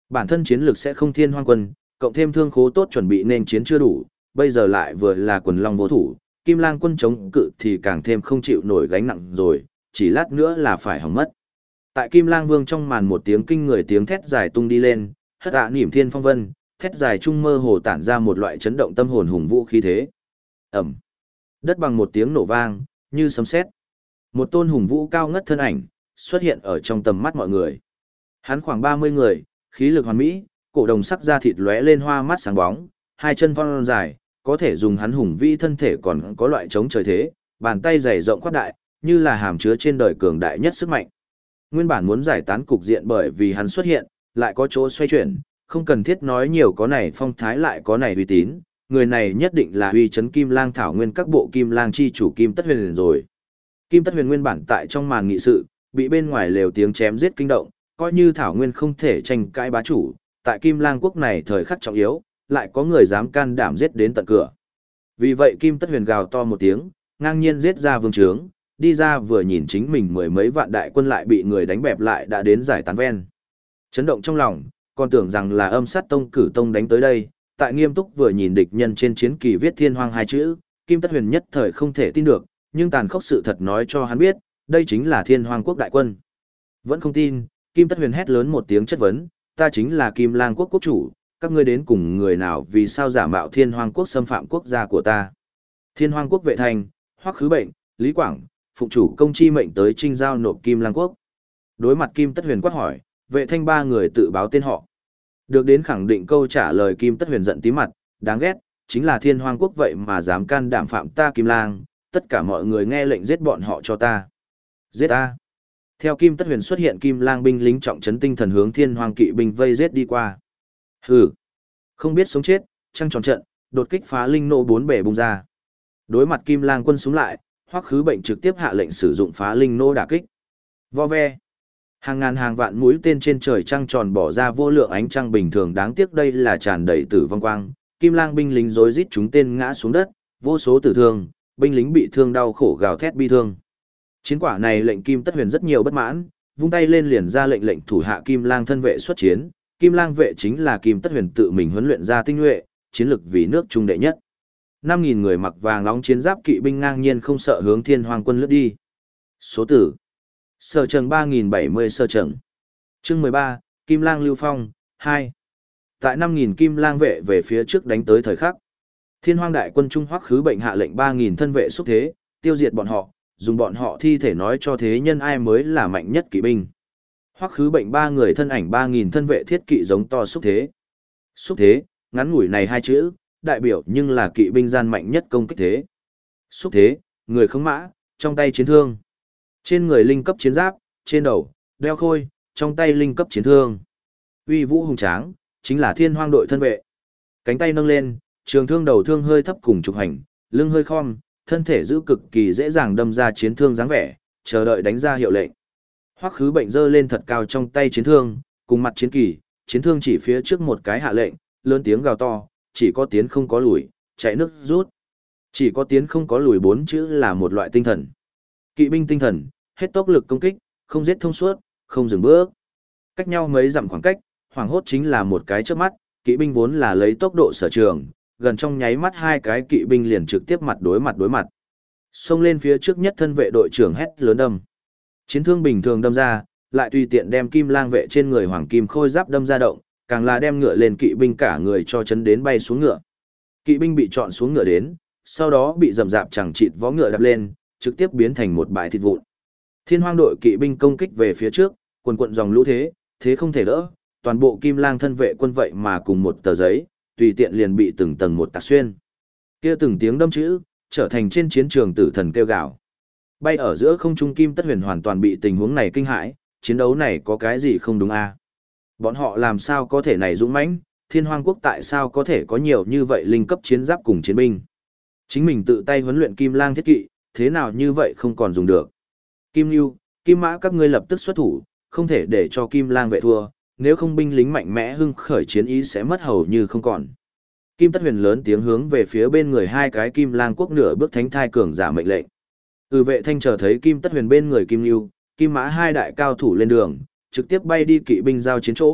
Bản thân chiến lược sẽ không thiên hoang quân, cộng thêm thương khố tốt chuẩn bị nên chiến chưa đủ, bây giờ lại vừa là quần long vô thủ, Kim Lang quân chống cự thì càng thêm không chịu nổi gánh nặng rồi, chỉ lát nữa là phải hỏng mất. Tại Kim Lang Vương trong màn một tiếng kinh người tiếng thét dài tung đi lên, hất ạ niệm thiên phong vân, thét dài trung mơ hồ tản ra một loại chấn động tâm hồn hùng vũ khí thế. Ầm. Đất bằng một tiếng nổ vang, như sấm sét. Một tôn hùng vũ cao ngất thân ảnh xuất hiện ở trong tầm mắt mọi người. Hắn khoảng 30 người, khí lực hoàn mỹ, cổ đồng sắc da thịt lóe lên hoa mắt sáng bóng, hai chân thon dài, có thể dùng hắn hùng vĩ thân thể còn có loại chống trời thế, bàn tay dày rộng quát đại, như là hàm chứa trên đời cường đại nhất sức mạnh. Nguyên bản muốn giải tán cục diện bởi vì hắn xuất hiện, lại có chỗ xoay chuyển, không cần thiết nói nhiều có này phong thái lại có này uy tín, người này nhất định là uy chấn Kim Lang thảo nguyên các bộ Kim Lang chi chủ Kim Tất Huyền rồi. Kim Tất Huyền nguyên bản tại trong màn nghị sự, bị bên ngoài lều tiếng chém giết kinh động, coi như thảo nguyên không thể tranh cãi bá chủ, tại Kim Lang quốc này thời khắc trọng yếu, lại có người dám can đảm giết đến tận cửa. Vì vậy Kim Tất Huyền gào to một tiếng, ngang nhiên giết ra vương trướng, đi ra vừa nhìn chính mình mười mấy vạn đại quân lại bị người đánh bẹp lại đã đến giải tán ven. Chấn động trong lòng, còn tưởng rằng là Âm Sát Tông cử tông đánh tới đây, tại Nghiêm Túc vừa nhìn địch nhân trên chiến kỳ viết Thiên Hoang hai chữ, Kim Tất Huyền nhất thời không thể tin được, nhưng tàn khốc sự thật nói cho hắn biết, đây chính là Thiên Hoang quốc đại quân. Vẫn không tin, Kim Tất Huyền hét lớn một tiếng chất vấn, ta chính là Kim Lang quốc quốc chủ, các ngươi đến cùng người nào vì sao giả mạo Thiên Hoang quốc xâm phạm quốc gia của ta. Thiên Hoang quốc vệ thành, Hoắc Khứ Bệnh, Lý Quảng, phụng chủ công chi mệnh tới trinh giao nộp Kim Lang quốc. Đối mặt Kim Tất Huyền quát hỏi, vệ thanh ba người tự báo tên họ. Được đến khẳng định câu trả lời Kim Tất Huyền giận tí mặt, đáng ghét, chính là Thiên Hoang quốc vậy mà dám can đảm phạm ta Kim Lang, tất cả mọi người nghe lệnh giết bọn họ cho ta. Giết ta. Theo Kim Tất Huyền xuất hiện Kim Lang binh lính trọng trấn tinh thần hướng Thiên Hoang kỵ binh vây giết đi qua. Hừ, không biết sống chết, trăng tròn trận, đột kích phá linh nộ bốn bể bung ra. Đối mặt Kim Lang quân súng lại, Hoắc Khứ Bệnh trực tiếp hạ lệnh sử dụng phá linh nô đả kích. Vo ve. Hàng ngàn hàng vạn mũi tên trên trời trăng tròn bỏ ra vô lượng ánh trăng bình thường, đáng tiếc đây là tràn đầy tử vong quang. Kim Lang binh lính rối rít chúng tên ngã xuống đất, vô số tử thương, binh lính bị thương đau khổ gào thét bi thương. Chiến quả này lệnh Kim Tất Huyền rất nhiều bất mãn, vung tay lên liền ra lệnh thủ hạ Kim Lang thân vệ xuất chiến. Kim Lang vệ chính là Kim Tất Huyền tự mình huấn luyện ra tinh nhuệ, chiến lực vì nước trung đệ nhất. 5.000 người mặc vàng nóng chiến giáp kỵ binh ngang nhiên không sợ hướng Thiên Hoang quân lướt đi. Số tử. Sở trần 3070 sở trần. Chương 13, Kim Lang Lưu Phong, 2. Tại 5.000 Kim Lang vệ về phía trước đánh tới thời khắc. Thiên Hoang đại quân Trung Hoắc Khứ Bệnh hạ lệnh 3.000 thân vệ xúc thế, tiêu diệt bọn họ, dùng bọn họ thi thể nói cho thế nhân ai mới là mạnh nhất kỵ binh. Hoắc Khứ Bệnh 3 người thân ảnh 3.000 thân vệ thiết kỵ giống to xúc thế. Xúc thế, ngắn ngủi này hai chữ, đại biểu nhưng là kỵ binh gian mạnh nhất công kích thế. Xúc thế, người không mã, trong tay chiến thương. Trên người linh cấp chiến giáp, trên đầu, đeo khôi, trong tay linh cấp chiến thương. Uy vũ hùng tráng, chính là Thiên Hoang đội thân vệ. Cánh tay nâng lên, trường thương đầu thương hơi thấp cùng trục hành, lưng hơi khom, thân thể giữ cực kỳ dễ dàng đâm ra chiến thương dáng vẻ, chờ đợi đánh ra hiệu lệnh. Hoắc Khứ Bệnh giơ lên thật cao trong tay chiến thương, cùng mặt chiến kỳ, chiến thương chỉ phía trước một cái hạ lệnh, lớn tiếng gào to, chỉ có tiến không có lùi, chạy nước rút. Chỉ có tiến không có lùi 4 chữ là một loại tinh thần. Kỵ binh tinh thần, hết tốc lực công kích, không giết thông suốt, không dừng bước. Cách nhau mấy dặm khoảng cách, hoảng hốt chính là một cái chớp mắt, kỵ binh vốn là lấy tốc độ sở trường, gần trong nháy mắt hai cái kỵ binh liền trực tiếp mặt đối mặt. Xông lên phía trước nhất thân vệ đội trưởng hét lớn đâm. Chiến thương bình thường đâm ra, lại tùy tiện đem Kim Lang vệ trên người hoàng kim khôi giáp đâm ra động, càng là đem ngựa lên kỵ binh cả người cho chấn đến bay xuống ngựa. Kỵ binh bị chọn xuống ngựa đến, sau đó bị rầm rạp chẳng chịt vó ngựa đập lên, trực tiếp biến thành một bãi thịt vụn. Thiên Hoang đội kỵ binh công kích về phía trước, quần quận dòng lũ thế không thể đỡ, toàn bộ Kim Lang thân vệ quân vậy mà cùng một tờ giấy, tùy tiện liền bị từng tầng một tạc xuyên. Kia từng tiếng đâm chữ, trở thành trên chiến trường tử thần kêu gào. Bay ở giữa không trung Kim Tất Huyền hoàn toàn bị tình huống này kinh hãi, chiến đấu này có cái gì không đúng a? Bọn họ làm sao có thể này dũng mãnh, Thiên Hoang quốc tại sao có thể có nhiều như vậy linh cấp chiến giáp cùng chiến binh? Chính mình tự tay huấn luyện Kim Lang thiết kỵ, thế nào như vậy không còn dùng được? Kim Nưu, Kim Mã các ngươi lập tức xuất thủ, không thể để cho Kim Lang vệ thua, nếu không binh lính mạnh mẽ hưng khởi chiến ý sẽ mất hầu như không còn. Kim Tất Huyền lớn tiếng hướng về phía bên người hai cái Kim Lang quốc nửa bước thánh thai cường giả mệnh lệnh. Vệ thanh chờ thấy Kim Tất Huyền bên người Kim Nưu, Kim Mã hai đại cao thủ lên đường, trực tiếp bay đi kỵ binh giao chiến chỗ,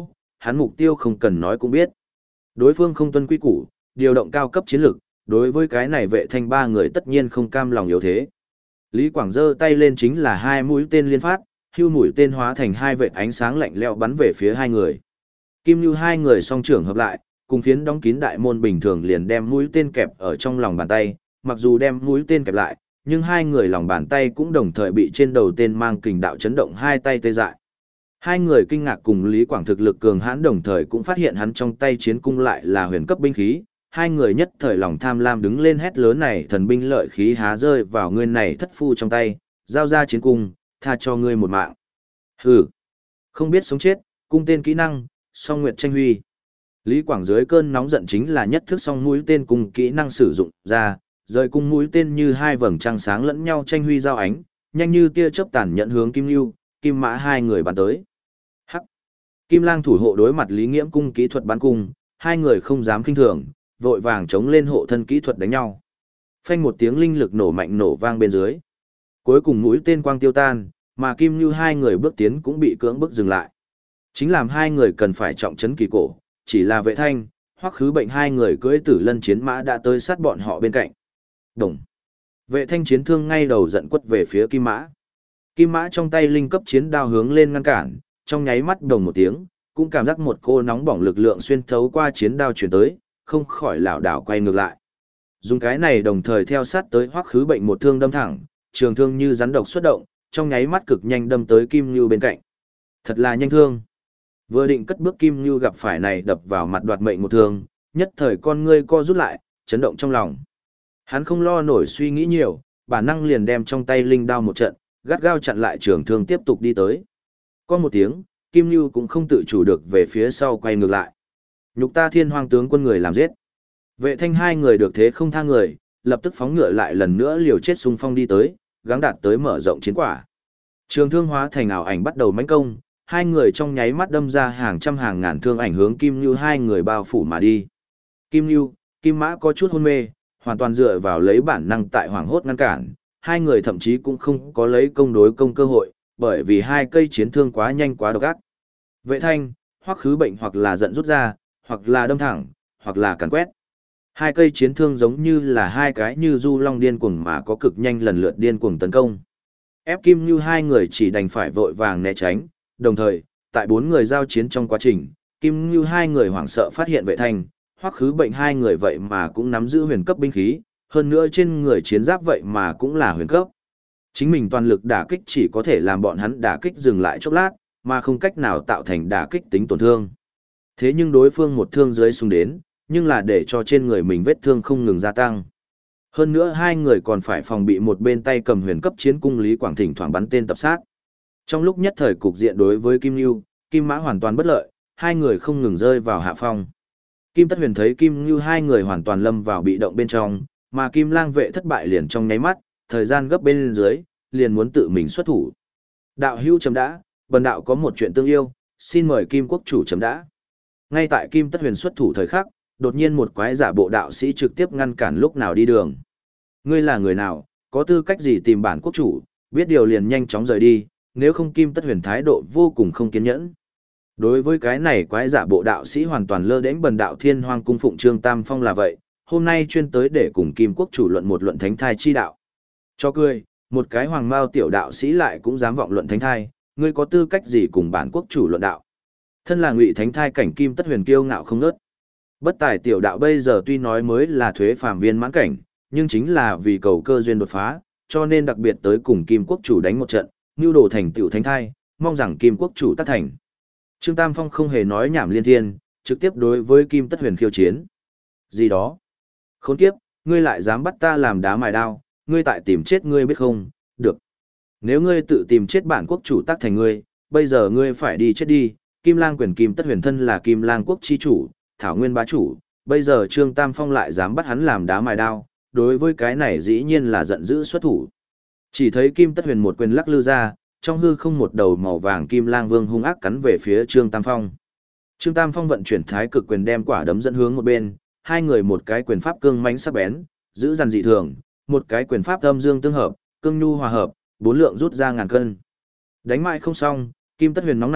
hắn mục tiêu không cần nói cũng biết. Đối phương không tuân quy củ, điều động cao cấp chiến lược, đối với cái này Vệ Thanh ba người tất nhiên không cam lòng yếu thế. Lý Quảng giơ tay lên chính là hai mũi tên liên phát, hưu mũi tên hóa thành hai vệt ánh sáng lạnh lẽo bắn về phía hai người. Kim Nưu hai người song trưởng hợp lại, cùng phiến đóng kín đại môn bình thường liền đem mũi tên kẹp ở trong lòng bàn tay, mặc dù đem mũi tên kẹp lại, nhưng hai người lòng bàn tay cũng đồng thời bị trên đầu tên mang kình đạo chấn động hai tay tê dại. Hai người kinh ngạc cùng Lý Quảng thực lực cường hãn đồng thời cũng phát hiện hắn trong tay chiến cung lại là huyền cấp binh khí, hai người nhất thời lòng tham lam đứng lên hét lớn này thần binh lợi khí há rơi vào ngươi này thất phu trong tay, giao ra chiến cung, tha cho ngươi một mạng. Hừ, không biết sống chết, cung tên kỹ năng, song nguyệt tranh huy. Lý Quảng dưới cơn nóng giận chính là nhất thức song mũi tên cùng kỹ năng sử dụng ra, rời cung mũi tên như hai vầng trăng sáng lẫn nhau tranh huy giao ánh, nhanh như tia chớp tàn nhận hướng Kim Nưu, Kim Mã hai người bắn tới. Hắc. Kim Lang thủ hộ đối mặt Lý Nghiễm cung kỹ thuật bắn cung, hai người không dám khinh thường, vội vàng chống lên hộ thân kỹ thuật đánh nhau. Phanh một tiếng linh lực nổ mạnh nổ vang bên dưới. Cuối cùng mũi tên quang tiêu tan, mà Kim Nưu hai người bước tiến cũng bị cưỡng bức dừng lại. Chính làm hai người cần phải trọng trấn kỳ cổ, chỉ là Vệ Thanh, Hoắc Khứ Bệnh hai người cưỡi Tử Lân chiến mã đã tới sát bọn họ bên cạnh. Đồng. Vệ Thanh chiến thương ngay đầu giận quất về phía Kim Mã. Kim Mã trong tay linh cấp chiến đao hướng lên ngăn cản, trong nháy mắt đồng một tiếng, cũng cảm giác một cô nóng bỏng lực lượng xuyên thấu qua chiến đao chuyển tới, không khỏi lảo đảo quay ngược lại. Dùng cái này đồng thời theo sát tới Hoắc Khứ Bệnh một thương đâm thẳng, trường thương như rắn độc xuất động, trong nháy mắt cực nhanh đâm tới Kim Nưu bên cạnh. Thật là nhanh thương. Vừa định cất bước Kim Nưu gặp phải này đập vào mặt đoạt mệnh một thương, nhất thời con ngươi co rút lại, chấn động trong lòng. Hắn không lo nổi suy nghĩ nhiều, bản năng liền đem trong tay linh đao một trận, gắt gao chặn lại trường thương tiếp tục đi tới. Có một tiếng, Kim Nưu cũng không tự chủ được về phía sau quay ngược lại. Nhục ta Thiên Hoang tướng quân người làm giết. Vệ Thanh hai người được thế không tha người, lập tức phóng ngựa lại lần nữa liều chết xung phong đi tới, gắng đạt tới mở rộng chiến quả. Trường thương hóa thành ảo ảnh bắt đầu mãnh công, hai người trong nháy mắt đâm ra hàng trăm hàng ngàn thương ảnh hướng Kim Nưu hai người bao phủ mà đi. Kim Nưu, Kim Mã có chút hôn mê, hoàn toàn dựa vào lấy bản năng tại hoảng hốt ngăn cản, hai người thậm chí cũng không có lấy công đối công cơ hội, bởi vì hai cây chiến thương quá nhanh quá độc ác. Vệ Thanh, Hoắc Khứ Bệnh hoặc là giận rút ra, hoặc là đâm thẳng, hoặc là càn quét. Hai cây chiến thương giống như là hai cái như du long điên cuồng mà có cực nhanh lần lượt điên cuồng tấn công. Ép Kim Nưu hai người chỉ đành phải vội vàng né tránh, đồng thời, tại bốn người giao chiến trong quá trình, Kim Nưu hai người hoảng sợ phát hiện Vệ Thanh, Hoắc Khứ Bệnh hai người vậy mà cũng nắm giữ huyền cấp binh khí, hơn nữa trên người chiến giáp vậy mà cũng là huyền cấp. Chính mình toàn lực đả kích chỉ có thể làm bọn hắn đả kích dừng lại chốc lát, mà không cách nào tạo thành đả kích tính tổn thương. Thế nhưng đối phương một thương dưới xuống đến, nhưng là để cho trên người mình vết thương không ngừng gia tăng. Hơn nữa hai người còn phải phòng bị một bên tay cầm huyền cấp chiến cung Lý Quảng thỉnh thoảng bắn tên tập sát. Trong lúc nhất thời cục diện đối với Kim Nưu, Kim Mã hoàn toàn bất lợi, hai người không ngừng rơi vào hạ phong. Kim Tất Huyền thấy Kim Nưu hai người hoàn toàn lâm vào bị động bên trong, mà Kim Lang vệ thất bại liền trong nháy mắt, thời gian gấp bên dưới, liền muốn tự mình xuất thủ. Đạo hữu chấm đã, bần đạo có một chuyện tương yêu, xin mời Kim quốc chủ chấm đã. Ngay tại Kim Tất Huyền xuất thủ thời khắc, đột nhiên một quái giả bộ đạo sĩ trực tiếp ngăn cản lúc nào đi đường. Ngươi là người nào, có tư cách gì tìm bản quốc chủ, biết điều liền nhanh chóng rời đi, nếu không Kim Tất Huyền thái độ vô cùng không kiên nhẫn. Đối với cái này quái giả bộ đạo sĩ hoàn toàn lơ đễnh bần đạo Thiên Hoang cung phụng Trương Tam Phong là vậy, hôm nay chuyên tới để cùng Kim quốc chủ luận một luận thánh thai chi đạo. Cho cười, một cái hoàng mao tiểu đạo sĩ lại cũng dám vọng luận thánh thai, ngươi có tư cách gì cùng bản quốc chủ luận đạo. Thân là Ngụy thánh thai cảnh Kim Tất Huyền kiêu ngạo không ngớt. Bất tài tiểu đạo bây giờ tuy nói mới là thuế phàm viên mãn cảnh, nhưng chính là vì cầu cơ duyên đột phá, cho nên đặc biệt tới cùng Kim quốc chủ đánh một trận, nưu đồ thành tiểu thánh thai, mong rằng Kim quốc chủ tác thành. Trương Tam Phong không hề nói nhảm liên thiên, trực tiếp đối với Kim Tất Huyền khiêu chiến. Gì đó? Khốn kiếp, ngươi lại dám bắt ta làm đá mài đao, ngươi tại tìm chết ngươi biết không? Được. Nếu ngươi tự tìm chết bản quốc chủ tác thành ngươi, bây giờ ngươi phải đi chết đi. Kim Lang quyền Kim Tất Huyền thân là Kim Lang quốc chi chủ, Thảo Nguyên bá chủ, bây giờ Trương Tam Phong lại dám bắt hắn làm đá mài đao, đối với cái này dĩ nhiên là giận dữ xuất thủ. Chỉ thấy Kim Tất Huyền một quyền lắc lư ra, trong hư không một đầu màu vàng Kim Lang Vương hung ác cắn về phía Trương Tam Phong. Trương Tam Phong vận chuyển thái cực quyền đem quả đấm dẫn hướng một bên, hai người một cái quyền pháp cương mãnh sắc bén, giữ dằn dị thường, một cái quyền pháp âm dương tương hợp, cương nhu hòa hợp, bốn lượng rút ra ngàn cân. Đánh mãi không xong, Kim Tất Huyền nóng nảy,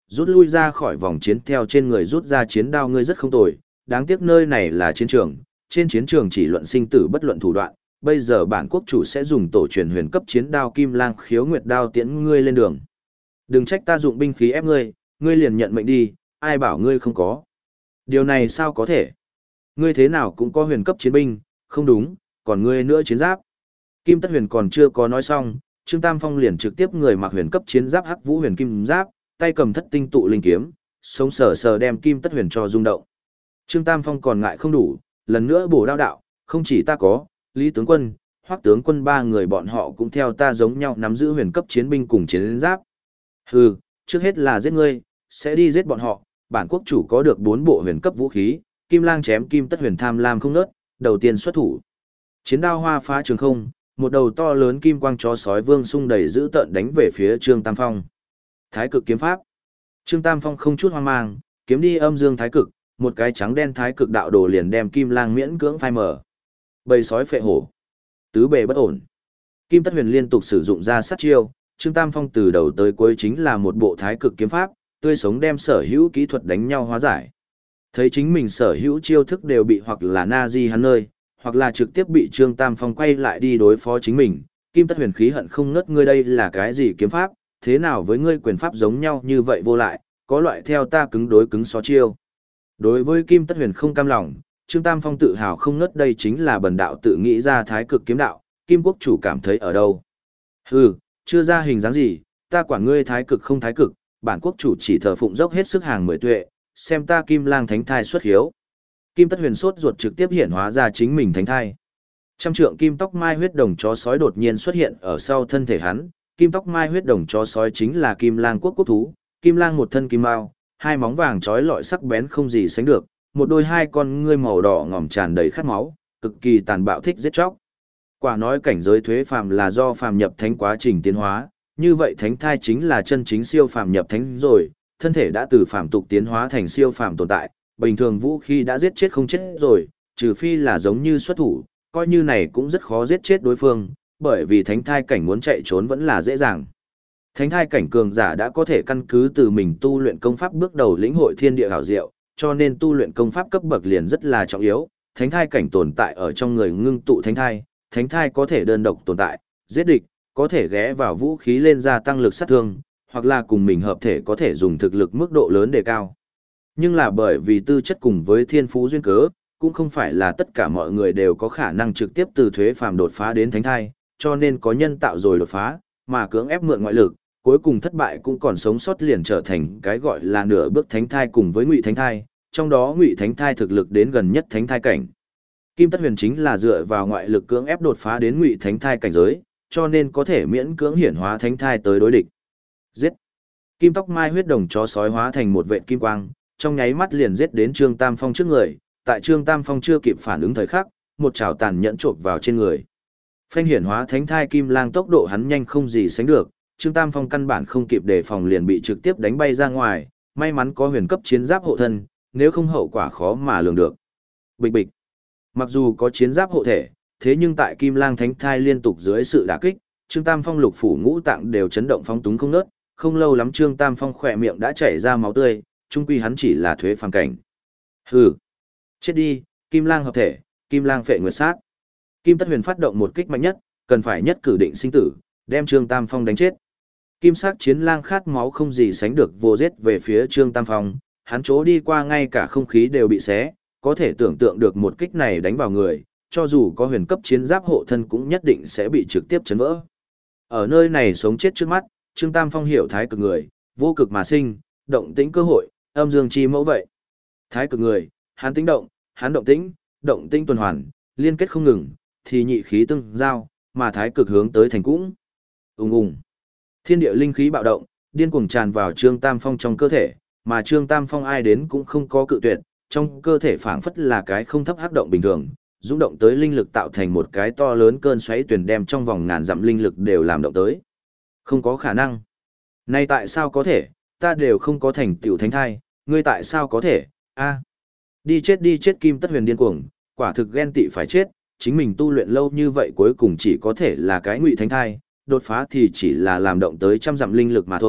rút lui ra khỏi vòng chiến theo trên người rút ra chiến đao ngươi rất không tồi, đáng tiếc nơi này là chiến trường, trên chiến trường chỉ luận sinh tử bất luận thủ đoạn, bây giờ bản quốc chủ sẽ dùng tổ truyền huyền cấp chiến đao Kim Lang Khiếu Nguyệt đao tiễn ngươi lên đường. Đừng trách ta dụng binh khí ép ngươi, ngươi liền nhận mệnh đi, ai bảo ngươi không có. Điều này sao có thể? Ngươi thế nào cũng có huyền cấp chiến binh, không đúng, còn ngươi nữa chiến giáp. Kim Tất Huyền còn chưa có nói xong, Trương Tam Phong liền trực tiếp người mặc huyền cấp chiến giáp Hắc Vũ Huyền Kim Giáp, tay cầm Thất Tinh Tụ Linh Kiếm, sống sờ sờ đem Kim Tất Huyền cho rung động. Trương Tam Phong còn ngại không đủ, lần nữa bổ đao đạo, không chỉ ta có, Lý tướng quân, Hoắc tướng quân ba người bọn họ cũng theo ta giống nhau nắm giữ huyền cấp chiến binh cùng chiến giáp. Hừ, trước hết là giết ngươi, sẽ đi giết bọn họ, bản quốc chủ có được 4 bộ huyền cấp vũ khí, Kim Lang chém Kim Tất Huyền tham lam không nớt, đầu tiên xuất thủ. Chiến đao hoa phá trường không, một đầu to lớn kim quang chó sói vương sung đầy dữ tợn đánh về phía Trương Tam Phong. Thái cực kiếm pháp. Trương Tam Phong không chút hoang mang, kiếm đi âm dương thái cực, một cái trắng đen thái cực đạo đồ liền đem Kim Lang miễn cưỡng phai mở. Bầy sói phệ hổ, tứ bề bất ổn. Kim Tất Huyền liên tục sử dụng ra sát chiêu, Trương Tam Phong từ đầu tới cuối chính là một bộ thái cực kiếm pháp, tươi sống đem sở hữu kỹ thuật đánh nhau hóa giải. Thấy chính mình sở hữu chiêu thức đều bị hoặc là na di hắn nơi, hoặc là trực tiếp bị Trương Tam Phong quay lại đi đối phó chính mình, Kim Tất Huyền khí hận không ngớt ngươi đây là cái gì kiếm pháp, thế nào với ngươi quyền pháp giống nhau như vậy vô lại, có loại theo ta cứng đối cứng so chiêu. Đối với Kim Tất Huyền không cam lòng, Trương Tam Phong tự hào không ngớt đây chính là bần đạo tự nghĩ ra thái cực kiếm đạo, Kim quốc chủ cảm thấy ở đâu. Hừ, chưa ra hình dáng gì, ta quản ngươi thái cực không thái cực, bản quốc chủ chỉ thờ phụng dốc hết sức hàng 10 tuệ, xem ta Kim Lang thánh thai xuất hiếu. Kim Tất Huyền sốt ruột trực tiếp hiện hóa ra chính mình thánh thai. Trăm trượng kim tóc mai huyết đồng chó sói đột nhiên xuất hiện ở sau thân thể hắn, kim tóc mai huyết đồng chó sói chính là Kim Lang quốc quốc thú, Kim Lang một thân kim mao, hai móng vàng chói lọi sắc bén không gì sánh được, một đôi hai con ngươi màu đỏ ngòm tràn đầy khát máu, cực kỳ tàn bạo thích giết chóc. Quả nói cảnh giới thuế phàm là do phàm nhập thánh quá trình tiến hóa, như vậy thánh thai chính là chân chính siêu phàm nhập thánh rồi, thân thể đã từ phàm tục tiến hóa thành siêu phàm tồn tại, bình thường vũ khí đã giết chết không chết rồi, trừ phi là giống như xuất thủ, coi như này cũng rất khó giết chết đối phương, bởi vì thánh thai cảnh muốn chạy trốn vẫn là dễ dàng. Thánh thai cảnh cường giả đã có thể căn cứ từ mình tu luyện công pháp bước đầu lĩnh hội thiên địa hảo diệu, cho nên tu luyện công pháp cấp bậc liền rất là trọng yếu. Thánh thai cảnh tồn tại ở trong người ngưng tụ thánh thai có thể đơn độc tồn tại, giết địch, có thể ghé vào vũ khí lên gia tăng lực sát thương, hoặc là cùng mình hợp thể có thể dùng thực lực mức độ lớn đề cao. Nhưng là bởi vì tư chất cùng với thiên phú duyên cớ, cũng không phải là tất cả mọi người đều có khả năng trực tiếp từ thuế phàm đột phá đến thánh thai, cho nên có nhân tạo rồi đột phá, mà cưỡng ép mượn ngoại lực, cuối cùng thất bại cũng còn sống sót liền trở thành cái gọi là nửa bước thánh thai cùng với ngụy thánh thai, trong đó ngụy thánh thai thực lực đến gần nhất thánh thai cảnh. Kim Tất Huyền chính là dựa vào ngoại lực cưỡng ép đột phá đến ngụy thánh thai cảnh giới, cho nên có thể miễn cưỡng hiển hóa thánh thai tới đối địch. Giết! Kim tóc mai huyết đồng chó sói hóa thành một vệt kim quang, trong nháy mắt liền giết đến Trương Tam Phong trước người, tại Trương Tam Phong chưa kịp phản ứng thời khắc, một chảo tàn nhẫn chộp vào trên người. Phanh hiển hóa thánh thai Kim Lang tốc độ hắn nhanh không gì sánh được, Trương Tam Phong căn bản không kịp đề phòng liền bị trực tiếp đánh bay ra ngoài, may mắn có huyền cấp chiến giáp hộ thân, nếu không hậu quả khó mà lường được. Bịch bịch. Mặc dù có chiến giáp hộ thể, thế nhưng tại Kim Lang thánh thai liên tục dưới sự đả kích, Trương Tam Phong lục phủ ngũ tạng đều chấn động phóng túng không ngớt, không lâu lắm Trương Tam Phong khỏe miệng đã chảy ra máu tươi, chung quy hắn chỉ là thuế phàm cảnh. Hừ. Chết đi, Kim Lang hợp thể, Kim Lang phệ nguyệt sát. Kim Tất Huyền phát động một kích mạnh nhất, cần phải nhất cử định sinh tử, đem Trương Tam Phong đánh chết. Kim sắc chiến lang khát máu không gì sánh được vô giết về phía Trương Tam Phong, hắn chỗ đi qua ngay cả không khí đều bị xé, có thể tưởng tượng được một kích này đánh vào người, cho dù có huyền cấp chiến giáp hộ thân cũng nhất định sẽ bị trực tiếp chấn vỡ. Ở nơi này sống chết trước mắt, Trương Tam Phong hiểu thái cực người, vô cực mà sinh, động tĩnh cơ hội, âm dương chi mẫu vậy. Thái cực người, hắn tính động, hắn động tĩnh tuần hoàn, liên kết không ngừng, thì nhị khí tương giao, mà thái cực hướng tới thành cũng. Ùng ùng. Thiên địa linh khí bạo động, điên cuồng tràn vào Trương Tam Phong trong cơ thể, mà Trương Tam Phong ai đến cũng không có cự tuyệt, trong cơ thể phảng phất là cái không thấp hắc động bình thường, dũng động tới linh lực tạo thành một cái to lớn cơn xoáy tuyển đem trong vòng ngàn dặm linh lực đều làm động tới. Không có khả năng. Này tại sao có thể, ta đều không có thành tiểu thánh thai, ngươi tại sao có thể, a đi chết Kim Tất Huyền điên cuồng, quả thực ghen tị phải chết, chính mình tu luyện lâu như vậy cuối cùng chỉ có thể là cái ngụy thánh thai, đột phá thì chỉ là làm động tới trăm dặm linh lực mà thôi,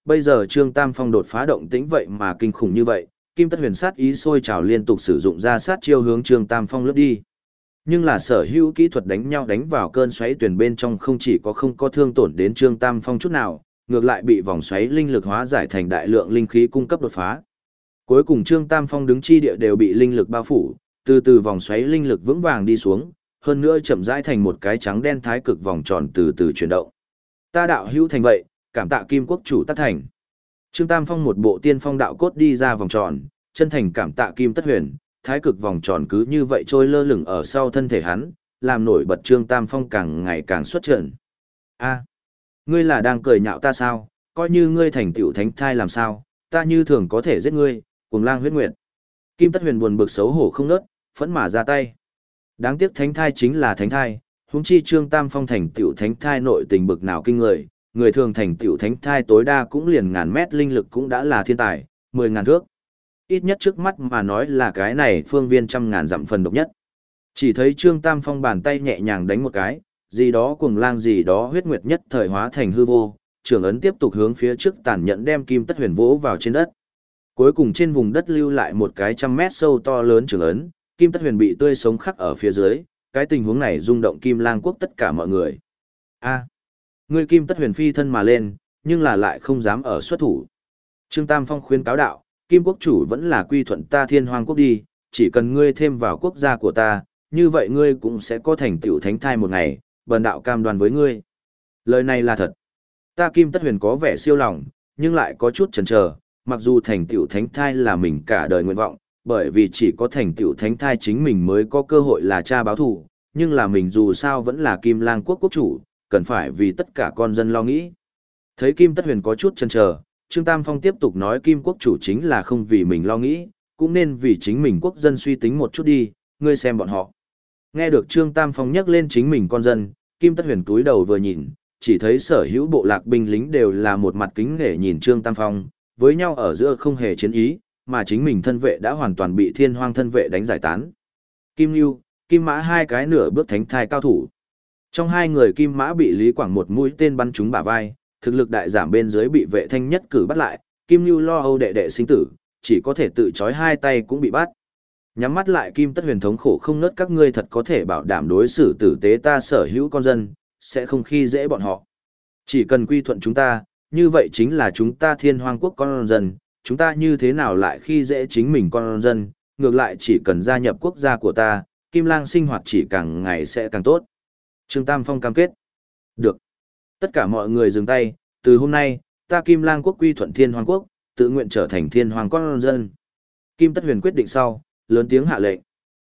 bây giờ Trương Tam Phong đột phá động tĩnh vậy mà kinh khủng như vậy, Kim Tất Huyền sát ý sôi trào liên tục sử dụng ra sát chiêu hướng Trương Tam Phong lướt đi. Nhưng là sở hữu kỹ thuật đánh nhau đánh vào cơn xoáy tuyển bên trong không có thương tổn đến Trương Tam Phong chút nào, ngược lại bị vòng xoáy linh lực hóa giải thành đại lượng linh khí cung cấp đột phá. Cuối cùng Trương Tam Phong đứng chi địa đều bị linh lực bao phủ, từ từ vòng xoáy linh lực vững vàng đi xuống, hơn nữa chậm rãi thành một cái trắng đen thái cực vòng tròn từ từ chuyển động. Ta đạo hữu thành vậy, cảm tạ Kim Quốc chủ tác thành. Trương Tam Phong một bộ tiên phong đạo cốt đi ra vòng tròn, chân thành cảm tạ Kim Tất Huyền, thái cực vòng tròn cứ như vậy trôi lơ lửng ở sau thân thể hắn, làm nổi bật Trương Tam Phong càng ngày càng xuất trận. A, ngươi là đang cười nhạo ta sao? Coi như ngươi thành tựu thánh thai làm sao, ta như thường có thể giết ngươi, Cuồng Lang Huyết Nguyệt. Kim Tất Huyền buồn bực xấu hổ không nớt, phẫn mà ra tay. Đáng tiếc thánh thai chính là thánh thai, huống chi Trương Tam Phong thành tựu thánh thai nội tình bực nào kinh người, người thường thành tựu thánh thai tối đa cũng liền ngàn mét linh lực cũng đã là thiên tài, 10.000 thước. Ít nhất trước mắt mà nói là cái này phương viên 100.000 dặm phần độc nhất. Chỉ thấy Trương Tam Phong bàn tay nhẹ nhàng đánh một cái, gì đó Cuồng Lang gì đó Huyết Nguyệt nhất thời hóa thành hư vô, trường ấn tiếp tục hướng phía trước tàn nhẫn đem Kim Tất Huyền vỗ vào trên đất. Cuối cùng trên vùng đất lưu lại một cái 100 mét sâu to lớn trường ấn, Kim Tất Huyền bị tươi sống khắc ở phía dưới, cái tình huống này rung động Kim Lang quốc tất cả mọi người. A, ngươi Kim Tất Huyền phi thân mà lên, nhưng là lại không dám ở xuất thủ. Trương Tam Phong khuyên cáo đạo, Kim quốc chủ vẫn là quy thuận ta Thiên Hoang quốc đi, chỉ cần ngươi thêm vào quốc gia của ta, như vậy ngươi cũng sẽ có thành tựu thánh thai một ngày, bần đạo cam đoan với ngươi. Lời này là thật. Ta Kim Tất Huyền có vẻ siêu lòng, nhưng lại có chút chần chờ, mặc dù thành tựu thánh thai là mình cả đời nguyện vọng, bởi vì chỉ có thành tựu thánh thai chính mình mới có cơ hội là cha báo thù, nhưng là mình dù sao vẫn là Kim Lang quốc quốc chủ, cần phải vì tất cả con dân lo nghĩ. Thấy Kim Tất Huyền có chút chần chờ, Trương Tam Phong tiếp tục nói Kim quốc chủ chính là không vì mình lo nghĩ, cũng nên vì chính mình quốc dân suy tính một chút đi, ngươi xem bọn họ. Nghe được Trương Tam Phong nhắc lên chính mình con dân, Kim Tất Huyền túi đầu vừa nhìn, chỉ thấy sở hữu bộ lạc binh lính đều là một mặt kính nể nhìn Trương Tam Phong, với nhau ở giữa không hề chiến ý, mà chính mình thân vệ đã hoàn toàn bị Thiên Hoang thân vệ đánh giải tán. Kim Nưu, Kim Mã hai cái nửa bước thánh thai cao thủ. Trong hai người Kim Mã bị Lý Quảng một mũi tên bắn trúng bả vai, thực lực đại giảm bên dưới bị Vệ Thanh nhất cử bắt lại, Kim Nưu lo âu đệ đệ sinh tử, chỉ có thể tự trói hai tay cũng bị bắt. Nhắm mắt lại Kim Tất Huyền thống khổ không nớt, các ngươi thật có thể bảo đảm đối xử tử tế ta sở hữu con dân, sẽ không khi dễ bọn họ. Chỉ cần quy thuận chúng ta, như vậy chính là chúng ta Thiên Hoang quốc con dân, chúng ta như thế nào lại khi dễ chính mình con dân, ngược lại chỉ cần gia nhập quốc gia của ta, Kim Lang sinh hoạt chỉ càng ngày sẽ càng tốt. Trương Tam Phong cam kết. Được. Tất cả mọi người dừng tay, từ hôm nay, ta Kim Lang quốc quy thuận Thiên Hoang quốc, tự nguyện trở thành Thiên Hoang con dân. Kim Tất Huyền quyết định sau, lớn tiếng hạ lệnh.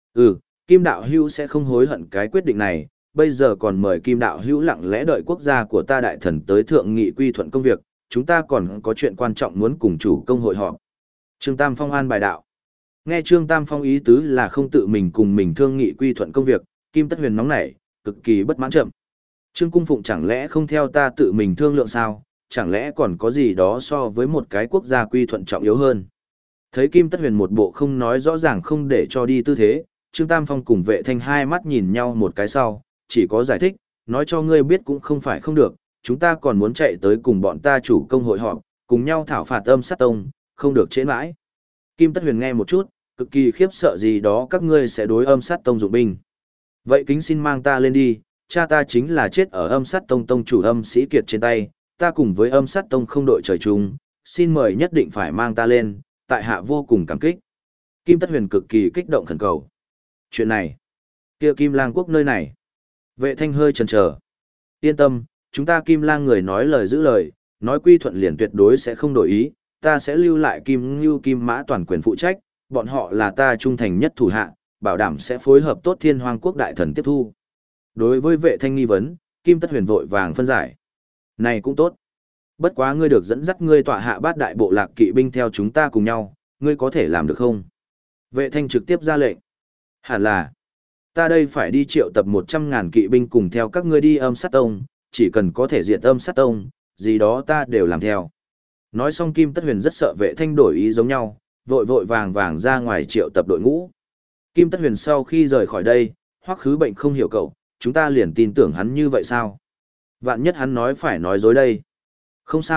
Kim đạo hữu sẽ không hối hận cái quyết định này, bây giờ còn mời Kim đạo hữu lặng lẽ đợi quốc gia của ta đại thần tới thượng nghị quy thuận công việc, chúng ta còn có chuyện quan trọng muốn cùng chủ công hội họp. Trương Tam Phong an bài đạo. Nghe Trương Tam Phong ý tứ là không tự mình cùng mình thương nghị quy thuận công việc, Kim Tất Huyền nóng nảy, cực kỳ bất mãn chậm. Trương Cung Phụng chẳng lẽ không theo ta tự mình thương lượng sao, chẳng lẽ còn có gì đó so với một cái quốc gia quy thuận trọng yếu hơn. Thấy Kim Tất Huyền một bộ không nói rõ ràng không để cho đi tư thế, Trương Tam Phong cùng Vệ Thanh hai mắt nhìn nhau một cái sau, chỉ có giải thích, nói cho ngươi biết cũng không phải không được, chúng ta còn muốn chạy tới cùng bọn ta chủ công hội họp, cùng nhau thảo phạt Âm Sát Tông, không được trễ mãi. Kim Tất Huyền nghe một chút, cực kỳ khiếp sợ gì đó các ngươi sẽ đối Âm Sát Tông dụng binh. Vậy kính xin mang ta lên đi, cha ta chính là chết ở Âm Sát Tông tông chủ Âm Sĩ Kiệt trên tay, ta cùng với Âm Sát Tông không đội trời chung, xin mời nhất định phải mang ta lên, tại hạ vô cùng cảm kích. Kim Tất Huyền cực kỳ kích động khẩn cầu. Chuyện này, kia Kim Lang quốc nơi này. Vệ Thanh hơi chần chờ. Yên tâm, chúng ta Kim Lang người nói lời giữ lời, nói quy thuận liền tuyệt đối sẽ không đổi ý, ta sẽ lưu lại Kim Ngưu Kim Mã toàn quyền phụ trách, bọn họ là ta trung thành nhất thủ hạ, bảo đảm sẽ phối hợp tốt Thiên Hoang quốc đại thần tiếp thu. Đối với Vệ Thanh nghi vấn, Kim Tất Huyền vội vàng phân giải. Này cũng tốt. Bất quá ngươi được dẫn dắt ngươi tọa hạ bát đại bộ lạc kỵ binh theo chúng ta cùng nhau, ngươi có thể làm được không? Vệ Thanh trực tiếp ra lệnh. Hẳn là, ta đây phải đi triệu tập 100.000 kỵ binh cùng theo các ngươi đi Âm Sát Tông, chỉ cần có thể diệt Âm Sát Tông, gì đó ta đều làm theo. Nói xong Kim Tất Huyền rất sợ Vệ Thanh đổi ý giống nhau, vội vội vàng vàng ra ngoài triệu tập đội ngũ. Kim Tất Huyền sau khi rời khỏi đây, Hoắc Khứ Bệnh không hiểu cậu, chúng ta liền tin tưởng hắn như vậy sao? Vạn nhất hắn nói phải nói dối đây. Không sao,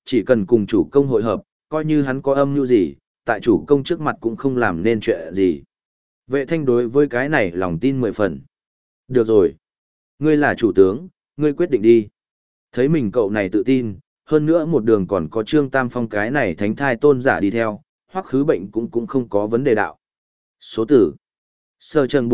chỉ cần cùng chủ công hội hợp, coi như hắn có âm mưu gì, tại chủ công trước mặt cũng không làm nên chuyện gì. Vệ thanh đối với cái này lòng tin 10 phần. Được rồi. Ngươi là chủ tướng, ngươi quyết định đi. Thấy mình cậu này tự tin, hơn nữa một đường còn có Trương Tam Phong cái này thánh thai tôn giả đi theo, Hoắc Khứ Bệnh cũng không có vấn đề đạo. Số tử. Sở Trần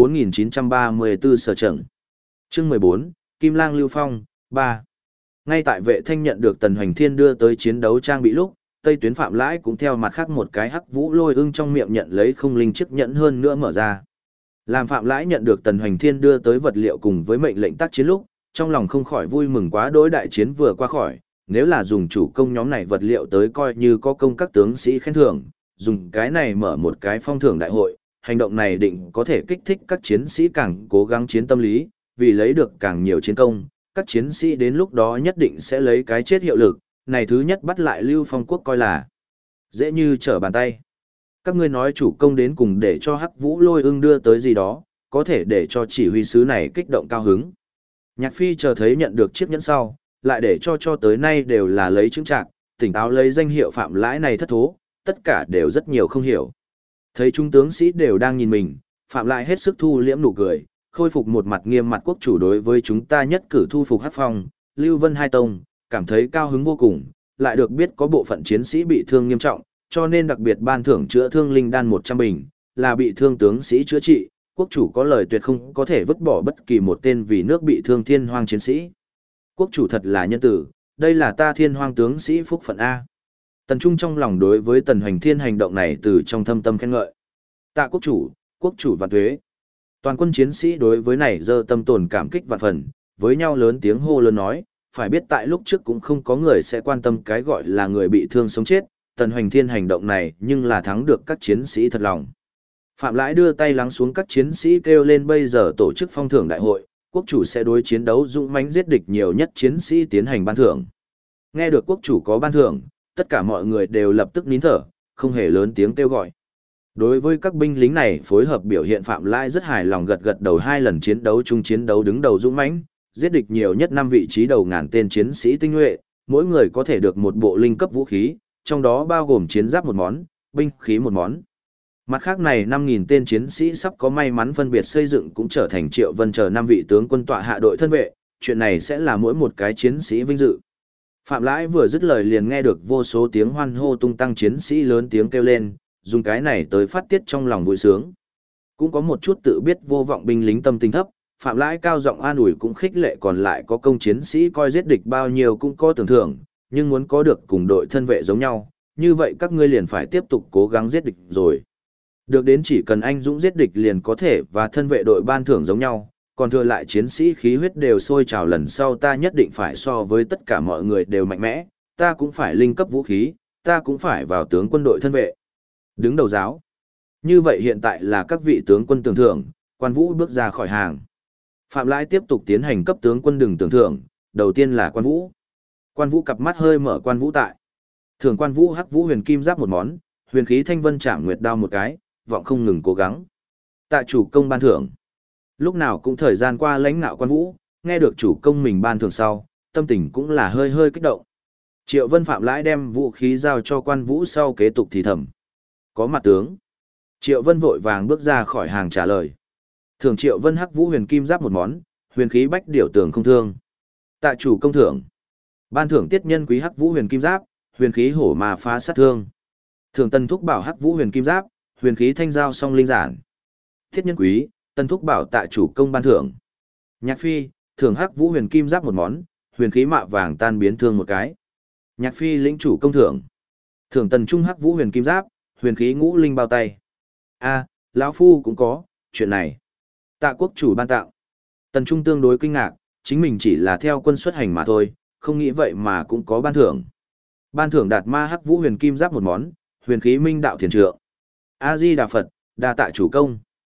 4934 Sở Trần. Chương 14, Kim Lang Lưu Phong, 3. Ngay tại Vệ Thanh nhận được Tần Hoành Thiên đưa tới chiến đấu trang bị lúc, Tây Tuyến Phạm Lãi cũng theo mặt khác một cái Hắc Vũ Lôi Ưng trong miệng nhận lấy không linh chiếc nhẫn hơn nữa mở ra. Làm Phạm Lãi nhận được Tần Hoành Thiên đưa tới vật liệu cùng với mệnh lệnh tác chiến lúc, trong lòng không khỏi vui mừng quá đỗi, đại chiến vừa qua khỏi, nếu là dùng chủ công nhóm này vật liệu tới coi như có công các tướng sĩ khen thưởng, dùng cái này mở một cái phong thưởng đại hội, hành động này định có thể kích thích các chiến sĩ càng cố gắng chiến tâm lý, vì lấy được càng nhiều chiến công, các chiến sĩ đến lúc đó nhất định sẽ lấy cái chết hiệu lực, này thứ nhất bắt lại Lưu Phong quốc coi là dễ như trở bàn tay. Các ngươi nói chủ công đến cùng để cho Hắc Vũ Lôi Ưng đưa tới gì đó, có thể để cho chỉ huy sứ này kích động cao hứng. Nhạc Phi chờ thấy nhận được chiếc nhẫn sau, lại để cho tới nay đều là lấy chứng trạng, tỉnh táo lấy danh hiệu Phạm Lãi này thất thố, tất cả đều rất nhiều không hiểu. Thấy trung tướng sĩ đều đang nhìn mình, Phạm Lãi hết sức thu liễm nụ cười, khôi phục một mặt nghiêm mặt quốc chủ đối với chúng ta nhất cử thu phục Hắc Phong, Lưu Vân hai tông, cảm thấy cao hứng vô cùng, lại được biết có bộ phận chiến sĩ bị thương nghiêm trọng, cho nên đặc biệt ban thưởng chữa thương linh đan 100 bình, là bị thương tướng sĩ chữa trị, quốc chủ có lời tuyệt không có thể vứt bỏ bất kỳ một tên vì nước bị thương thiên hoang chiến sĩ. Quốc chủ thật là nhân tử, đây là ta thiên hoang tướng sĩ phúc phận A. Tần Trung trong lòng đối với Tần Hoành Thiên hành động này từ trong thâm tâm khen ngợi. Tạ quốc chủ vạn tuế. Toàn quân chiến sĩ đối với này dơ tâm tồn cảm kích vạn phần, với nhau lớn tiếng hô lớn nói, phải biết tại lúc trước cũng không có người sẽ quan tâm cái gọi là người bị thương sống chết, Tần Hoành Thiên hành động này nhưng là thắng được các chiến sĩ thật lòng. Phạm Lãi đưa tay lắng xuống các chiến sĩ kêu lên bây giờ tổ chức phong thưởng đại hội, quốc chủ sẽ đối chiến đấu dũng mãnh giết địch nhiều nhất chiến sĩ tiến hành ban thưởng. Nghe được quốc chủ có ban thưởng, tất cả mọi người đều lập tức nín thở, không hề lớn tiếng kêu gọi. Đối với các binh lính này phối hợp biểu hiện, Phạm Lãi rất hài lòng, gật gật đầu. 2 lần chiến đấu chung chiến đấu đứng đầu dũng mãnh, giết địch nhiều nhất 5 vị trí đầu ngàn tên chiến sĩ tinh nhuệ, mỗi người có thể được một bộ linh cấp vũ khí, trong đó bao gồm chiến giáp một món, binh khí một món. Mặt khác này 5.000 tên chiến sĩ sắp có may mắn phân biệt xây dựng cũng trở thành Triệu Vân chờ 5 vị tướng quân tọa hạ đội thân vệ, chuyện này sẽ là mỗi một cái chiến sĩ vinh dự. Phạm Lãi vừa dứt lời liền nghe được vô số tiếng hoan hô tung tăng, chiến sĩ lớn tiếng kêu lên, dùng cái này tới phát tiết trong lòng vui sướng. Cũng có một chút tự biết vô vọng binh lính tâm tình thấp, Phạm Lãi cao giọng an ủi cũng khích lệ còn lại có công chiến sĩ coi giết địch bao nhiêu cũng có tưởng thưởng, nhưng muốn có được cùng đội thân vệ giống nhau, như vậy các ngươi liền phải tiếp tục cố gắng giết địch rồi. Được đến chỉ cần anh dũng giết địch liền có thể và thân vệ đội ban thưởng giống nhau, còn thừa lại chiến sĩ khí huyết đều sôi trào, lần sau ta nhất định phải so với tất cả mọi người đều mạnh mẽ, ta cũng phải linh cấp vũ khí, ta cũng phải vào tướng quân đội thân vệ. Đứng đầu giáo. Như vậy hiện tại là các vị tướng quân tưởng thưởng, Quan Vũ bước ra khỏi hàng. Phạm Lãi tiếp tục tiến hành cấp tướng quân đừng tưởng thưởng, đầu tiên là Quan Vũ. Quan Vũ cặp mắt hơi mở, Quan Vũ tại. Thưởng Quan Vũ Hắc Vũ huyền kim giáp một món, huyền khí thanh vân trảm nguyệt đao một cái, vọng không ngừng cố gắng. Tạ chủ công ban thưởng. Lúc nào cũng thời gian qua lãnh nạo Quan Vũ, nghe được chủ công mình ban thưởng sau, tâm tình cũng là hơi hơi kích động. Triệu Vân Phạm Lãi đem vũ khí giao cho Quan Vũ sau kế tục thì thầm. Có mặt tướng. Triệu Vân vội vàng bước ra khỏi hàng trả lời. Thưởng Triệu Vân Hắc Vũ huyền kim giáp một món, huyền khí bách điểu tường không thương. Tạ chủ công thưởng. Ban thưởng Tiết Nhân Quý Hắc Vũ huyền kim giáp, huyền khí hổ mà phá sát thương. Thưởng Tần Thúc Bảo Hắc Vũ huyền kim giáp, huyền khí thanh giao song linh giản. Tiết Nhân Quý, Tần Thúc Bảo tạ chủ công ban thưởng. Nhạc Phi, thưởng Hắc Vũ huyền kim giáp một món, huyền khí mạ vàng tan biến thương một cái. Nhạc Phi lĩnh chủ công thưởng. Thưởng Tần Trung Hắc Vũ huyền kim giáp, huyền khí ngũ linh bao tay. A, lão phu cũng có chuyện này. Tạ quốc chủ ban tặng. Tần Trung tương đối kinh ngạc, chính mình chỉ là theo quân xuất hành mà thôi, không nghĩ vậy mà cũng có ban thưởng. Ban thưởng Đạt Ma Hắc Vũ huyền kim giáp một món, huyền khí minh đạo thiền trượng. A Di Đà Phật, đa tạ chủ công.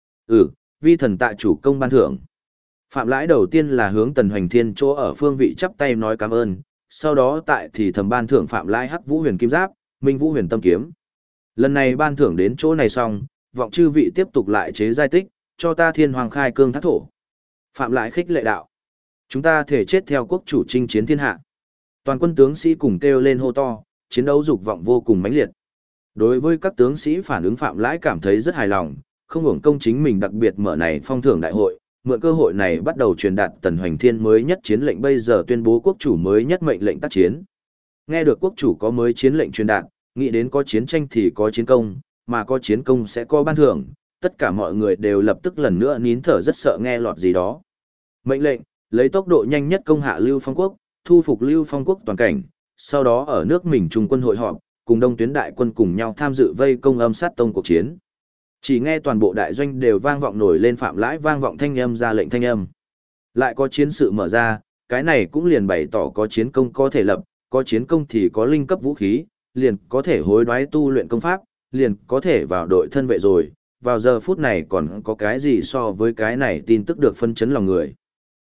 Vi thần tạ chủ công ban thưởng. Phạm Lãi đầu tiên là hướng Tần Hoành Thiên chỗ ở phương vị chắp tay nói cảm ơn, sau đó tại thì thầm ban thưởng Phạm Lãi Hắc Vũ huyền kim giáp, Minh Vũ huyền tâm kiếm. Lần này ban thưởng đến chỗ này xong, vọng chư vị tiếp tục lại chế giai tích, cho ta thiên hoàng khai cương thác thổ. Phạm Lãi khích lệ đạo. Chúng ta thể chết theo quốc chủ chinh chiến thiên hạ. Toàn quân tướng sĩ cùng kêu lên hô to, chiến đấu dục vọng vô cùng mãnh liệt. Đối với các tướng sĩ phản ứng Phạm Lãi cảm thấy rất hài lòng, không hưởng công chính mình đặc biệt mở này phong thưởng đại hội, mượn cơ hội này bắt đầu truyền đạt Tần Hoành Thiên mới nhất chiến lệnh, bây giờ tuyên bố quốc chủ mới nhất mệnh lệnh tác chiến. Nghe được quốc chủ có mới chiến lệnh truyền đạt, nghĩ đến có chiến tranh thì có chiến công, mà có chiến công sẽ có ban thưởng, tất cả mọi người đều lập tức lần nữa nín thở rất sợ nghe lọt gì đó. Mệnh lệnh, lấy tốc độ nhanh nhất công hạ Lưu Phong quốc, thu phục Lưu Phong quốc toàn cảnh, sau đó ở nước mình trung quân hội họp, cùng Đông tuyến đại quân cùng nhau tham dự vây công âm sát tông cuộc chiến. Chỉ nghe toàn bộ đại doanh đều vang vọng nổi lên Phạm Lãi vang vọng thanh âm ra lệnh thanh âm. Lại có chiến sự mở ra, cái này cũng liền bày tỏ có chiến công có thể lập, có chiến công thì có linh cấp vũ khí, liền có thể hối đoái tu luyện công pháp, liền có thể vào đội thân vệ rồi. Vào giờ phút này còn có cái gì so với cái này tin tức được phân chấn lòng người.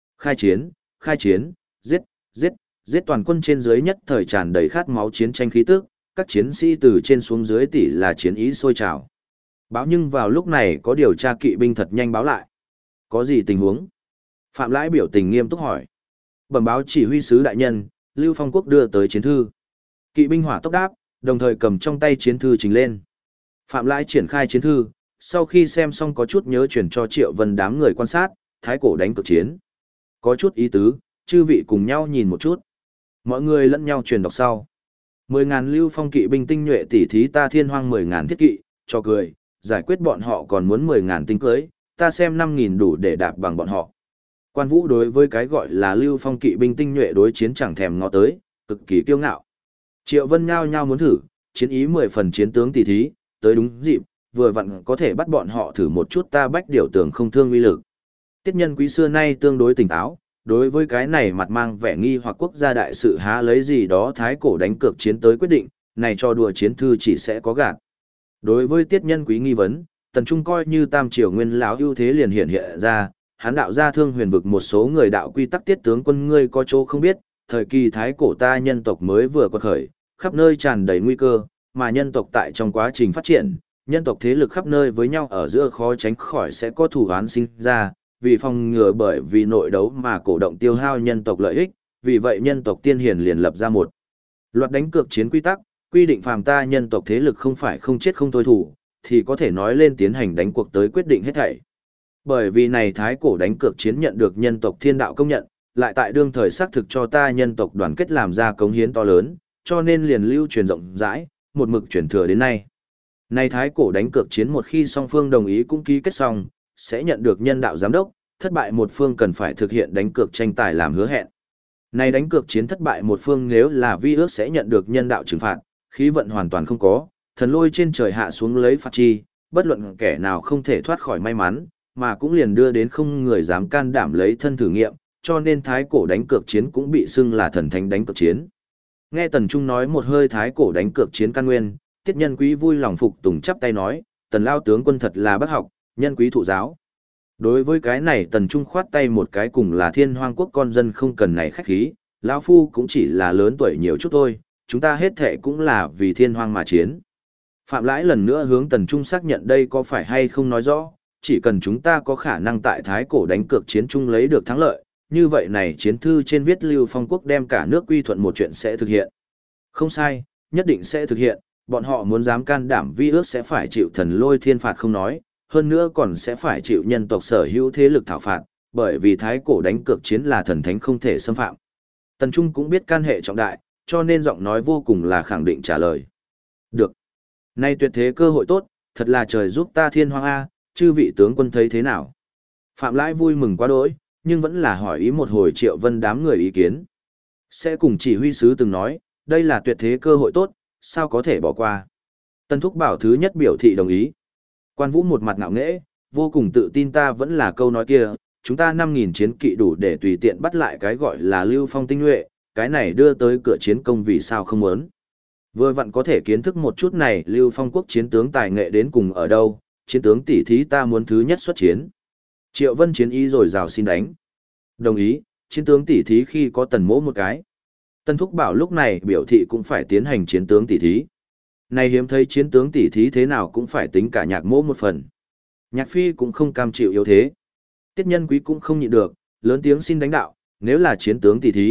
Khai chiến, giết, giết, giết, toàn quân trên dưới nhất thời tràn đầy khát máu chiến tranh khí tức, các chiến sĩ từ trên xuống dưới tỷ là chiến ý sôi trào. Báo nhưng vào lúc này có điều tra kỵ binh thật nhanh báo lại. Có gì tình huống? Phạm Lãi biểu tình nghiêm túc hỏi. Bẩm báo chỉ huy sứ đại nhân, Lưu Phong quốc đưa tới chiến thư. Kỵ binh hỏa tốc đáp, đồng thời cầm trong tay chiến thư trình lên. Phạm Lãi triển khai chiến thư, sau khi xem xong có chút nhớ chuyển cho Triệu Vân đám người quan sát, thái cổ đánh cực chiến. Có chút ý tứ, chư vị cùng nhau nhìn một chút. Mọi người lẫn nhau truyền đọc sau. 10.000 Lưu Phong kỵ binh tinh nhuệ tỉ thí ta Thiên Hoang 10.000 thiết kỵ, cho cười, giải quyết bọn họ còn muốn 10.000 tinh cưới, ta xem 5.000 đủ để đạp bằng bọn họ. Quan Vũ đối với cái gọi là Lưu Phong kỵ binh tinh nhuệ đối chiến chẳng thèm ngó tới, cực kỳ kiêu ngạo. Triệu Vân nhao nhao muốn thử, chiến ý 10 phần chiến tướng tỉ thí, tới đúng dịp, vừa vặn có thể bắt bọn họ thử một chút ta bách điều tưởng không thương uy lực. Tiết Nhân Quý xưa nay tương đối tỉnh táo, đối với cái này mặt mang vẻ nghi hoặc quốc gia đại sự há lấy gì đó thái cổ đánh cược chiến tới quyết định, này cho đùa chiến thư chỉ sẽ có gạt. Đối với Tiết Nhân Quý nghi vấn, Tần Trung coi như tam triều nguyên lão ưu thế liền hiện ra, hắn đạo ra thương huyền vực một số người đạo quy tắc tiết tướng quân ngươi có chỗ không biết, thời kỳ thái cổ ta nhân tộc mới vừa quật khởi, khắp nơi tràn đầy nguy cơ, mà nhân tộc tại trong quá trình phát triển, nhân tộc thế lực khắp nơi với nhau ở giữa khó tránh khỏi sẽ có thù oán sinh ra, vì phòng ngừa bởi vì nội đấu mà cổ động tiêu hao nhân tộc lợi ích, vì vậy nhân tộc tiên hiền liền lập ra một loạt đánh cược chiến quy tắc, quy định phàm ta nhân tộc thế lực không phải không chết không thôi thủ, thì có thể nói lên tiến hành đánh cuộc tới quyết định hết thảy. Bởi vì này thái cổ đánh cược chiến nhận được nhân tộc thiên đạo công nhận, lại tại đương thời xác thực cho ta nhân tộc đoàn kết làm ra cống hiến to lớn, cho nên liền lưu truyền rộng rãi, một mực truyền thừa đến nay. Này thái cổ đánh cược chiến một khi song phương đồng ý cũng ký kết xong, sẽ nhận được nhân đạo giám đốc, thất bại một phương cần phải thực hiện đánh cược tranh tài làm hứa hẹn. Này đánh cược chiến thất bại một phương nếu là vi ước sẽ nhận được nhân đạo trừng phạt, khí vận hoàn toàn không có, thần lôi trên trời hạ xuống lấy phạt chi, bất luận kẻ nào không thể thoát khỏi may mắn, mà cũng liền đưa đến không người dám can đảm lấy thân thử nghiệm, cho nên thái cổ đánh cược chiến cũng bị xưng là thần thánh đánh cược chiến. Nghe Tần Trung nói một hơi thái cổ đánh cược chiến căn nguyên, Tiết Nhân Quý vui lòng phục tùng chắp tay nói, Tần lao tướng quân thật là bác học, nhân quý thụ giáo. Đối với cái này Tần Trung khoát tay một cái cùng là Thiên Hoang quốc con dân không cần này khách khí, lão phu cũng chỉ là lớn tuổi nhiều chút thôi, chúng ta hết thệ cũng là vì Thiên Hoang mà chiến. Phạm Lãi lần nữa hướng Tần Trung xác nhận đây có phải hay không nói rõ, chỉ cần chúng ta có khả năng tại thái cổ đánh cược chiến chung lấy được thắng lợi, như vậy này chiến thư trên viết Lưu Phong quốc đem cả nước quy thuận một chuyện sẽ thực hiện. Không sai, nhất định sẽ thực hiện, bọn họ muốn dám can đảm vi ước sẽ phải chịu thần lôi thiên phạt không nói, hơn nữa còn sẽ phải chịu nhân tộc sở hữu thế lực thảo phạt, bởi vì thái cổ đánh cược chiến là thần thánh không thể xâm phạm. Tần Trung cũng biết can hệ trọng đại, cho nên giọng nói vô cùng là khẳng định trả lời. Được. Nay tuyệt thế cơ hội tốt, thật là trời giúp ta Thiên Hoang A, chư vị tướng quân thấy thế nào? Phạm Lãi vui mừng quá đỗi, nhưng vẫn là hỏi ý một hồi Triệu Vân đám người ý kiến. Sẽ cùng chỉ huy sứ từng nói, đây là tuyệt thế cơ hội tốt, sao có thể bỏ qua. Tân Thúc Bảo thứ nhất biểu thị đồng ý. Quan Vũ một mặt ngạo nghễ, vô cùng tự tin ta vẫn là câu nói kia, chúng ta 5.000 chiến kỵ đủ để tùy tiện bắt lại cái gọi là Lưu Phong tinh nhuệ, cái này đưa tới cửa chiến công vì sao không muốn. Vừa vặn có thể kiến thức một chút này Lưu Phong quốc chiến tướng tài nghệ đến cùng ở đâu, chiến tướng tỷ thí ta muốn thứ nhất xuất chiến. Triệu Vân chiến ý rồi rào xin đánh. Đồng ý, chiến tướng tỷ thí khi có Tần Mỗ một cái. Tân Thúc Bảo lúc này biểu thị cũng phải tiến hành chiến tướng tỷ thí. Này hiếm thấy chiến tướng tỷ thí thế nào cũng phải tính cả Nhạc Mỗ một phần. Nhạc Phi cũng không cam chịu yếu thế. Tiết Nhân Quý cũng không nhịn được, lớn tiếng xin đánh đạo, nếu là chiến tướng tỷ thí,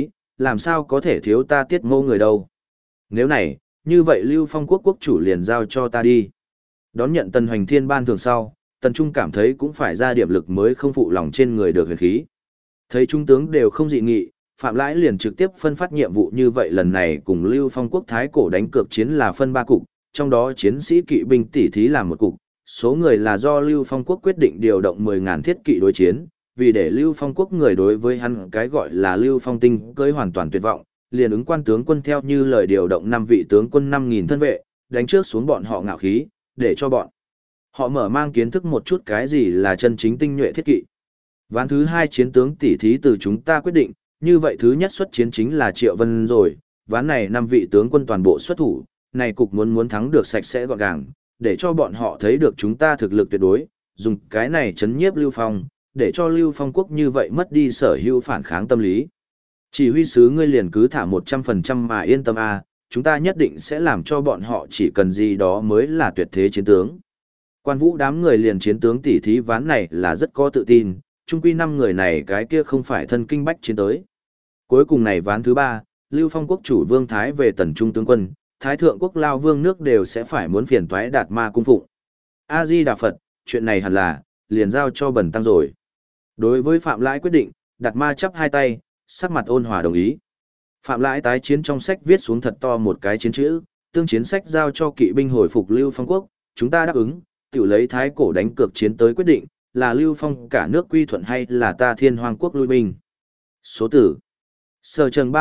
làm sao có thể thiếu ta Tiết Mô người đâu. Nếu này, như vậy Lưu Phong quốc quốc chủ liền giao cho ta đi. Đón nhận Tần Hoành Thiên ban thường sau, Tần Trung cảm thấy cũng phải ra điểm lực mới không phụ lòng trên người được huyền khí. Thấy trung tướng đều không dị nghị, Phạm Lãi liền trực tiếp phân phát nhiệm vụ như vậy, lần này cùng Lưu Phong quốc thái cổ đánh cược chiến là phân 3 cục, trong đó chiến sĩ kỵ binh tỉ thí làm một cục, số người là do Lưu Phong quốc quyết định điều động 10.000 thiết kỵ đối chiến, vì để Lưu Phong quốc người đối với hắn cái gọi là Lưu Phong tinh cưới hoàn toàn tuyệt vọng, liền ứng quan tướng quân theo như lời điều động 5 vị tướng quân 5.000 thân vệ, đánh trước xuống bọn họ ngạo khí, để cho bọn họ mở mang kiến thức một chút cái gì là chân chính tinh nhuệ thiết kỵ. Ván thứ 2 chiến tướng tỉ thí từ chúng ta quyết định, như vậy thứ nhất xuất chiến chính là Triệu Vân rồi, ván này 5 vị tướng quân toàn bộ xuất thủ, này cục muốn thắng được sạch sẽ gọn gàng, để cho bọn họ thấy được chúng ta thực lực tuyệt đối, dùng cái này chấn nhiếp Lưu Phong, để cho Lưu Phong quốc như vậy mất đi sở hữu phản kháng tâm lý. Chỉ huy sứ ngươi liền cứ thả 100% mà yên tâm a, chúng ta nhất định sẽ làm cho bọn họ chỉ cần gì đó mới là tuyệt thế chiến tướng. Quan Vũ đám người liền chiến tướng tỉ thí ván này là rất có tự tin, chung quy 5 người này cái kia không phải thân kinh bách chiến tới. Cuối cùng này ván thứ 3, Lưu Phong quốc chủ Vương Thái về Tần Trung tướng quân, Thái thượng quốc Lao Vương nước đều sẽ phải muốn phiền toái Đạt Ma cung phụng. A Di Đà Phật, chuyện này hẳn là liền giao cho Bần tăng rồi. Đối với Phạm Lãi quyết định, Đạt Ma chắp hai tay, sắc mặt ôn hòa đồng ý. Phạm Lãi tái chiến trong sách viết xuống thật to một cái chiến chữ, tương chiến sách giao cho kỵ binh hồi phục Lưu Phong quốc, chúng ta đáp ứng, tiểu lấy thái cổ đánh cược chiến tới quyết định, là Lưu Phong cả nước quy thuận hay là ta Thiên Hoang quốc lui binh. Số tử Sở Trần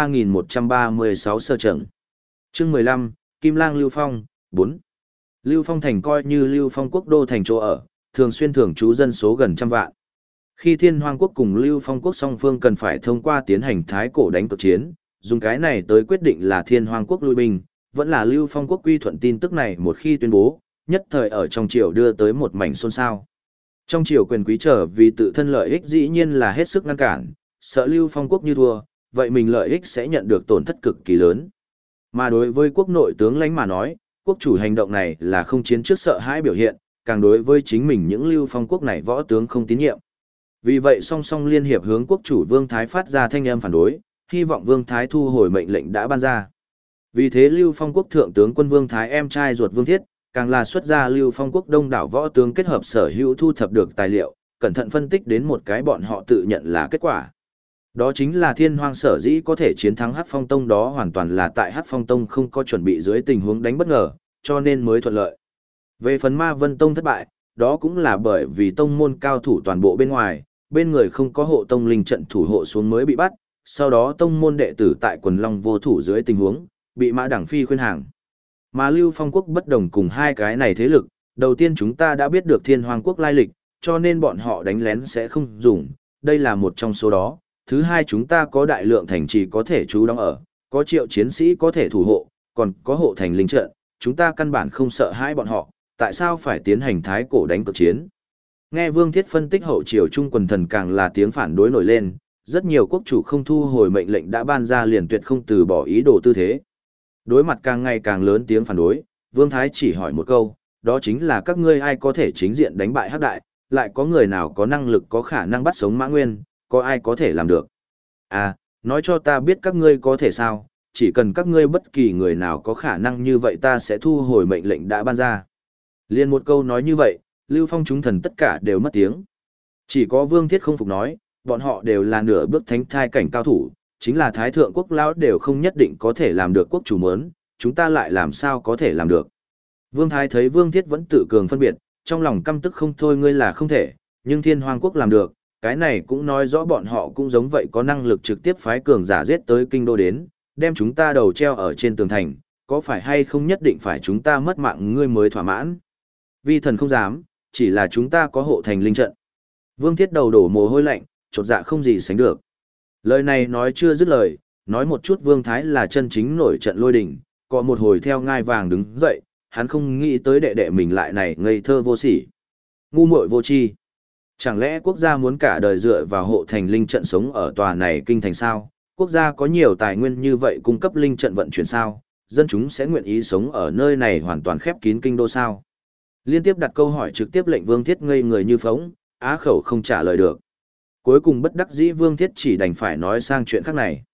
3136 Sở Trần. Chương 15, Kim Lang Lưu Phong, 4. Lưu Phong thành coi như Lưu Phong quốc đô thành chỗ ở, thường xuyên thường trú dân số gần 100 vạn. Khi Thiên Hoang quốc cùng Lưu Phong quốc song phương cần phải thông qua tiến hành thái cổ đánh cược chiến, dùng cái này tới quyết định là Thiên Hoang quốc lui binh, vẫn là Lưu Phong quốc quy thuận, tin tức này một khi tuyên bố, nhất thời ở trong triều đưa tới một mảnh xôn xao. Trong triều quyền quý trở vì tự thân lợi ích dĩ nhiên là hết sức ngăn cản, sợ Lưu Phong quốc như thua, vậy mình lợi ích sẽ nhận được tổn thất cực kỳ lớn. Mà đối với quốc nội tướng lãnh mà nói, quốc chủ hành động này là không chiến trước sợ hãi biểu hiện, càng đối với chính mình những Lưu Phong quốc này võ tướng không tín nhiệm. Vì vậy song song liên hiệp hướng quốc chủ Vương Thái phát ra thanh âm phản đối, hy vọng Vương Thái thu hồi mệnh lệnh đã ban ra. Vì thế Lưu Phong quốc thượng tướng quân Vương Thái em trai ruột Vương Thiết, càng là xuất ra Lưu Phong quốc đông đảo võ tướng kết hợp sở hữu thu thập được tài liệu, cẩn thận phân tích đến một cái bọn họ tự nhận là kết quả. Đó chính là Thiên Hoang sở dĩ có thể chiến thắng Hắc Phong Tông, đó hoàn toàn là tại Hắc Phong Tông không có chuẩn bị dưới tình huống đánh bất ngờ, cho nên mới thuận lợi. Về phần Ma Vân Tông thất bại, đó cũng là bởi vì tông môn cao thủ toàn bộ bên ngoài, bên người không có hộ tông linh trận thủ hộ xuống mới bị bắt, sau đó tông môn đệ tử tại Quần Long vô thủ dưới tình huống, bị Mã Đẳng Phi khuyên hàng. Mà Lưu Phong quốc bất đồng cùng hai cái này thế lực, đầu tiên chúng ta đã biết được Thiên Hoang quốc lai lịch, cho nên bọn họ đánh lén sẽ không dùng, đây là một trong số đó. Thứ hai, chúng ta có đại lượng thành trì có thể trú đóng ở, có triệu chiến sĩ có thể thủ hộ, còn có hộ thành linh trận, chúng ta căn bản không sợ hãi bọn họ, tại sao phải tiến hành thái cổ đánh cược chiến. Nghe Vương Thiết phân tích, hậu triều trung quần thần càng là tiếng phản đối nổi lên, rất nhiều quốc chủ không thu hồi mệnh lệnh đã ban ra liền tuyệt không từ bỏ ý đồ tư thế. Đối mặt càng ngày càng lớn tiếng phản đối, Vương Thái chỉ hỏi một câu, đó chính là các ngươi ai có thể chính diện đánh bại Hắc Đại, lại có người nào có năng lực có khả năng bắt sống Mã Nguyên, có ai có thể làm được? À, nói cho ta biết các ngươi có thể sao, chỉ cần các ngươi bất kỳ người nào có khả năng như vậy ta sẽ thu hồi mệnh lệnh đã ban ra. Liên một câu nói như vậy, Lưu Phong chúng thần tất cả đều mất tiếng. Chỉ có Vương Thiết không phục nói, bọn họ đều là nửa bước thánh thai cảnh cao thủ, chính là Thái Thượng quốc lão đều không nhất định có thể làm được quốc chủ muốn, chúng ta lại làm sao có thể làm được. Vương Thái thấy Vương Thiết vẫn tự cường phân biệt, trong lòng căm tức không thôi, ngươi là không thể, nhưng Thiên Hoang quốc làm được, cái này cũng nói rõ bọn họ cũng giống vậy có năng lực trực tiếp phái cường giả giết tới kinh đô đến, đem chúng ta đầu treo ở trên tường thành, có phải hay không nhất định phải chúng ta mất mạng ngươi mới thỏa mãn. Vi thần không dám, chỉ là chúng ta có hộ thành linh trận. Vương Thiết đầu đổ mồ hôi lạnh, chột dạ không gì sánh được. Lời này nói chưa dứt lời, nói một chút Vương Thái là chân chính nổi trận lôi đình, có một hồi theo ngai vàng đứng dậy, hắn không nghĩ tới đệ đệ mình lại này ngây thơ vô sỉ, ngu muội vô tri. Chẳng lẽ quốc gia muốn cả đời dựa vào hộ thành linh trận sống ở tòa này kinh thành sao? Quốc gia có nhiều tài nguyên như vậy cung cấp linh trận vận chuyển sao? Dân chúng sẽ nguyện ý sống ở nơi này hoàn toàn khép kín kinh đô sao? Liên tiếp đặt câu hỏi trực tiếp lệnh Vương Thiết ngây người như phóng, á khẩu không trả lời được. Cuối cùng bất đắc dĩ Vương Thiết chỉ đành phải nói sang chuyện khác này.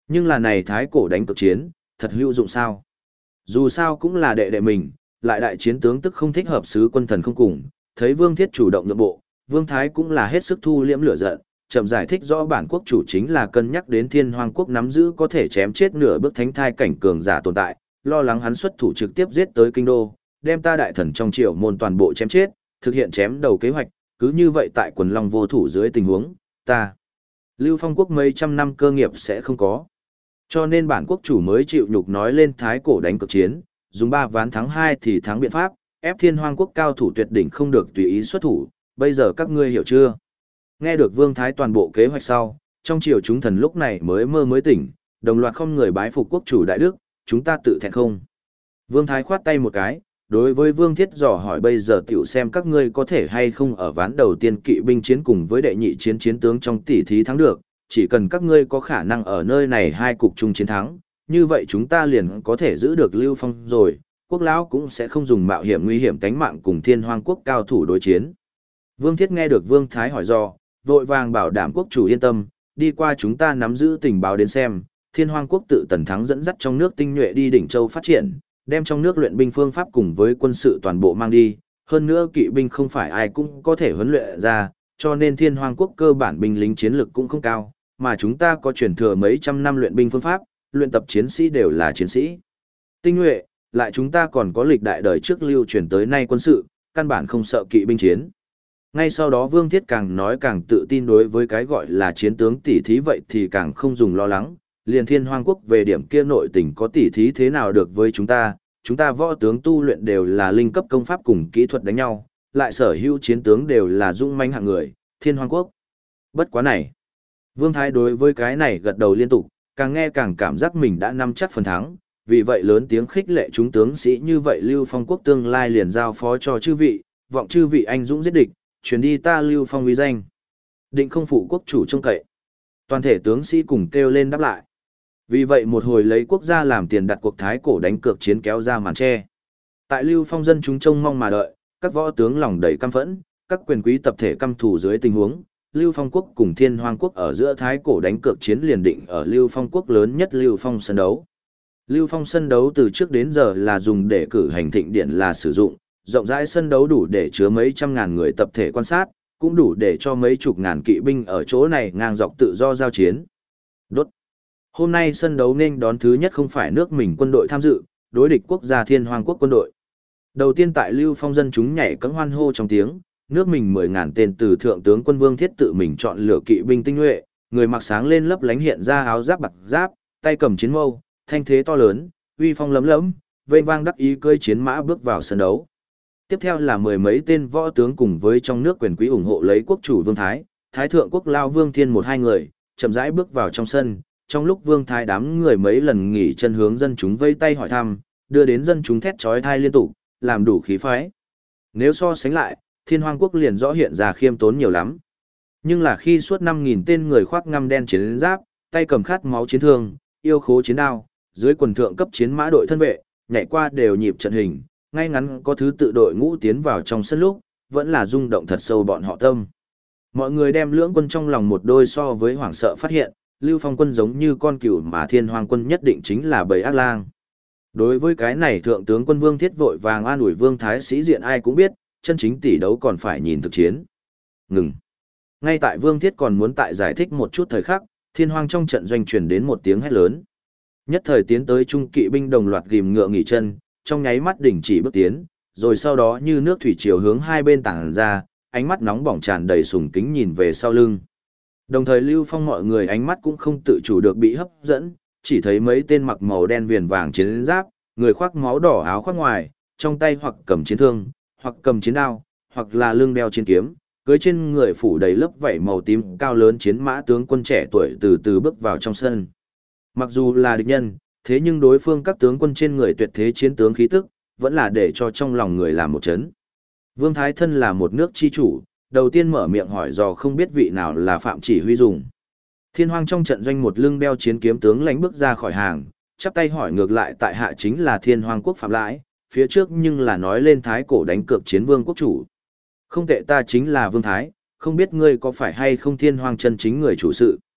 Nhưng là này thái cổ đánh cực chiến, thật hữu dụng sao? Dù sao cũng là đệ đệ mình, lại đại chiến tướng tức không thích hợp sứ quân thần không cùng, thấy Vương Thiết chủ động nhượng bộ, Vương Thái cũng là hết sức thu liễm lửa giận, chậm giải thích rõ bản quốc chủ chính là cân nhắc đến Thiên Hoang quốc nắm giữ có thể chém chết nửa bước thánh thai cảnh cường giả tồn tại, lo lắng hắn xuất thủ trực tiếp giết tới kinh đô, đem ta đại thần trong triều môn toàn bộ chém chết, thực hiện chém đầu kế hoạch, cứ như vậy tại quần long vô thủ dưới tình huống, ta Lưu Phong quốc mấy trăm năm cơ nghiệp sẽ không có. Cho nên bản quốc chủ mới chịu nhục nói lên thái cổ đánh cực chiến, dùng 3 ván thắng 2 thì thắng biện pháp, ép Thiên Hoang quốc cao thủ tuyệt đỉnh không được tùy ý xuất thủ, bây giờ các ngươi hiểu chưa? Nghe được Vương Thái toàn bộ kế hoạch sau, trong triều chúng thần lúc này mới mơ mới tỉnh, đồng loạt không người bái phục quốc chủ đại đức, chúng ta tự thẹn không? Vương Thái khoát tay một cái, đối với Vương Thiết dò hỏi bây giờ tiểu xem các ngươi có thể hay không ở ván đầu tiên kỵ binh chiến cùng với đệ nhị chiến chiến tướng trong tỷ thí thắng được, chỉ cần các ngươi có khả năng ở nơi này hai cục chung chiến thắng, như vậy chúng ta liền có thể giữ được Lưu Phong rồi, quốc lão cũng sẽ không dùng mạo hiểm nguy hiểm tánh mạng cùng Thiên Hoang quốc cao thủ đối chiến. Vương Thiết nghe được Vương Thái hỏi do, vội vàng bảo đảm quốc chủ yên tâm, đi qua chúng ta nắm giữ tình báo đến xem, Thiên Hoang quốc tự tần thắng dẫn dắt trong nước tinh nhuệ đi đỉnh châu phát triển, đem trong nước luyện binh phương pháp cùng với quân sự toàn bộ mang đi, hơn nữa kỵ binh không phải ai cũng có thể huấn luyện ra, cho nên Thiên Hoang quốc cơ bản binh lính chiến lực cũng không cao, mà chúng ta có truyền thừa mấy trăm năm luyện binh phương pháp, luyện tập chiến sĩ đều là chiến sĩ tinh nhuệ, lại chúng ta còn có lịch đại đời trước lưu truyền tới nay quân sự, căn bản không sợ kỵ binh chiến. Ngay sau đó Vương Thiết càng nói càng tự tin, đối với cái gọi là chiến tướng tỷ thí vậy thì càng không dùng lo lắng, liền Thiên Hoang quốc về điểm kia nội tình có tỷ thí thế nào được với chúng ta võ tướng tu luyện đều là linh cấp công pháp cùng kỹ thuật đánh nhau, lại sở hữu chiến tướng đều là dũng mãnh hạng người, Thiên Hoang quốc. Bất quá này. Vương Thái đối với cái này gật đầu liên tục, càng nghe càng cảm giác mình đã nắm chắc phần thắng, vì vậy lớn tiếng khích lệ chúng tướng sĩ như vậy Lưu Phong quốc tương lai liền giao phó cho chư vị, vọng chư vị anh dũng giết địch, truyền đi ta Lưu Phong uy danh. Định không phụ quốc chủ trông cậy. Toàn thể tướng sĩ cùng kêu lên đáp lại. Vì vậy một hồi lấy quốc gia làm tiền đặt cuộc thái cổ đánh cược chiến kéo ra màn che. Tại Lưu Phong dân chúng trông mong mà đợi, các võ tướng lòng đầy căm phẫn, các quyền quý tập thể căm thù dưới tình huống, Lưu Phong quốc cùng Thiên Hoang quốc ở giữa thái cổ đánh cược chiến liền định ở Lưu Phong quốc lớn nhất Lưu Phong sân đấu. Lưu Phong sân đấu từ trước đến giờ là dùng để cử hành thịnh điện là sử dụng, rộng rãi sân đấu đủ để chứa mấy trăm ngàn người tập thể quan sát, cũng đủ để cho mấy chục ngàn kỵ binh ở chỗ này ngang dọc tự do giao chiến. Đốt. Hôm nay sân đấu nên đón thứ nhất không phải nước mình quân đội tham dự, đối địch quốc gia Thiên Hoang quốc quân đội. Đầu tiên tại Lưu Phong dân chúng nhảy cẫng hoan hô trong tiếng, nước mình 10.000 tên từ thượng tướng quân Vương Thiết tự mình chọn lựa kỵ binh tinh nhuệ, người mặc sáng lên lấp lánh hiện ra áo giáp bạc giáp, tay cầm chiến mâu, thanh thế to lớn, uy phong lấm lẫm, vênh vang đắc ý cưỡi chiến mã bước vào sân đấu. Tiếp theo là mười mấy tên võ tướng cùng với trong nước quyền quý ủng hộ lấy quốc chủ Vương Thái, Thái thượng quốc lao Vương Thiên một hai người, chậm rãi bước vào trong sân, trong lúc Vương Thái đám người mấy lần nghỉ chân hướng dân chúng vây tay hỏi thăm, đưa đến dân chúng thét chói tai liên tục, làm đủ khí phái. Nếu so sánh lại, Thiên Hoang quốc liền rõ hiện ra khiêm tốn nhiều lắm. Nhưng là khi suốt 5.000 tên người khoác ngăm đen chiến giáp, tay cầm khát máu chiến thương, yêu khố chiến đao, dưới quần thượng cấp chiến mã đội thân vệ, nhảy qua đều nhịp trận hình, ngay ngắn có thứ tự đội ngũ tiến vào trong sân lúc, vẫn là rung động thật sâu bọn họ tâm. Mọi người đem lưỡng quân trong lòng một đôi so với hoảng sợ phát hiện, Lưu Phong quân giống như con cừu mà Thiên Hoang quân nhất định chính là bầy ác lang. Đối với cái này thượng tướng quân Vương Thiết vội vàng an ủi Vương Thái sĩ diện ai cũng biết, chân chính tỷ đấu còn phải nhìn thực chiến. Ngừng. Ngay tại Vương Thiết còn muốn tại giải thích một chút thời khắc, Thiên Hoang trong trận doanh truyền đến một tiếng hét lớn. Nhất thời tiến tới trung kỵ binh đồng loạt ghim ngựa nghỉ chân, trong nháy mắt đình chỉ bước tiến, rồi sau đó như nước thủy triều hướng hai bên tản ra, ánh mắt nóng bỏng tràn đầy sùng kính nhìn về sau lưng. Đồng thời Lưu Phong mọi người ánh mắt cũng không tự chủ được bị hấp dẫn, chỉ thấy mấy tên mặc màu đen viền vàng chiến giáp, người khoác máu đỏ áo khoác ngoài, trong tay hoặc cầm chiến thương, hoặc cầm chiến đao, hoặc là lưng đeo chiến kiếm, cưới trên người phủ đầy lớp vảy màu tím cao lớn chiến mã tướng quân trẻ tuổi từ từ bước vào trong sân. Mặc dù là địch nhân, thế nhưng đối phương các tướng quân trên người tuyệt thế chiến tướng khí tức, vẫn là để cho trong lòng người làm một chấn. Vương Thái thân là một nước chi chủ, đầu tiên mở miệng hỏi dò không biết vị nào là Phạm Chỉ Huy dùng. Thiên Hoang trong trận doanh một lưng đeo chiến kiếm tướng lãnh bước ra khỏi hàng, chắp tay hỏi ngược lại tại hạ chính là Thiên Hoang quốc Phạm Lãi, phía trước nhưng là nói lên thái cổ đánh cược chiến vương quốc chủ. Không tệ, ta chính là Vương Thái, không biết ngươi có phải hay không Thiên Hoang chân chính người chủ sự.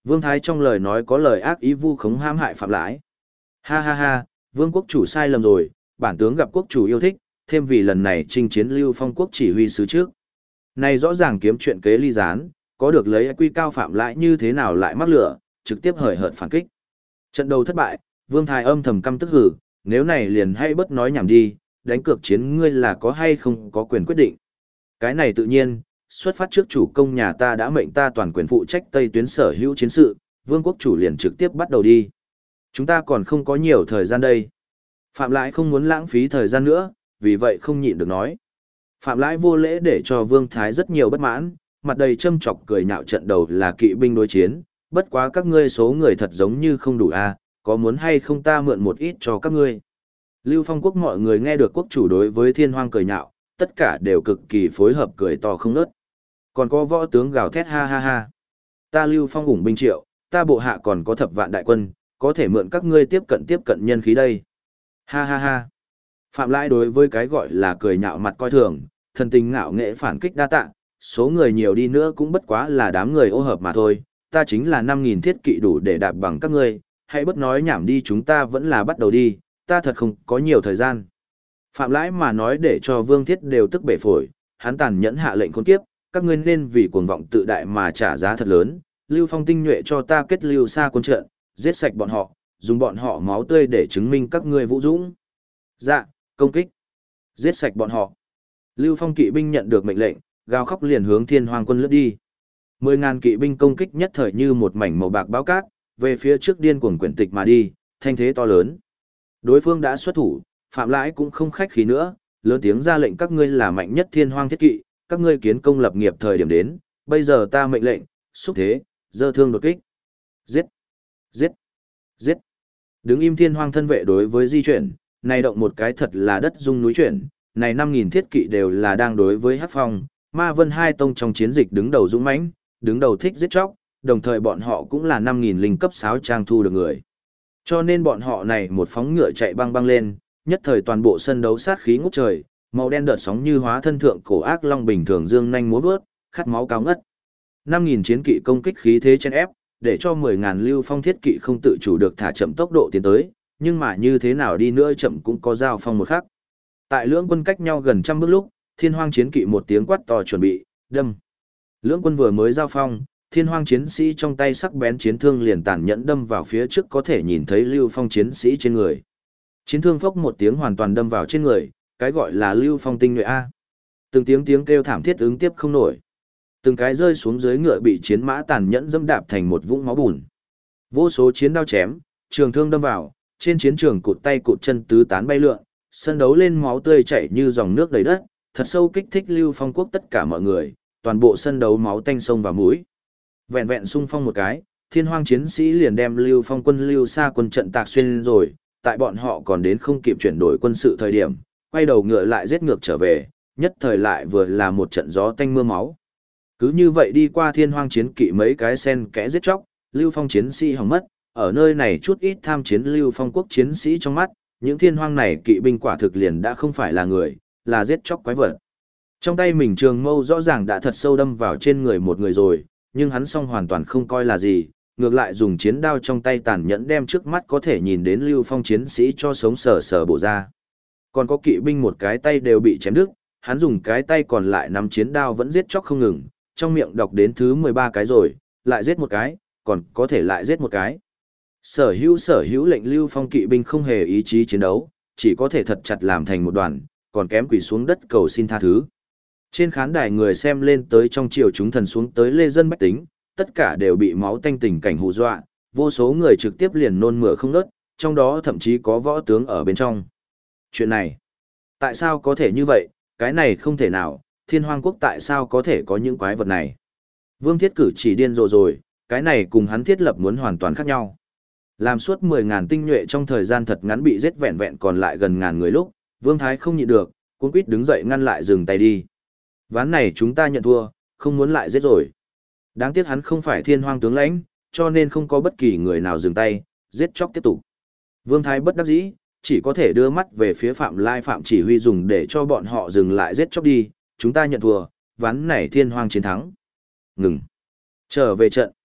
Vương Thái trong lời nói có lời ác ý vu khống hãm hại Phạm Lãi. Ha ha ha, Vương quốc chủ sai lầm rồi, bản tướng gặp quốc chủ yêu thích, thêm vì lần này chinh chiến Lưu Phong quốc chỉ huy sứ trước. Này rõ ràng kiếm chuyện kế ly gián, có được lấy quy cao Phạm Lãi như thế nào lại mắc lửa, trực tiếp hời hợt phản kích. Trận đầu thất bại, Vương Thái âm thầm căm tức hử, nếu này liền hay bớt nói nhảm đi, đánh cược chiến ngươi là có hay không có quyền quyết định. Cái này tự nhiên, xuất phát trước chủ công nhà ta đã mệnh ta toàn quyền phụ trách Tây tuyến sở hữu chiến sự, Vương quốc chủ liền trực tiếp bắt đầu đi. Chúng ta còn không có nhiều thời gian đây. Phạm Lãi không muốn lãng phí thời gian nữa, vì vậy không nhịn được nói. Phạm Lãi vô lễ để cho Vương Thái rất nhiều bất mãn, mặt đầy châm chọc cười nhạo trận đầu là kỵ binh đối chiến, bất quá các ngươi số người thật giống như không đủ a, có muốn hay không ta mượn một ít cho các ngươi. Lưu Phong quốc mọi người nghe được quốc chủ đối với Thiên Hoang cười nhạo, tất cả đều cực kỳ phối hợp cười to không ngớt. Còn có võ tướng gào thét ha ha ha. Ta Lưu Phong ủng binh triệu, ta bộ hạ còn có thập vạn đại quân, có thể mượn các ngươi tiếp cận nhân khí đây. Ha ha ha. Phạm Lãi đối với cái gọi là cười nhạo mặt coi thường, thần tình ngạo nghệ phản kích đa tạ, số người nhiều đi nữa cũng bất quá là đám người ô hợp mà thôi, ta chính là 5.000 thiết kỵ đủ để đạp bằng các ngươi, hãy bất nói nhảm đi, chúng ta vẫn là bắt đầu đi, ta thật không có nhiều thời gian. Phạm Lãi mà nói để cho Vương Thiết đều tức bể phổi, hắn tàn nhẫn hạ lệnh khốn kiếp, các ngươi nên vì cuồng vọng tự đại mà trả giá thật lớn, Lưu Phong tinh nhuệ cho ta kết lưu xa quân trận, giết sạch bọn họ, dùng bọn họ máu tươi để chứng minh các ngươi vũ dũng. Dạ, công kích. Giết sạch bọn họ. Lưu Phong kỵ binh nhận được mệnh lệnh, gào khóc liền hướng Thiên Hoang quân lướt đi. 10.000 kỵ binh công kích nhất thời như một mảnh màu bạc báo cát, về phía trước điên cuồng quyển tịch mà đi, thanh thế to lớn. Đối phương đã xuất thủ, Phạm Lãi cũng không khách khí nữa, lớn tiếng ra lệnh các ngươi là mạnh nhất Thiên Hoang thiết kỵ, các ngươi kiến công lập nghiệp thời điểm đến, bây giờ ta mệnh lệnh, xúc thế, giơ thương đột kích. Giết! Giết! Giết! Đứng im Thiên Hoang thân vệ đối với di chuyển, này động một cái thật là đất rung núi chuyển, này 5.000 thiết kỵ đều là đang đối với Hắc Phong, Ma Vân hai tông trong chiến dịch đứng đầu dũng mãnh, đứng đầu thích giết chóc, đồng thời bọn họ cũng là 5.000 linh cấp sáo trang thu được người. Cho nên bọn họ này một phóng ngựa chạy băng băng lên, nhất thời toàn bộ sân đấu sát khí ngút trời, màu đen đợt sóng như hóa thân thượng cổ ác long bình thường dương nhanh múa vớt, khát máu cao ngất. 5.000 chiến kỵ công kích khí thế chen ép, để cho 10.000 Lưu Phong thiết kỵ không tự chủ được thả chậm tốc độ tiến tới, nhưng mà như thế nào đi nữa chậm cũng có giao phong một khắc. Tại lưỡng quân cách nhau gần trăm bước lúc, Thiên Hoang chiến kỵ một tiếng quát to chuẩn bị, đâm. Lưỡng quân vừa mới giao phong, Thiên Hoang chiến sĩ trong tay sắc bén chiến thương liền tàn nhẫn đâm vào phía trước có thể nhìn thấy Lưu Phong chiến sĩ trên người. Chiến thương phốc một tiếng hoàn toàn đâm vào trên người, cái gọi là Lưu Phong tinh nhuệ A. Từng tiếng kêu thảm thiết ứng tiếp không nổi. Từng cái rơi xuống dưới ngựa bị chiến mã tàn nhẫn dẫm đạp thành một vũng máu bùn. Vô số chiến đao chém, trường thương đâm vào, trên chiến trường cụt tay cụt chân tứ tán bay lượn, sân đấu lên máu tươi chảy như dòng nước đầy đất, thật sâu kích thích Lưu Phong quốc tất cả mọi người, toàn bộ sân đấu máu tanh sông vào mũi. Vẹn vẹn xung phong một cái, Thiên Hoang chiến sĩ liền đem Lưu Phong quân Lưu Sa quân trận tạc xuyên rồi, tại bọn họ còn đến không kịp chuyển đổi quân sự thời điểm, quay đầu ngựa lại giết ngược trở về, nhất thời lại vừa là một trận gió tanh mưa máu. Cứ như vậy đi qua Thiên Hoang chiến kỵ mấy cái sen kẽ giết chóc, Lưu Phong chiến sĩ hỏng mất, ở nơi này chút ít tham chiến Lưu Phong quốc chiến sĩ trong mắt, những Thiên Hoang này kỵ binh quả thực liền đã không phải là người, là giết chóc quái vật. Trong tay mình trường mâu rõ ràng đã thật sâu đâm vào trên người một người rồi, nhưng hắn song hoàn toàn không coi là gì, ngược lại dùng chiến đao trong tay tàn nhẫn đem trước mắt có thể nhìn đến Lưu Phong chiến sĩ cho sống sờ sờ bổ ra. Còn có kỵ binh một cái tay đều bị chém đứt, hắn dùng cái tay còn lại nắm chiến đao vẫn giết chóc không ngừng, trong miệng đọc đến thứ 13 cái rồi, lại giết một cái, còn có thể lại giết một cái. Sở hữu lệnh Lưu Phong kỵ binh không hề ý chí chiến đấu, chỉ có thể thật chặt làm thành một đoàn, còn kém quỳ xuống đất cầu xin tha thứ. Trên khán đài người xem lên tới trong triều chúng thần xuống tới lê dân bách tính, tất cả đều bị máu tanh tình cảnh hù dọa, vô số người trực tiếp liền nôn mửa không ngớt, trong đó thậm chí có võ tướng ở bên trong. Chuyện này, tại sao có thể như vậy, cái này không thể nào, Thiên Hoang quốc tại sao có thể có những quái vật này. Vương Thiết cử chỉ điên rồ rồi, cái này cùng hắn thiết lập muốn hoàn toàn khác nhau. Làm suốt 10.000 tinh nhuệ trong thời gian thật ngắn bị giết vẹn vẹn còn lại gần ngàn người lúc, Vương Thái không nhịn được, cuống quýt đứng dậy ngăn lại dừng tay đi. Ván này chúng ta nhận thua, không muốn lại giết rồi. Đáng tiếc hắn không phải Thiên Hoang tướng lãnh, cho nên không có bất kỳ người nào dừng tay, giết chóc tiếp tục. Vương Thái bất đắc dĩ, chỉ có thể đưa mắt về phía Phạm Lai Phạm chỉ huy dùng để cho bọn họ dừng lại giết chóc đi, chúng ta nhận thua, ván này Thiên Hoang chiến thắng. Ngừng. Trở về trận.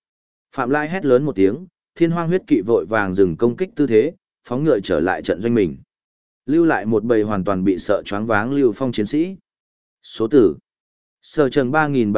Phạm Lai hét lớn một tiếng, Thiên Hoang huyết kỵ vội vàng dừng công kích tư thế, phóng ngựa trở lại trận doanh mình. Lưu lại một bầy hoàn toàn bị sợ choáng váng Lưu Phong chiến sĩ. Số tử. Sở Trần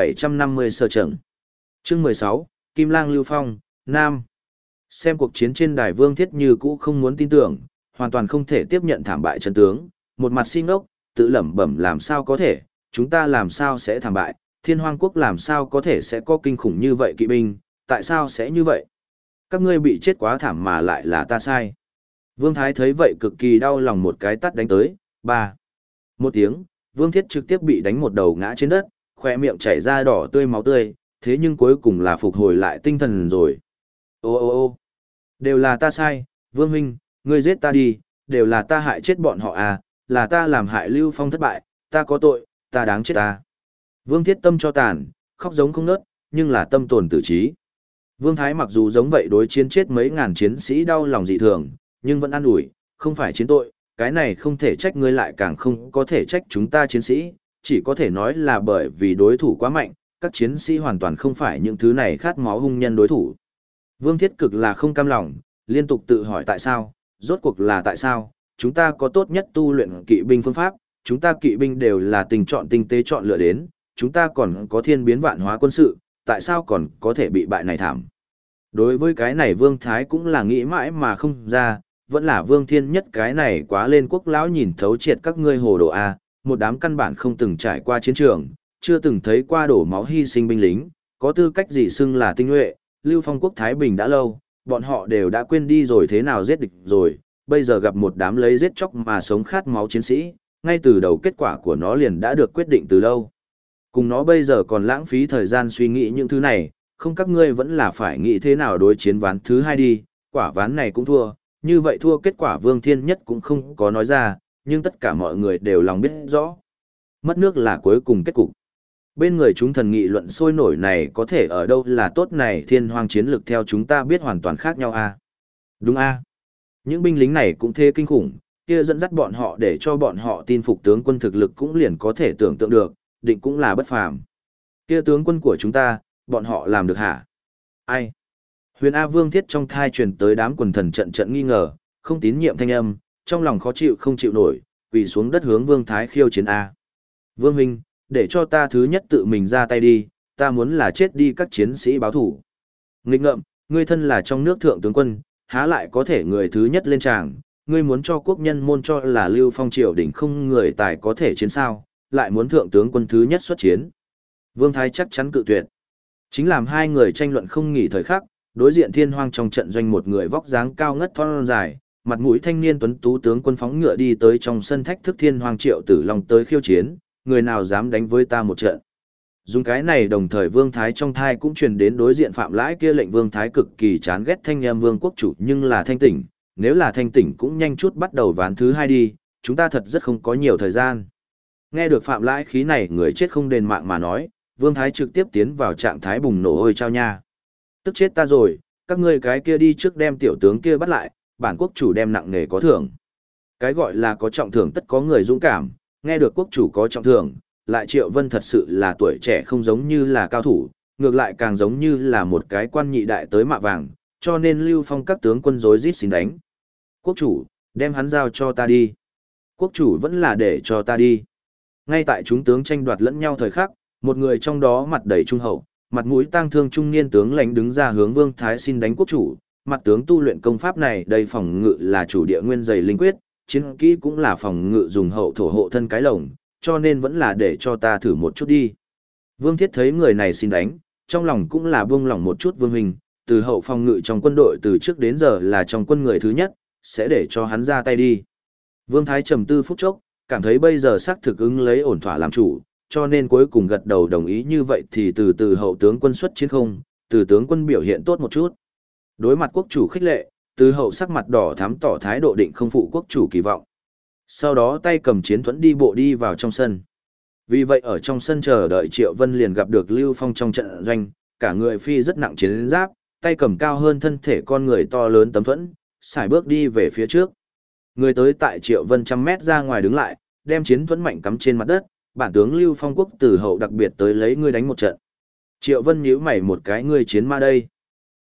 3750 Sở Trần. Chương 16, Kim Lang Lưu Phong, Nam. Xem cuộc chiến trên đài Vương Thiết như cũ không muốn tin tưởng, hoàn toàn không thể tiếp nhận thảm bại chân tướng, một mặt xin ốc, tự lẩm bẩm làm sao có thể, chúng ta làm sao sẽ thảm bại, Thiên Hoang quốc làm sao có thể sẽ có kinh khủng như vậy kỵ binh, tại sao sẽ như vậy? Các ngươi bị chết quá thảm mà lại là ta sai. Vương Thái thấy vậy cực kỳ đau lòng, một cái tát đánh tới, ba. Một tiếng, Vương Thiết trực tiếp bị đánh một đầu ngã trên đất, khỏe miệng chảy ra đỏ tươi máu tươi, thế nhưng cuối cùng là phục hồi lại tinh thần rồi. Ô ô ô đều là ta sai, Vương huynh, ngươi giết ta đi, đều là ta hại chết bọn họ à, là ta làm hại Lưu Phong thất bại, ta có tội, ta đáng chết ta. Vương Thiết tâm cho tàn, khóc giống không nớt, nhưng là tâm tồn tử trí. Vương Thái mặc dù giống vậy đối chiến chết mấy ngàn chiến sĩ đau lòng dị thường, nhưng vẫn an ủi, không phải chiến tội, cái này không thể trách ngươi, lại càng không có thể trách chúng ta chiến sĩ, chỉ có thể nói là bởi vì đối thủ quá mạnh, các chiến sĩ hoàn toàn không phải những thứ này khát máu hung nhân đối thủ. Vương Thiết cực là không cam lòng, liên tục tự hỏi tại sao, rốt cuộc là tại sao, chúng ta có tốt nhất tu luyện kỵ binh phương pháp, chúng ta kỵ binh đều là tình chọn tinh tế chọn lựa đến, chúng ta còn có thiên biến vạn hóa quân sự, tại sao còn có thể bị bại này thảm. Đối với cái này Vương Thái cũng là nghĩ mãi mà không ra, vẫn là Vương Thiên Nhất cái này quá lên quốc lão nhìn thấu triệt các ngươi hồ đồ A, một đám căn bản không từng trải qua chiến trường, chưa từng thấy qua đổ máu hy sinh binh lính, có tư cách gì xưng là tinh nhuệ, Lưu Phong quốc Thái Bình đã lâu, bọn họ đều đã quên đi rồi thế nào giết địch rồi, bây giờ gặp một đám lấy giết chóc mà sống khát máu chiến sĩ, ngay từ đầu kết quả của nó liền đã được quyết định từ lâu. Cùng nó bây giờ còn lãng phí thời gian suy nghĩ những thứ này, không các ngươi vẫn là phải nghĩ thế nào đối chiến ván thứ hai đi, quả ván này cũng thua, như vậy thua kết quả Vương Thiên Nhất cũng không có nói ra, nhưng tất cả mọi người đều lòng biết rõ. Mất nước là cuối cùng kết cục. Bên người chúng thần nghị luận sôi nổi này có thể ở đâu là tốt này, Thiên Hoang chiến lược theo chúng ta biết hoàn toàn khác nhau a. Đúng a. Những binh lính này cũng thế kinh khủng, kia dẫn dắt bọn họ để cho bọn họ tin phục tướng quân thực lực cũng liền có thể tưởng tượng được, định cũng là bất phàm. Kia tướng quân của chúng ta, bọn họ làm được hả? Ai? Huyền A Vương Thiết trong thai truyền tới đám quần thần trận trận nghi ngờ, không tín nhiệm thanh âm, trong lòng khó chịu không chịu nổi, quỳ xuống đất hướng Vương Thái khiêu chiến A. Vương huynh, để cho ta thứ nhất tự mình ra tay đi, ta muốn là chết đi các chiến sĩ báo thủ. Nghịch ngợm, ngươi thân là trong nước thượng tướng quân, há lại có thể người thứ nhất lên tràng, ngươi muốn cho quốc nhân môn cho là Lưu Phong triều đỉnh không người tài có thể chiến sao, lại muốn thượng tướng quân thứ nhất xuất chiến. Vương Thái chắc chắn cự tuyệt. Chính làm hai người tranh luận không nghỉ thời khắc, đối diện Thiên Hoang trong trận doanh một người vóc dáng cao ngất thon dài, mặt mũi thanh niên tuấn tú tướng quân phóng ngựa đi tới trong sân thách thức Thiên Hoang Triệu Tử Long tới khiêu chiến, người nào dám đánh với ta một trận. Dùng cái này đồng thời Vương Thái trong thai cũng truyền đến đối diện Phạm Lãi kia lệnh Vương Thái cực kỳ chán ghét thanh em Vương quốc chủ, nhưng là thanh tỉnh, nếu là thanh tỉnh cũng nhanh chút bắt đầu ván thứ hai đi, chúng ta thật rất không có nhiều thời gian. Nghe được Phạm Lãi khí này người chết không đền mạng mà nói, Vương Thái trực tiếp tiến vào trạng thái bùng nổ ôi chao nha. Tức chết ta rồi, các ngươi cái kia đi trước đem tiểu tướng kia bắt lại, bản quốc chủ đem nặng nề có thưởng. Cái gọi là có trọng thưởng tất có người dũng cảm, nghe được quốc chủ có trọng thưởng, lại Triệu Vân thật sự là tuổi trẻ không giống như là cao thủ, ngược lại càng giống như là một cái quan nhị đại tới mạ vàng, cho nên Lưu Phong các tướng quân rối rít xin đánh. Quốc chủ, đem hắn giao cho ta đi. Quốc chủ vẫn là để cho ta đi. Ngay tại chúng tướng tranh đoạt lẫn nhau thời khắc, một người trong đó mặt đầy trung hậu, mặt mũi tang thương trung niên tướng lãnh đứng ra hướng Vương Thái xin đánh quốc chủ. Mặt tướng tu luyện công pháp này, đây phòng ngự là chủ địa nguyên dày linh quyết, chiến kỹ cũng là phòng ngự dùng hậu thổ hộ thân cái lồng, cho nên vẫn là để cho ta thử một chút đi. Vương Thiết thấy người này xin đánh, trong lòng cũng là buông lòng một chút. Vương huynh, từ hậu phòng ngự trong quân đội từ trước đến giờ là trong quân người thứ nhất, sẽ để cho hắn ra tay đi. Vương Thái trầm tư phút chốc, cảm thấy bây giờ xác thực ứng lấy ổn thỏa làm chủ, cho nên cuối cùng gật đầu đồng ý. Như vậy thì từ hậu tướng quân xuất chiến không, từ tướng quân biểu hiện tốt một chút. Đối mặt quốc chủ khích lệ, từ hậu sắc mặt đỏ thắm tỏ thái độ định không phụ quốc chủ kỳ vọng. Sau đó tay cầm chiến thuẫn đi bộ đi vào trong sân. Vì vậy ở trong sân chờ đợi Triệu Vân liền gặp được Lưu Phong trong trận doanh, cả người phi rất nặng chiến giáp, tay cầm cao hơn thân thể con người to lớn tấm thuẫn, sải bước đi về phía trước. Người tới tại Triệu Vân trăm mét ra ngoài đứng lại, đem chiến thuẫn mạnh cắm trên mặt đất, bản tướng Lưu Phong quốc từ hậu đặc biệt tới lấy ngươi đánh một trận. Triệu Vân nhíu mày một cái, ngươi chiến ma đây.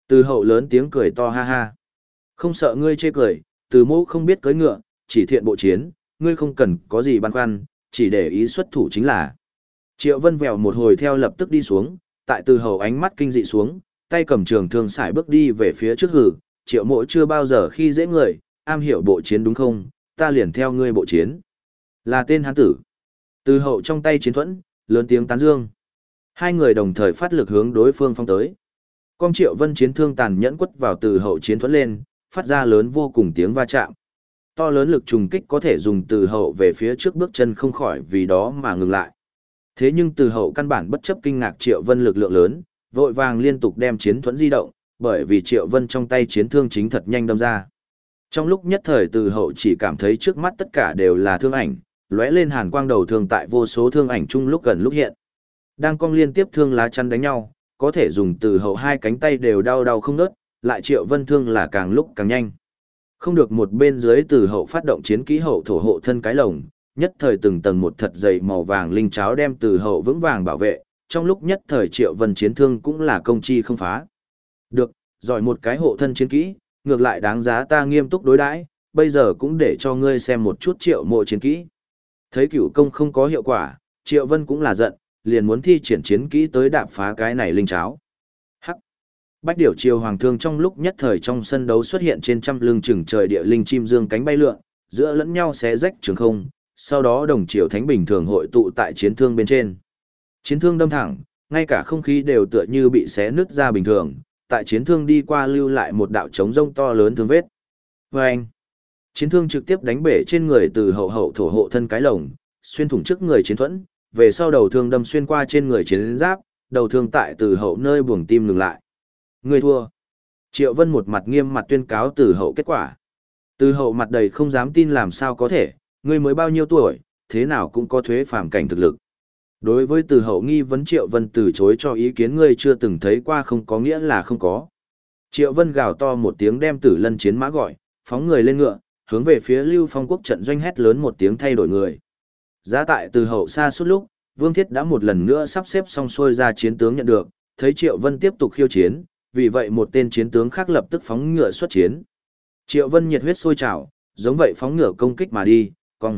Từ hậu lớn tiếng cười to ha ha. Không sợ ngươi chê cười, từ mô không biết cưỡi ngựa, chỉ thiện bộ chiến, ngươi không cần có gì băn khoăn, chỉ để ý xuất thủ chính là. Triệu Vân vèo một hồi theo lập tức đi xuống, tại từ hậu ánh mắt kinh dị xuống, tay cầm trường thương sải bước đi về phía trước hử, Triệu Mộ chưa bao giờ khi dễ người, am hiểu bộ chiến đúng không, ta liền theo ngươi bộ chiến. Là tên hán tử. Từ hậu trong tay chiến thuẫn, lớn tiếng tán dương. Hai người đồng thời phát lực hướng đối phương phong tới. Con Triệu Vân chiến thương tàn nhẫn quất vào từ hậu chiến thuẫn lên, phát ra lớn vô cùng tiếng va chạm. To lớn lực trùng kích có thể dùng từ hậu về phía trước bước chân không khỏi vì đó mà ngừng lại. Thế nhưng từ hậu căn bản bất chấp kinh ngạc Triệu Vân lực lượng lớn, vội vàng liên tục đem chiến thuẫn di động, bởi vì Triệu Vân trong tay chiến thương chính thật nhanh đâm ra. Trong lúc nhất thời từ hậu chỉ cảm thấy trước mắt tất cả đều là thương ảnh, lóe lên hàn quang đầu thương tại vô số thương ảnh chung lúc gần lúc hiện. Đang cong liên tiếp thương lá chắn đánh nhau, có thể dùng từ hậu hai cánh tay đều đau đau không ngớt, lại Triệu Vân thương là càng lúc càng nhanh. Không được một bên dưới từ hậu phát động chiến kỹ hậu thổ hộ thân cái lồng, nhất thời từng tầng một thật dày màu vàng linh cháo đem từ hậu vững vàng bảo vệ, trong lúc nhất thời Triệu Vân chiến thương cũng là công chi không phá. Được, giỏi một cái hộ thân chiến kỹ, ngược lại đáng giá ta nghiêm túc đối đãi, bây giờ cũng để cho ngươi xem một chút Triệu Mộ chiến kỹ. Thấy cửu công không có hiệu quả, Triệu Vân cũng là giận, liền muốn thi triển chiến kỹ tới đạp phá cái này linh cháo. Hắc. Bách điểu triều hoàng thương trong lúc nhất thời trong sân đấu xuất hiện trên trăm lưng chừng trời địa linh chim dương cánh bay lượn, giữa lẫn nhau xé rách trường không, sau đó đồng triều thánh bình thường hội tụ tại chiến thương bên trên. Chiến thương đâm thẳng, ngay cả không khí đều tựa như bị xé nứt ra bình thường, tại chiến thương đi qua lưu lại một đạo trống rông to lớn thương vết. Vâng! Chiến thương trực tiếp đánh bể trên người từ hậu thổ hộ thân cái lồng, xuyên thủng trước người chiến thuẫn, về sau đầu thương đâm xuyên qua trên người chiến giáp, đầu thương tại từ hậu nơi buồng tim ngừng lại. Người thua. Triệu Vân một mặt nghiêm mặt tuyên cáo từ hậu kết quả. Từ hậu mặt đầy không dám tin làm sao có thể, ngươi mới bao nhiêu tuổi, thế nào cũng có thuế phàm cảnh thực lực. Đối với từ hậu nghi vấn Triệu Vân từ chối cho ý kiến ngươi chưa từng thấy qua không có nghĩa là không có. Triệu Vân gào to một tiếng đem Tử Lân chiến mã gọi, phóng người lên ngựa, hướng về phía Lưu Phong quốc trận doanh hét lớn một tiếng thay đổi người. Giá tại từ hậu xa suốt lúc, Vương Thiết đã một lần nữa sắp xếp xong xuôi ra chiến tướng nhận được, thấy Triệu Vân tiếp tục khiêu chiến, vì vậy một tên chiến tướng khác lập tức phóng ngựa xuất chiến. Triệu Vân nhiệt huyết sôi trào, giống vậy phóng ngựa công kích mà đi,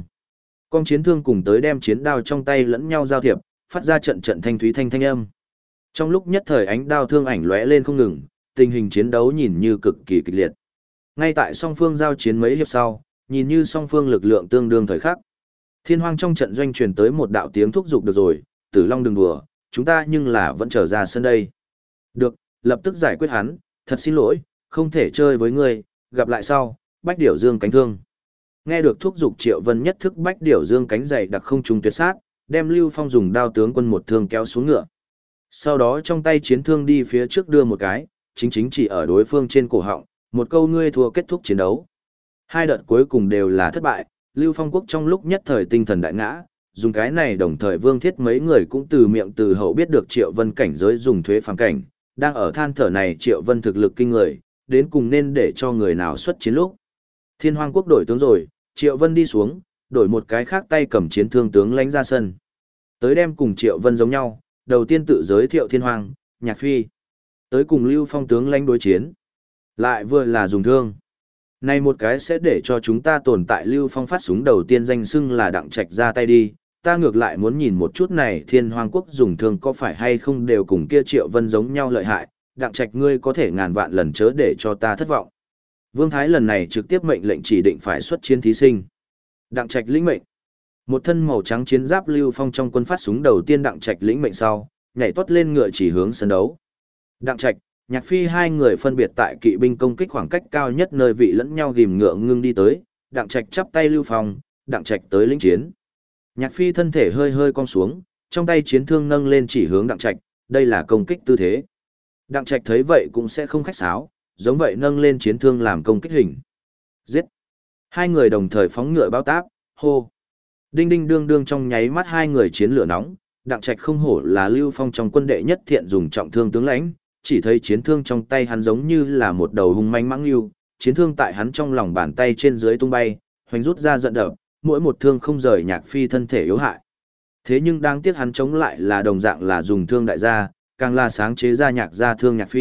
Con chiến thương cùng tới đem chiến đao trong tay lẫn nhau giao thiệp, phát ra trận trận thanh thúy thanh âm. Trong lúc nhất thời ánh đao thương ảnh lóe lên không ngừng, tình hình chiến đấu nhìn như cực kỳ kịch liệt. Ngay tại song phương giao chiến mấy hiệp sau, nhìn như song phương lực lượng tương đương thời khắc. Thiên Hoang trong trận doanh truyền tới một đạo tiếng thúc giục được rồi, Tử Long đừng đùa, chúng ta nhưng là vẫn trở ra sân đây. Được, lập tức giải quyết hắn, thật xin lỗi, không thể chơi với ngươi, gặp lại sau, Bách Điểu Dương cánh thương. Nghe được thúc giục Triệu Vân nhất thức Bách Điểu Dương cánh dày đặc không trùng tuyệt sát, đem Lưu Phong dùng đao tướng quân một thương kéo xuống ngựa. Sau đó trong tay chiến thương đi phía trước đưa một cái, chính chỉ ở đối phương trên cổ họng, một câu ngươi thua kết thúc chiến đấu. Hai đợt cuối cùng đều là thất bại, Lưu Phong quốc trong lúc nhất thời tinh thần đại ngã, dùng cái này đồng thời Vương Thiết mấy người cũng từ miệng từ hậu biết được Triệu Vân cảnh giới dùng thuế phàm cảnh, đang ở than thở này Triệu Vân thực lực kinh người, đến cùng nên để cho người nào xuất chiến lúc. Thiên Hoang quốc đổi tướng rồi, Triệu Vân đi xuống, đổi một cái khác tay cầm chiến thương tướng lãnh ra sân. Tới đem cùng Triệu Vân giống nhau, đầu tiên tự giới thiệu Thiên Hoang, Nhạc Phi. Tới cùng Lưu Phong tướng lãnh đối chiến. Lại vừa là dùng thương. Này một cái sẽ để cho chúng ta tồn tại Lưu Phong phát súng đầu tiên danh xưng là Đặng Trạch ra tay đi. Ta ngược lại muốn nhìn một chút này Thiên Hoang quốc dùng thương có phải hay không đều cùng kia Triệu Vân giống nhau lợi hại. Đặng Trạch ngươi có thể ngàn vạn lần chớ để cho ta thất vọng. Vương Thái lần này trực tiếp mệnh lệnh chỉ định phải xuất chiến thí sinh. Đặng Trạch lĩnh mệnh. Một thân màu trắng chiến giáp Lưu Phong trong quân phát súng đầu tiên Đặng Trạch lĩnh mệnh sau, nhảy toát lên ngựa chỉ hướng sân đấu. Đặng Trạch, Nhạc Phi hai người phân biệt tại kỵ binh công kích khoảng cách cao nhất nơi vị lẫn nhau ghim ngựa ngưng đi tới, Đặng Trạch chắp tay Lưu Phong, Đặng Trạch tới lĩnh chiến. Nhạc Phi thân thể hơi hơi cong xuống, trong tay chiến thương nâng lên chỉ hướng Đặng Trạch, đây là công kích tư thế. Đặng Trạch thấy vậy cũng sẽ không khách sáo, giống vậy nâng lên chiến thương làm công kích hình. Giết! Hai người đồng thời phóng ngựa bao táp, hô! Đinh đinh đương đương trong nháy mắt hai người chiến lửa nóng, Đặng Trạch không hổ là Lưu Phong trong quân đệ nhất thiện dùng trọng thương tướng lãnh, chỉ thấy chiến thương trong tay hắn giống như là một đầu hung manh mãng lưu, chiến thương tại hắn trong lòng bàn tay trên dưới tung bay, hoành rút ra giận đập, mỗi một thương không rời Nhạc Phi thân thể yếu hại. Thế nhưng đáng tiếc hắn chống lại là đồng dạng là dùng thương đại gia, càng là sáng chế ra nhạc gia thương Nhạc Phi,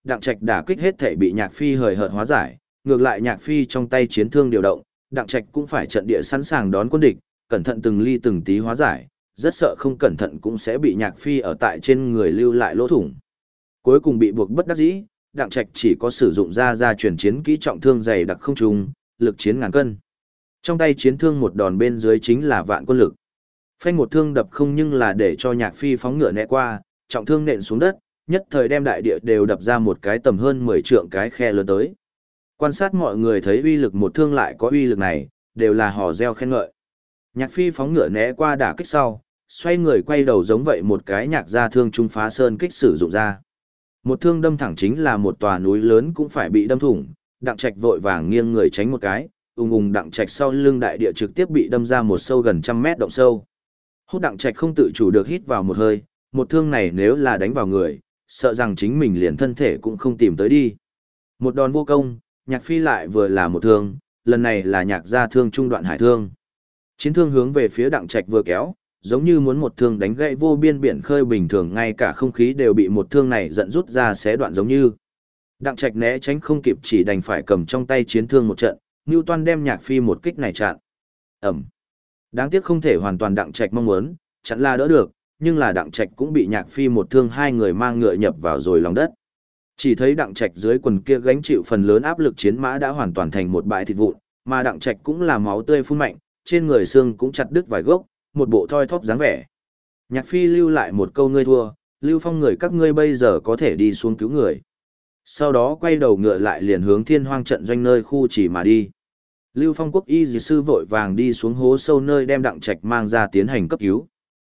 Đặng Trạch đả kích hết thể bị Nhạc Phi hời hợt hóa giải, ngược lại Nhạc Phi trong tay chiến thương điều động, Đặng Trạch cũng phải trận địa sẵn sàng đón quân địch, cẩn thận từng ly từng tí hóa giải, rất sợ không cẩn thận cũng sẽ bị Nhạc Phi ở tại trên người lưu lại lỗ thủng. Cuối cùng bị buộc bất đắc dĩ, Đặng Trạch chỉ có sử dụng ra chuyển chiến kỹ trọng thương dày đặc không trùng, lực chiến ngàn cân. Trong tay chiến thương một đòn bên dưới chính là vạn quân lực. Phanh một thương đập không nhưng là để cho Nhạc Phi phóng ngựa né qua, trọng thương nện xuống đất, nhất thời đem đại địa đều đập ra một cái tầm hơn 10 trượng cái khe lớn tới. Quan sát mọi người thấy uy lực một thương lại có uy lực này, đều là hò reo khen ngợi. Nhạc Phi phóng ngựa né qua đả kích sau, xoay người quay đầu giống vậy một cái nhạc ra thương trung phá sơn kích sử dụng ra. Một thương đâm thẳng chính là một tòa núi lớn cũng phải bị đâm thủng, Đặng Trạch vội vàng nghiêng người tránh một cái, ùng Đặng Trạch sau lưng đại địa trực tiếp bị đâm ra một sâu gần 100 mét động sâu. Hút Đặng Trạch không tự chủ được hít vào một hơi, một thương này nếu là đánh vào người, sợ rằng chính mình liền thân thể cũng không tìm tới đi. Một đòn vô công, Nhạc Phi lại vừa là một thương, lần này là nhạc ra thương trung đoạn hải thương. Chiến thương hướng về phía Đặng Trạch vừa kéo, giống như muốn một thương đánh gãy vô biên biển khơi bình thường, ngay cả không khí đều bị một thương này giận rút ra xé đoạn giống như. Đặng Trạch né tránh không kịp chỉ đành phải cầm trong tay chiến thương một trận, Newton đem Nhạc Phi một kích này chặn. Ẩm. Đáng tiếc không thể hoàn toàn Đặng Trạch mong muốn, chặn là đỡ được, nhưng là Đặng Trạch cũng bị Nhạc Phi một thương hai người mang ngựa nhập vào rồi lòng đất. Chỉ thấy Đặng Trạch dưới quần kia gánh chịu phần lớn áp lực chiến mã đã hoàn toàn thành một bãi thịt vụn, mà Đặng Trạch cũng là máu tươi phun mạnh, trên người xương cũng chặt đứt vài gốc, một bộ thoi thóp dáng vẻ. Nhạc Phi lưu lại một câu ngươi thua, Lưu Phong người các ngươi bây giờ có thể đi xuống cứu người. Sau đó quay đầu ngựa lại liền hướng Thiên Hoang trận doanh nơi khu chỉ mà đi. Lưu Phong quốc y dì sư vội vàng đi xuống hố sâu nơi đem Đặng Trạch mang ra tiến hành cấp cứu.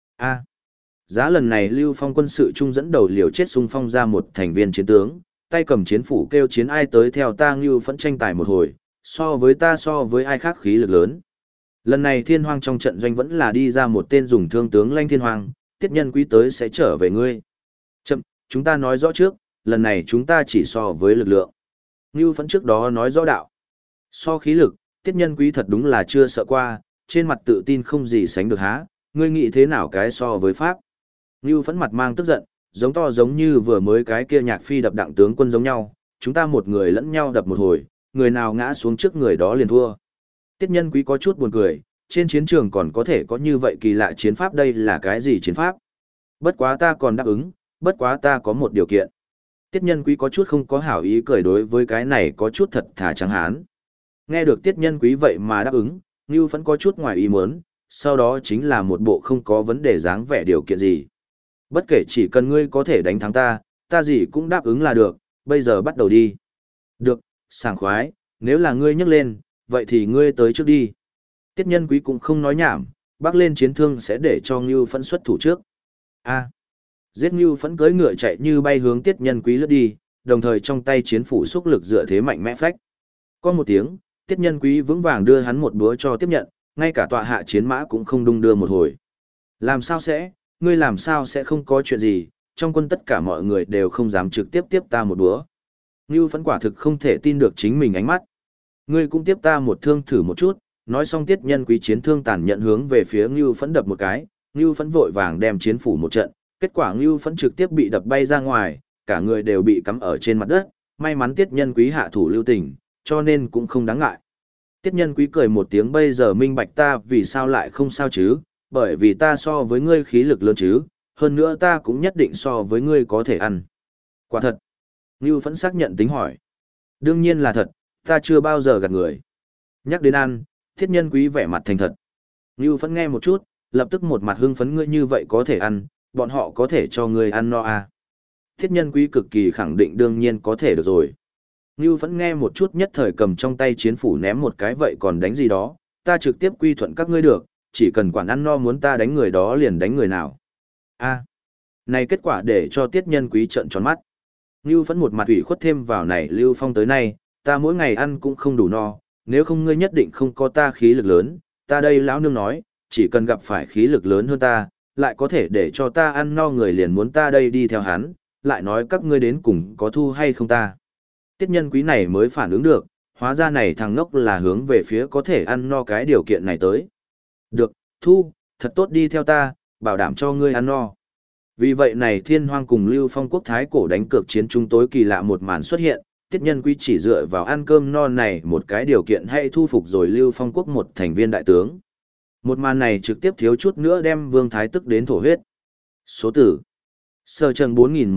Giá lần này Lưu Phong quân sự trung dẫn đầu liều chết xung phong ra một thành viên chiến tướng, tay cầm chiến phủ kêu chiến ai tới theo ta Ngưu Phẫn tranh tài một hồi, so với ai khác khí lực lớn. Lần này Thiên Hoang trong trận doanh vẫn là đi ra một tên dùng thương tướng Lanh Thiên Hoang, Tiết Nhân Quý tới sẽ trở về ngươi. Chậm, chúng ta nói rõ trước, lần này chúng ta chỉ so với lực lượng. Ngưu Phẫn trước đó nói rõ đạo. So khí lực, Tiết Nhân Quý thật đúng là chưa sợ qua, trên mặt tự tin không gì sánh được há, ngươi nghĩ thế nào cái so với Pháp. Ngưu Phẫn mặt mang tức giận, giống to giống như vừa mới cái kia Nhạc Phi đập Đặng tướng quân giống nhau, chúng ta một người lẫn nhau đập một hồi, người nào ngã xuống trước người đó liền thua. Tiết Nhân Quý có chút buồn cười, trên chiến trường còn có thể có như vậy kỳ lạ chiến pháp, đây là cái gì chiến pháp? Bất quá ta còn đáp ứng, bất quá ta có một điều kiện. Tiết Nhân Quý có chút không có hảo ý cười đối với cái này có chút thật thà trắng hán. Nghe được Tiết Nhân Quý vậy mà đáp ứng, Ngưu Phẫn có chút ngoài ý muốn, sau đó chính là một bộ không có vấn đề dáng vẻ điều kiện gì. Bất kể chỉ cần ngươi có thể đánh thắng ta, ta gì cũng đáp ứng là được, bây giờ bắt đầu đi. Được, sảng khoái, nếu là ngươi nhấc lên, vậy thì ngươi tới trước đi. Tiết Nhân Quý cũng không nói nhảm, bắc lên chiến thương sẽ để cho Ngưu Phẫn xuất thủ trước. Giết Ngưu Phẫn cưỡi ngựa chạy như bay hướng Tiết Nhân Quý lướt đi, đồng thời trong tay chiến phủ xúc lực dựa thế mạnh mẽ phách. Có một tiếng, Tiết Nhân Quý vững vàng đưa hắn một búa cho tiếp nhận, ngay cả tọa hạ chiến mã cũng không đung đưa một hồi. Làm sao sẽ, ngươi làm sao sẽ không có chuyện gì, trong quân tất cả mọi người đều không dám trực tiếp tiếp ta một búa. Ngưu Phẫn quả thực không thể tin được chính mình ánh mắt. Ngươi cũng tiếp ta một thương thử một chút, nói xong Tiết Nhân Quý chiến thương tàn nhận hướng về phía Ngưu Phẫn đập một cái, Ngưu Phẫn vội vàng đem chiến phủ một trận, kết quả Ngưu Phẫn trực tiếp bị đập bay ra ngoài, cả người đều bị cắm ở trên mặt đất, may mắn Tiết Nhân Quý hạ thủ lưu tình, cho nên cũng không đáng ngại. Tiết Nhân Quý cười một tiếng bây giờ minh bạch ta vì sao lại không sao chứ, bởi vì ta so với ngươi khí lực lớn chứ, hơn nữa ta cũng nhất định so với ngươi có thể ăn. Quả thật. Ngưu Phẫn xác nhận tính hỏi. Đương nhiên là thật, ta chưa bao giờ gạt người. Nhắc đến ăn, Tiết Nhân Quý vẻ mặt thành thật. Ngưu Phẫn nghe một chút, lập tức một mặt hưng phấn ngươi như vậy có thể ăn, bọn họ có thể cho ngươi ăn no à. Tiết Nhân Quý cực kỳ khẳng định đương nhiên có thể được rồi. Ngưu Phẫn nghe một chút nhất thời cầm trong tay chiến phủ ném một cái vậy còn đánh gì đó, ta trực tiếp quy thuận các ngươi được, chỉ cần quản ăn no muốn ta đánh người đó liền đánh người nào. Này kết quả để cho Tiết Nhân Quý trợn tròn mắt. Ngưu Phẫn một mặt ủy khuất thêm vào này Lưu Phong tới nay, ta mỗi ngày ăn cũng không đủ no, nếu không ngươi nhất định không có ta khí lực lớn, ta đây lão nương nói, chỉ cần gặp phải khí lực lớn hơn ta, lại có thể để cho ta ăn no người liền muốn ta đây đi theo hắn, lại nói các ngươi đến cùng có thu hay không ta. Tiết Nhân Quý này mới phản ứng được, hóa ra này thằng ngốc là hướng về phía có thể ăn no cái điều kiện này tới. Được, thu, thật tốt đi theo ta, bảo đảm cho ngươi ăn no. Vì vậy này Thiên Hoang cùng Lưu Phong quốc thái cổ đánh cược chiến chúng tối kỳ lạ một màn xuất hiện, Tiết Nhân Quý chỉ dựa vào ăn cơm no này một cái điều kiện hay thu phục rồi Lưu Phong quốc một thành viên đại tướng. Một màn này trực tiếp thiếu chút nữa đem Vương Thái tức đến thổ huyết. Số tử. Sở Trần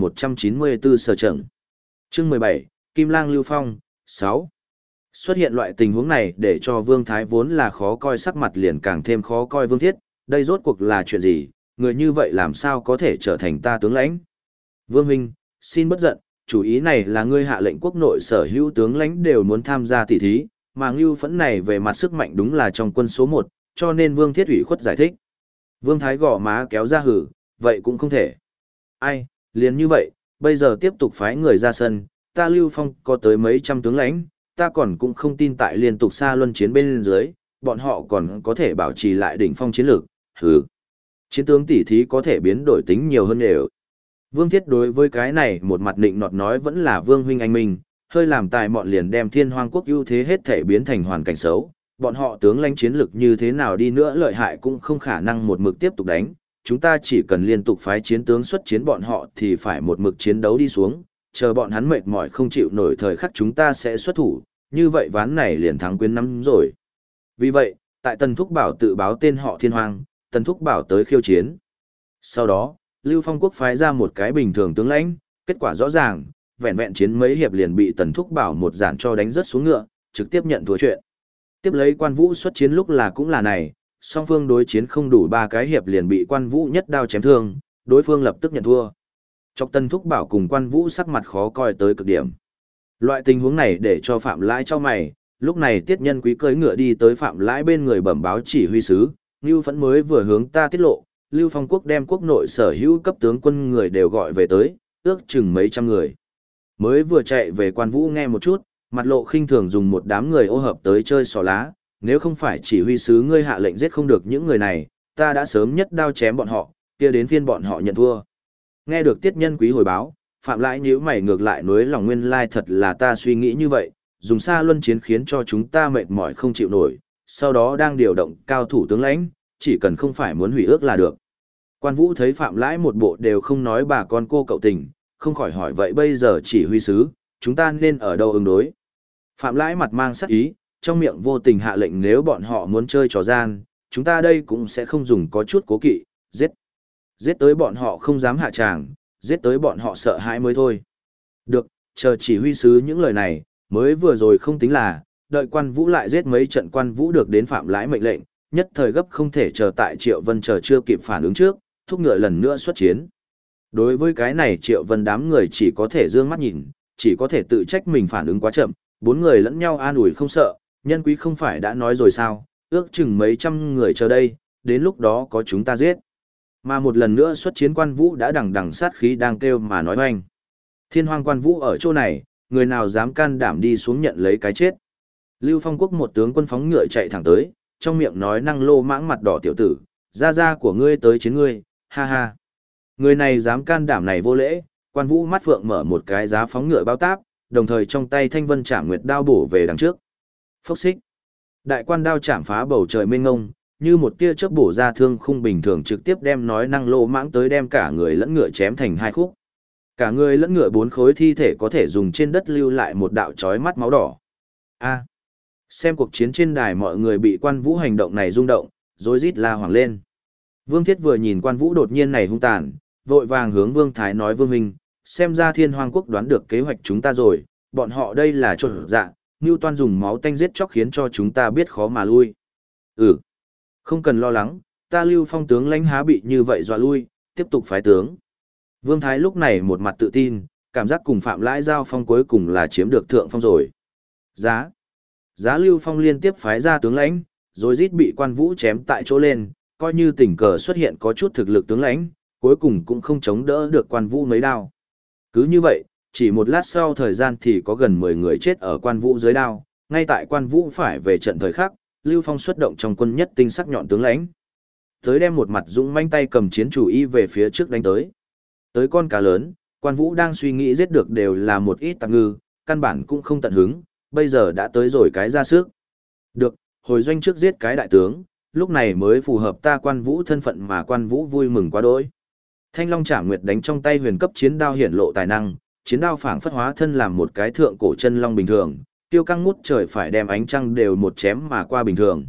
4194 Sở Trần. Chương 17, Kim Lang Lưu Phong, 6. Xuất hiện loại tình huống này để cho Vương Thái vốn là khó coi sắc mặt liền càng thêm khó coi Vương Thiết, đây rốt cuộc là chuyện gì, người như vậy làm sao có thể trở thành ta tướng lãnh. Vương huynh, xin bất giận, chủ ý này là ngươi hạ lệnh quốc nội sở hữu tướng lãnh đều muốn tham gia tỷ thí, mà Ngưu Phẫn này về mặt sức mạnh đúng là trong quân số 1, cho nên Vương Thiết ủy khuất giải thích. Vương Thái gõ má kéo ra hử, vậy cũng không thể. Ai, liền như vậy, bây giờ tiếp tục phái người ra sân, ta Lưu Phong có tới mấy trăm tướng lãnh, ta còn cũng không tin tại liên tục xa luân chiến bên dưới, bọn họ còn có thể bảo trì lại đỉnh phong chiến lược, hừ. Chiến tướng tỷ thí có thể biến đổi tính nhiều hơn đều. Vương Thiết đối với cái này một mặt nịnh nọt nói vẫn là Vương huynh anh minh, hơi làm tài mọn liền đem Thiên Hoang quốc ưu thế hết thể biến thành hoàn cảnh xấu, bọn họ tướng lãnh chiến lực như thế nào đi nữa lợi hại cũng không khả năng một mực tiếp tục đánh, chúng ta chỉ cần liên tục phái chiến tướng xuất chiến bọn họ thì phải một mực chiến đấu đi xuống, chờ bọn hắn mệt mỏi không chịu nổi thời khắc chúng ta sẽ xuất thủ, như vậy ván này liền thắng quyến nắm rồi. Vì vậy, tại Tần Thúc Bảo tự báo tên họ Thiên Hoang, Tần Thúc Bảo tới khiêu chiến. Sau đó, Lưu Phong quốc phái ra một cái bình thường tướng lãnh, kết quả rõ ràng, vẹn vẹn chiến mấy hiệp liền bị Tần Thúc Bảo một giản cho đánh rất xuống ngựa, trực tiếp nhận thua chuyện. Tiếp lấy Quan Vũ xuất chiến lúc là cũng là này, song phương đối chiến không đủ 3 cái hiệp liền bị Quan Vũ nhất đao chém thương, đối phương lập tức nhận thua. Chọc Tần Thúc Bảo cùng Quan Vũ sắc mặt khó coi tới cực điểm. Loại tình huống này để cho Phạm Lãi cho mày, lúc này Tiết Nhân Quý cưỡi ngựa đi tới Phạm Lãi bên người bẩm báo chỉ huy sứ, Ngưu Phẫn mới vừa hướng ta tiết lộ, Lưu Phong quốc đem quốc nội sở hữu cấp tướng quân người đều gọi về tới, ước chừng mấy trăm người. Mới vừa chạy về Quan Vũ nghe một chút, mặt lộ khinh thường dùng một đám người ô hợp tới chơi xỏ lá, nếu không phải chỉ huy sứ ngươi hạ lệnh giết không được những người này, ta đã sớm nhất đao chém bọn họ, kia đến phiên bọn họ nhận thua. Nghe được Tiết Nhân Quý hồi báo, Phạm Lãi nhíu mày ngược lại nuối lòng nguyên lai thật là ta suy nghĩ như vậy, dùng xa luân chiến khiến cho chúng ta mệt mỏi không chịu nổi, sau đó đang điều động cao thủ tướng lãnh, chỉ cần không phải muốn hủy ước là được. Quan Vũ thấy Phạm Lãi một bộ đều không nói bà con cô cậu tình, không khỏi hỏi vậy bây giờ chỉ huy sứ, chúng ta nên ở đâu ứng đối. Phạm Lãi mặt mang sắc ý, trong miệng vô tình hạ lệnh nếu bọn họ muốn chơi trò gian, chúng ta đây cũng sẽ không dùng có chút cố kỵ, giết. Giết tới bọn họ không dám hạ tràng, giết tới bọn họ sợ hãi mới thôi. Được, chờ chỉ huy sứ những lời này, mới vừa rồi không tính là, đợi Quan Vũ lại giết mấy trận Quan Vũ được đến Phạm Lãi mệnh lệnh, nhất thời gấp không thể chờ tại Triệu Vân chờ chưa kịp phản ứng trước, thúc ngựa lần nữa xuất chiến. Đối với cái này Triệu Vân đám người chỉ có thể dương mắt nhìn, chỉ có thể tự trách mình phản ứng quá chậm, 4 người lẫn nhau an ủi không sợ, Nhân Quý không phải đã nói rồi sao, ước chừng mấy trăm người chờ đây, đến lúc đó có chúng ta giết. Mà một lần nữa xuất chiến Quan Vũ đã đằng đằng sát khí đang kêu mà nói oanh. Thiên Hoang Quan Vũ ở chỗ này, người nào dám can đảm đi xuống nhận lấy cái chết. Lưu Phong quốc một tướng quân phóng ngựa chạy thẳng tới, trong miệng nói năng lô mãng mặt đỏ tiểu tử, ra của ngươi tới chiến ngươi, ha ha. Người này dám can đảm này vô lễ, Quan Vũ mắt phượng mở một cái giá phóng ngựa bao táp, đồng thời trong tay thanh vân trảm nguyệt đao bổ về đằng trước. Phốc xích. Đại quan đao chạm phá bầu trời mênh ngông, như một tia chớp bổ ra thương khung bình thường trực tiếp đem nói năng lô mãng tới đem cả người lẫn ngựa chém thành 2 khúc. Cả người lẫn ngựa 4 khối thi thể có thể dùng trên đất lưu lại một đạo chói mắt máu đỏ. A. Xem cuộc chiến trên đài mọi người bị Quan Vũ hành động này rung động, rối rít la hoảng lên. Vương Thiết vừa nhìn Quan Vũ đột nhiên này hung tàn, vội vàng hướng Vương Thái nói Vương huynh, xem ra Thiên Hoang quốc đoán được kế hoạch chúng ta rồi, bọn họ đây là trộn dạ, Ngưu Toan dùng máu tanh giết chóc khiến cho chúng ta biết khó mà lui. Không cần lo lắng, ta Lưu Phong tướng lãnh há bị như vậy dọa lui, tiếp tục phái tướng. Vương Thái lúc này một mặt tự tin, cảm giác cùng Phạm Lãi giao phong cuối cùng là chiếm được thượng phong rồi. Giá Lưu Phong liên tiếp phái ra tướng lãnh, rồi rít bị Quan Vũ chém tại chỗ lên, coi như tình cờ xuất hiện có chút thực lực tướng lãnh, cuối cùng cũng không chống đỡ được Quan Vũ mấy đao. Cứ như vậy, chỉ một lát sau thời gian thì có gần 10 người chết ở Quan Vũ dưới đao, ngay tại Quan Vũ phải về trận thời khắc, Lưu Phong xuất động trong quân nhất tinh sắc nhọn tướng lãnh. Tới đem một mặt dũng manh tay cầm chiến chủ y về phía trước đánh tới. Tới con cá lớn, Quan Vũ đang suy nghĩ giết được đều là một ít tạp ngư, căn bản cũng không tận hứng, bây giờ đã tới rồi cái ra sức. Được, hồi doanh trước giết cái đại tướng, lúc này mới phù hợp ta Quan Vũ thân phận mà Quan Vũ vui mừng quá đỗi. Thanh Long Chạm Nguyệt đánh trong tay huyền cấp chiến đao hiển lộ tài năng, chiến đao phảng phất hóa thân làm một cái thượng cổ chân long bình thường, tiêu căng ngút trời phải đem ánh trăng đều một chém mà qua bình thường.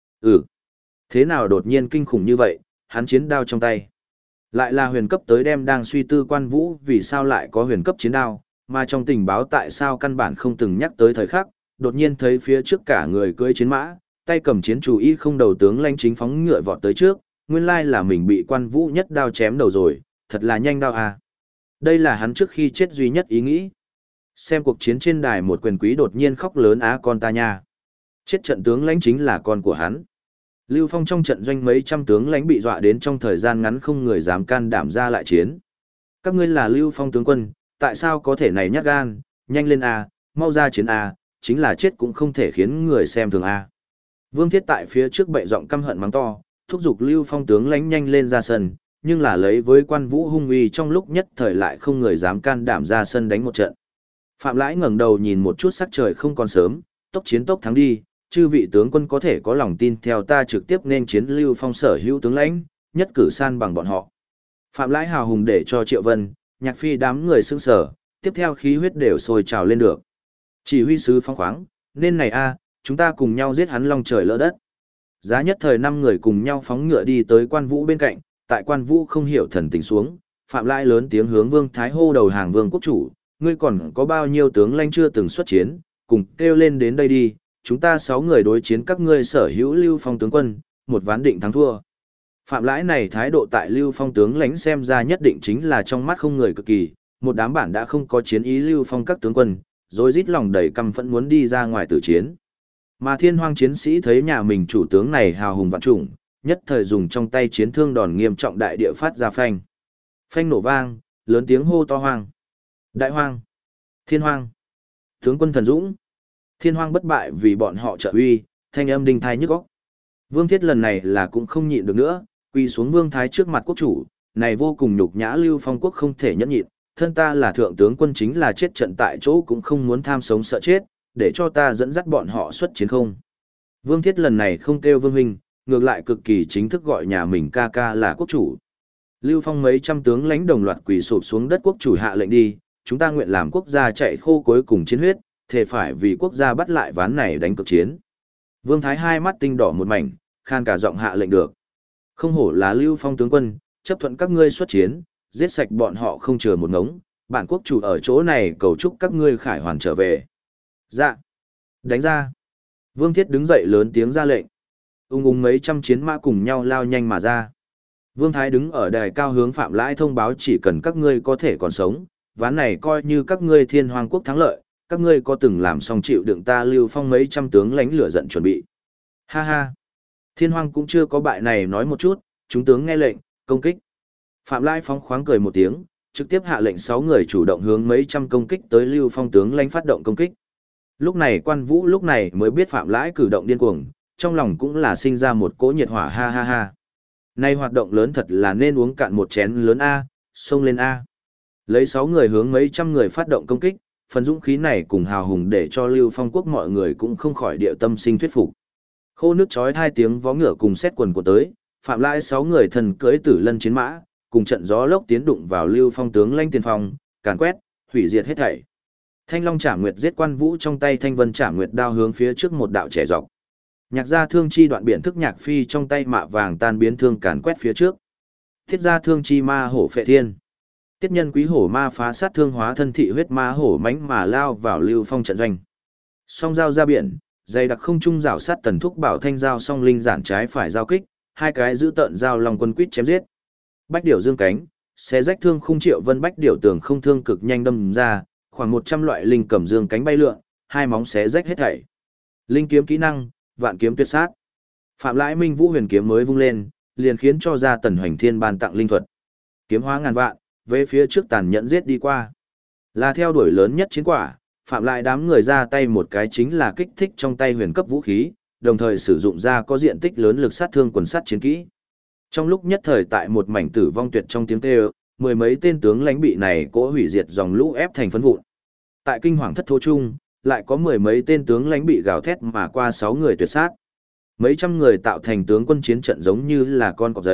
Thế nào đột nhiên kinh khủng như vậy, hắn chiến đao trong tay. Lại là huyền cấp tới đem đang suy tư Quan Vũ vì sao lại có huyền cấp chiến đao, mà trong tình báo tại sao căn bản không từng nhắc tới thời khắc, đột nhiên thấy phía trước cả người cưỡi chiến mã, tay cầm chiến chủ y không đầu tướng lãnh chính phóng ngựa vọt tới trước, nguyên lai là mình bị Quan Vũ nhất đao chém đầu rồi, thật là nhanh đao à. Đây là hắn trước khi chết duy nhất ý nghĩ. Xem cuộc chiến trên đài một quyền quý đột nhiên khóc lớn á con ta nha. Chết trận tướng lãnh chính là con của hắn. Lưu Phong trong trận doanh mấy trăm tướng lãnh bị dọa đến trong thời gian ngắn không người dám can đảm ra lại chiến. Các ngươi là Lưu Phong tướng quân, tại sao có thể này nhát gan, nhanh lên a, mau ra chiến a, chính là chết cũng không thể khiến người xem thường a. Vương Thiết tại phía trước bệ giọng căm hận mắng to, thúc giục Lưu Phong tướng lãnh nhanh lên ra sân, nhưng là lấy với Quan Vũ hung uy trong lúc nhất thời lại không người dám can đảm ra sân đánh một trận. Phạm Lãi ngẩng đầu nhìn một chút sắc trời không còn sớm, tốc chiến tốc thắng đi, chư vị tướng quân có thể có lòng tin theo ta trực tiếp nên chiến Lưu Phong sở hữu tướng lãnh, nhất cử san bằng bọn họ. Phạm Lãi hào hùng để cho Triệu Vân, Nhạc Phi đám người sững sờ, tiếp theo khí huyết đều sôi trào lên được. Chỉ huy sứ phong khoáng, nên này a, chúng ta cùng nhau giết hắn long trời lỡ đất. Giá nhất thời 5 người cùng nhau phóng ngựa đi tới Quan Vũ bên cạnh, tại Quan Vũ không hiểu thần tình xuống, Phạm Lãi lớn tiếng hướng Vương Thái hô đầu hàng Vương quốc chủ, ngươi còn có bao nhiêu tướng lãnh chưa từng xuất chiến, cùng kêu lên đến đây đi, chúng ta 6 người đối chiến các ngươi sở hữu Lưu Phong tướng quân, một ván định thắng thua. Phạm Lãi này thái độ tại Lưu Phong tướng lãnh xem ra nhất định chính là trong mắt không người cực kỳ, một đám bản đã không có chiến ý Lưu Phong các tướng quân, rồi rít lòng đầy căm phẫn muốn đi ra ngoài tử chiến. Mà Thiên Hoang chiến sĩ thấy nhà mình chủ tướng này hào hùng vạn trùng, nhất thời dùng trong tay chiến thương đòn nghiêm trọng đại địa phát ra phanh. Phanh nổ vang, lớn tiếng hô to hoang. Đại hoang, Thiên Hoang, tướng quân thần dũng. Thiên Hoang bất bại vì bọn họ trợ uy, thanh âm đinh thai nhức óc. Vương Thiết lần này là cũng không nhịn được nữa, quỳ xuống Vương Thái trước mặt quốc chủ, này vô cùng nhục nhã Lưu Phong quốc không thể nhẫn nhịn, thân ta là thượng tướng quân chính là chết trận tại chỗ cũng không muốn tham sống sợ chết, để cho ta dẫn dắt bọn họ xuất chiến không. Vương Thiết lần này không kêu Vương huynh, ngược lại cực kỳ chính thức gọi nhà mình ca ca là quốc chủ. Lưu Phong mấy trăm tướng lãnh đồng loạt quỳ sụp xuống đất quốc chủ hạ lệnh đi, chúng ta nguyện làm quốc gia chạy khô cuối cùng chiến huyết, thề phải vì quốc gia bắt lại ván này đánh cực chiến. Vương Thái hai mắt tinh đỏ một mảnh, khan cả giọng hạ lệnh được. Không hổ là Lưu Phong tướng quân, chấp thuận các ngươi xuất chiến, giết sạch bọn họ không chừa một ngống, bản quốc chủ ở chỗ này cầu chúc các ngươi khải hoàn trở về. Dạ. Đánh ra. Vương Thiết đứng dậy lớn tiếng ra lệnh. Ung mấy trăm chiến mã cùng nhau lao nhanh mà ra. Vương Thái đứng ở đài cao hướng Phạm Lãi thông báo chỉ cần các ngươi có thể còn sống, ván này coi như các ngươi Thiên Hoang quốc thắng lợi, các ngươi có từng làm xong chịu đựng ta Lưu Phong mấy trăm tướng lãnh lửa giận chuẩn bị. Ha ha. Thiên Hoang cũng chưa có bại này nói một chút, chúng tướng nghe lệnh, công kích. Phạm Lãi phóng khoáng cười một tiếng, trực tiếp hạ lệnh 6 người chủ động hướng mấy trăm công kích tới Lưu Phong tướng lãnh phát động công kích. Lúc này Quan Vũ lúc này mới biết Phạm Lãi cử động điên cuồng, trong lòng cũng là sinh ra một cỗ nhiệt hỏa ha ha ha. Nay hoạt động lớn thật là nên uống cạn một chén lớn A, xông lên A. Lấy 6 người hướng mấy trăm người phát động công kích, phần dũng khí này cùng hào hùng để cho Lưu Phong quốc mọi người cũng không khỏi địa tâm sinh thuyết phục. Khô nước chói 2 tiếng vó ngựa cùng xét quần của tới, Phạm Lãi 6 người thần cưỡi tử lân chiến mã, cùng trận gió lốc tiến đụng vào Lưu Phong tướng lãnh tiền phong, càn quét, hủy diệt hết thảy. Thanh Long Chạm Nguyệt giết Quan Vũ trong tay Thanh Vân Chạm Nguyệt đao hướng phía trước một đạo trẻ dọc. Nhạc gia thương chi đoạn biển thức Nhạc Phi trong tay mạ vàng tan biến thương càn quét phía trước. Thiết gia thương chi ma hổ phệ thiên. Tiết nhân quý hổ ma phá sát thương hóa thân thị huyết ma hổ mãnh mà lao vào Lưu Phong trận doanh. Song dao ra biển, dày đặc không trung rảo sát tần thúc bảo thanh dao song linh giản trái phải giao kích, hai cái giữ tợn dao long quân quýt chém giết. Bách điểu dương cánh, xé rách thương khung triệu vân bách điểu tường không thương cực nhanh đâm ra, khoảng 100 loại linh cầm dương cánh bay lượn, hai móng xé rách hết thảy. Linh kiếm kỹ năng, vạn kiếm tuyệt sát. Phạm Lãi Minh Vũ huyền kiếm mới vung lên, liền khiến cho ra Tần Hoành Thiên ban tặng linh thuật. Kiếm hóa ngàn vạn, về phía trước tàn nhẫn giết đi qua. Là theo đuổi lớn nhất chiến quả, Phạm Lãi đám người ra tay một cái chính là kích thích trong tay huyền cấp vũ khí, đồng thời sử dụng ra có diện tích lớn lực sát thương quần sát chiến kỹ. Trong lúc nhất thời tại một mảnh tử vong tuyệt trong tiếng kêu, mười mấy tên tướng lãnh bị này cỗ hủy diệt dòng lũ ép thành phấn vụn. Tại kinh hoàng thất thố chung, lại có mười mấy tên tướng lãnh bị gào thét mà qua 6 người tuyệt sát. Mấy trăm người tạo thành tướng quân chiến trận giống như là con cọp giấy,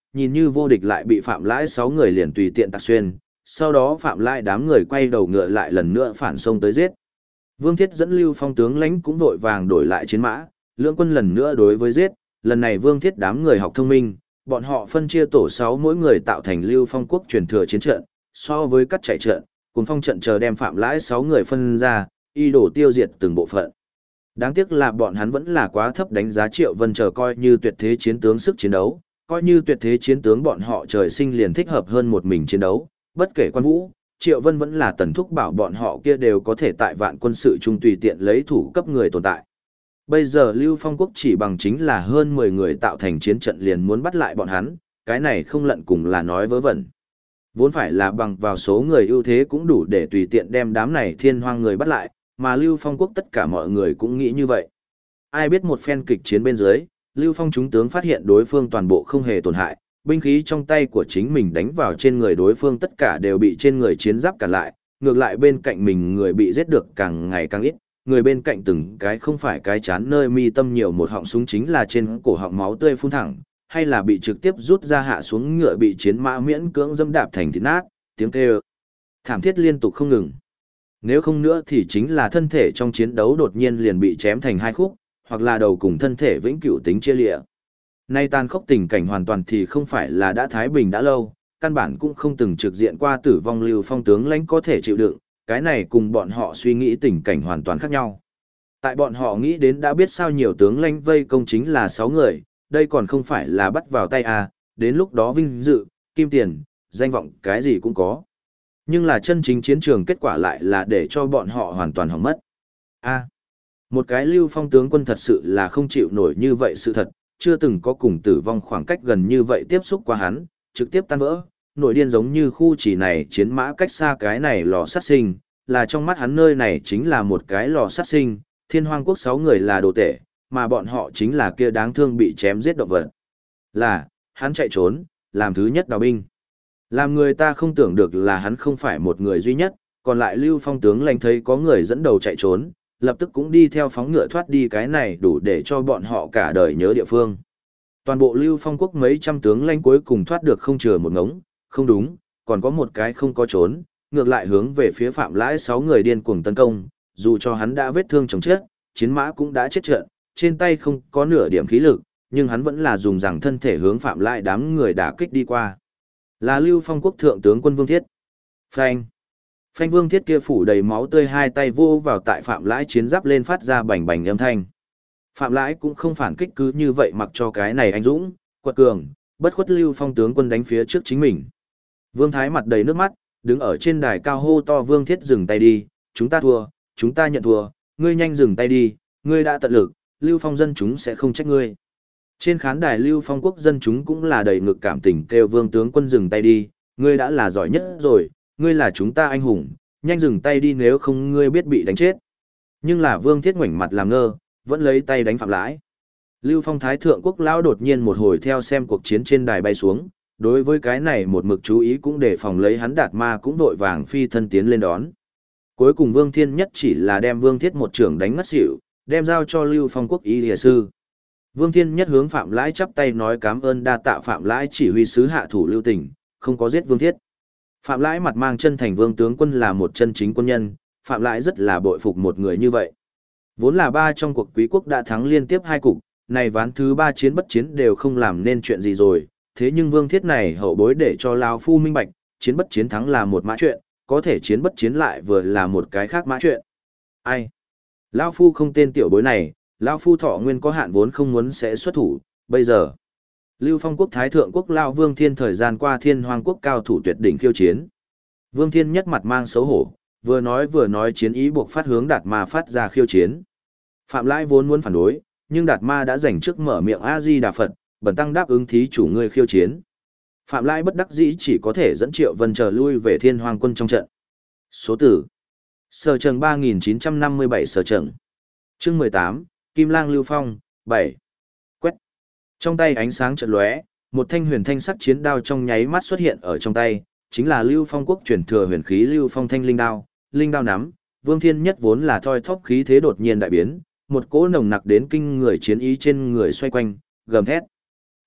nhìn như vô địch lại bị Phạm Lãi 6 người liền tùy tiện tạc xuyên, sau đó Phạm Lãi đám người quay đầu ngựa lại lần nữa phản xông tới giết. Vương Thiết dẫn Lưu Phong tướng lãnh cũng vội vàng đổi lại chiến mã, lưỡng quân lần nữa đối với giết, lần này Vương Thiết đám người học thông minh, bọn họ phân chia tổ 6 mỗi người tạo thành Lưu Phong quốc truyền thừa chiến trận, so với cắt chạy trận, cùng phong trận chờ đem Phạm Lãi 6 người phân ra, y đổ tiêu diệt từng bộ phận. Đáng tiếc là bọn hắn vẫn là quá thấp đánh giá Triệu Vân chờ coi như tuyệt thế chiến tướng sức chiến đấu, coi như tuyệt thế chiến tướng bọn họ trời sinh liền thích hợp hơn một mình chiến đấu, bất kể quan vũ, Triệu Vân vẫn là tần thúc bảo bọn họ kia đều có thể tại vạn quân sự trung tùy tiện lấy thủ cấp người tồn tại. Bây giờ Lưu Phong quốc chỉ bằng chính là hơn 10 người tạo thành chiến trận liền muốn bắt lại bọn hắn, cái này không lận cùng là nói vớ vẩn. Vốn phải là bằng vào số người ưu thế cũng đủ để tùy tiện đem đám này thiên hoang người bắt lại, mà Lưu Phong quốc tất cả mọi người cũng nghĩ như vậy. Ai biết một phen kịch chiến bên dưới, Lưu Phong chúng tướng phát hiện đối phương toàn bộ không hề tổn hại, binh khí trong tay của chính mình đánh vào trên người đối phương tất cả đều bị trên người chiến giáp cản lại, ngược lại bên cạnh mình người bị giết được càng ngày càng ít, người bên cạnh từng cái không phải cái chán nơi mi tâm nhiều một họng súng chính là trên cổ họng máu tươi phun thẳng, hay là bị trực tiếp rút ra hạ xuống ngựa bị chiến mã miễn cưỡng dẫm đạp thành thịt nát, tiếng kêu thảm thiết liên tục không ngừng. Nếu không nữa thì chính là thân thể trong chiến đấu đột nhiên liền bị chém thành hai khúc, hoặc là đầu cùng thân thể vĩnh cửu tính chia lịa. Nay tàn khốc tình cảnh hoàn toàn thì không phải là đã thái bình đã lâu, căn bản cũng không từng trực diện qua tử vong Lưu Phong tướng lãnh có thể chịu đựng, cái này cùng bọn họ suy nghĩ tình cảnh hoàn toàn khác nhau. Tại bọn họ nghĩ đến đã biết sao nhiều tướng lãnh vây công chính là 6 người, đây còn không phải là bắt vào tay à, đến lúc đó vinh dự, kim tiền, danh vọng cái gì cũng có. Nhưng là chân chính chiến trường kết quả lại là để cho bọn họ hoàn toàn hỏng mất. Một cái Lưu Phong tướng quân thật sự là không chịu nổi như vậy sự thật, chưa từng có cùng tử vong khoảng cách gần như vậy tiếp xúc qua hắn, trực tiếp tan vỡ, nội điên giống như khu chỉ này chiến mã cách xa cái này lò sát sinh, là trong mắt hắn nơi này chính là một cái lò sát sinh, thiên hoang quốc 6 người là đồ tể, mà bọn họ chính là kia đáng thương bị chém giết động vật. Là, hắn chạy trốn, làm thứ nhất đào binh. Làm người ta không tưởng được là hắn không phải một người duy nhất, còn lại Lưu Phong tướng lãnh thấy có người dẫn đầu chạy trốn, lập tức cũng đi theo phóng ngựa thoát đi, cái này đủ để cho bọn họ cả đời nhớ địa phương. Toàn bộ Lưu Phong quốc mấy trăm tướng lãnh cuối cùng thoát được không chừa một ngống, không đúng, còn có một cái không có trốn, ngược lại hướng về phía Phạm Lãi 6 người điên cuồng tấn công, dù cho hắn đã vết thương chồng chết, chiến mã cũng đã chết trận, trên tay không có nửa điểm khí lực, nhưng hắn vẫn là dùng rằng thân thể hướng Phạm Lãi đám người đả kích đi qua. Là Lưu Phong quốc thượng tướng quân Vương Thiết. Phanh. Phanh Vương Thiết kia phủ đầy máu tươi hai tay vô vào tại Phạm Lãi chiến giáp lên phát ra bành bành âm thanh. Phạm Lãi cũng không phản kích cứ như vậy mặc cho cái này anh dũng, quật cường, bất khuất Lưu Phong tướng quân đánh phía trước chính mình. Vương Thái mặt đầy nước mắt, đứng ở trên đài cao hô to Vương Thiết dừng tay đi, chúng ta thua, chúng ta nhận thua, ngươi nhanh dừng tay đi, ngươi đã tận lực, Lưu Phong dân chúng sẽ không trách ngươi. Trên khán đài Lưu Phong quốc dân chúng cũng là đầy ngực cảm tình kêu Vương tướng quân dừng tay đi, ngươi đã là giỏi nhất rồi, ngươi là chúng ta anh hùng, nhanh dừng tay đi nếu không ngươi biết bị đánh chết. Nhưng là Vương Thiết ngoảnh mặt làm ngơ, vẫn lấy tay đánh Phạm Lãi. Lưu Phong Thái Thượng Quốc Lão đột nhiên một hồi theo xem cuộc chiến trên đài bay xuống, đối với cái này một mực chú ý cũng để phòng lấy hắn Đạt Ma cũng vội vàng phi thân tiến lên đón. Cuối cùng Vương Thiên Nhất chỉ là đem Vương Thiết một trưởng đánh ngất xỉu, đem giao cho Lưu Phong Quốc y lìa sư. Vương Thiên Nhất hướng Phạm Lãi chắp tay nói cảm ơn đa tạ Phạm Lãi chỉ huy sứ hạ thủ lưu tình, không có giết Vương Thiết. Phạm Lãi mặt mang chân thành Vương tướng quân là một chân chính quân nhân, Phạm Lãi rất là bội phục một người như vậy. Vốn là 3 trong cuộc quý quốc đã thắng liên tiếp 2 cục, này ván thứ 3 chiến bất chiến đều không làm nên chuyện gì rồi, thế nhưng Vương Thiết này hậu bối để cho Lão Phu minh bạch, chiến bất chiến thắng là một mã chuyện, có thể chiến bất chiến lại vừa là một cái khác mã chuyện. Ai? Lão Phu không tên tiểu bối này, Lão Phu thọ nguyên có hạn vốn không muốn sẽ xuất thủ, bây giờ. Lưu Phong quốc Thái Thượng Quốc Lão Vương Thiên thời gian qua Thiên Hoang quốc cao thủ tuyệt đỉnh khiêu chiến. Vương Thiên nhất mặt mang xấu hổ, vừa nói chiến ý buộc phát hướng Đạt Ma phát ra khiêu chiến. Phạm Lãi vốn muốn phản đối, nhưng Đạt Ma đã giành trước mở miệng A-di Đà Phật, bần tăng đáp ứng thí chủ ngươi khiêu chiến. Phạm Lãi bất đắc dĩ chỉ có thể dẫn Triệu Vân chờ lui về Thiên Hoang quân trong trận. Số tử. Sở Trần 3957 Sở Trần. Chương 18, Kim Lang Lưu Phong, 7. Quét. Trong tay ánh sáng chợt lóe, một thanh huyền thanh sắc chiến đao trong nháy mắt xuất hiện ở trong tay, chính là Lưu Phong quốc truyền thừa huyền khí Lưu Phong thanh linh đao nắm. Vương Thiên Nhất vốn là thoi thóp khí thế đột nhiên đại biến, một cỗ nồng nặc đến kinh người chiến ý trên người xoay quanh, gầm thét.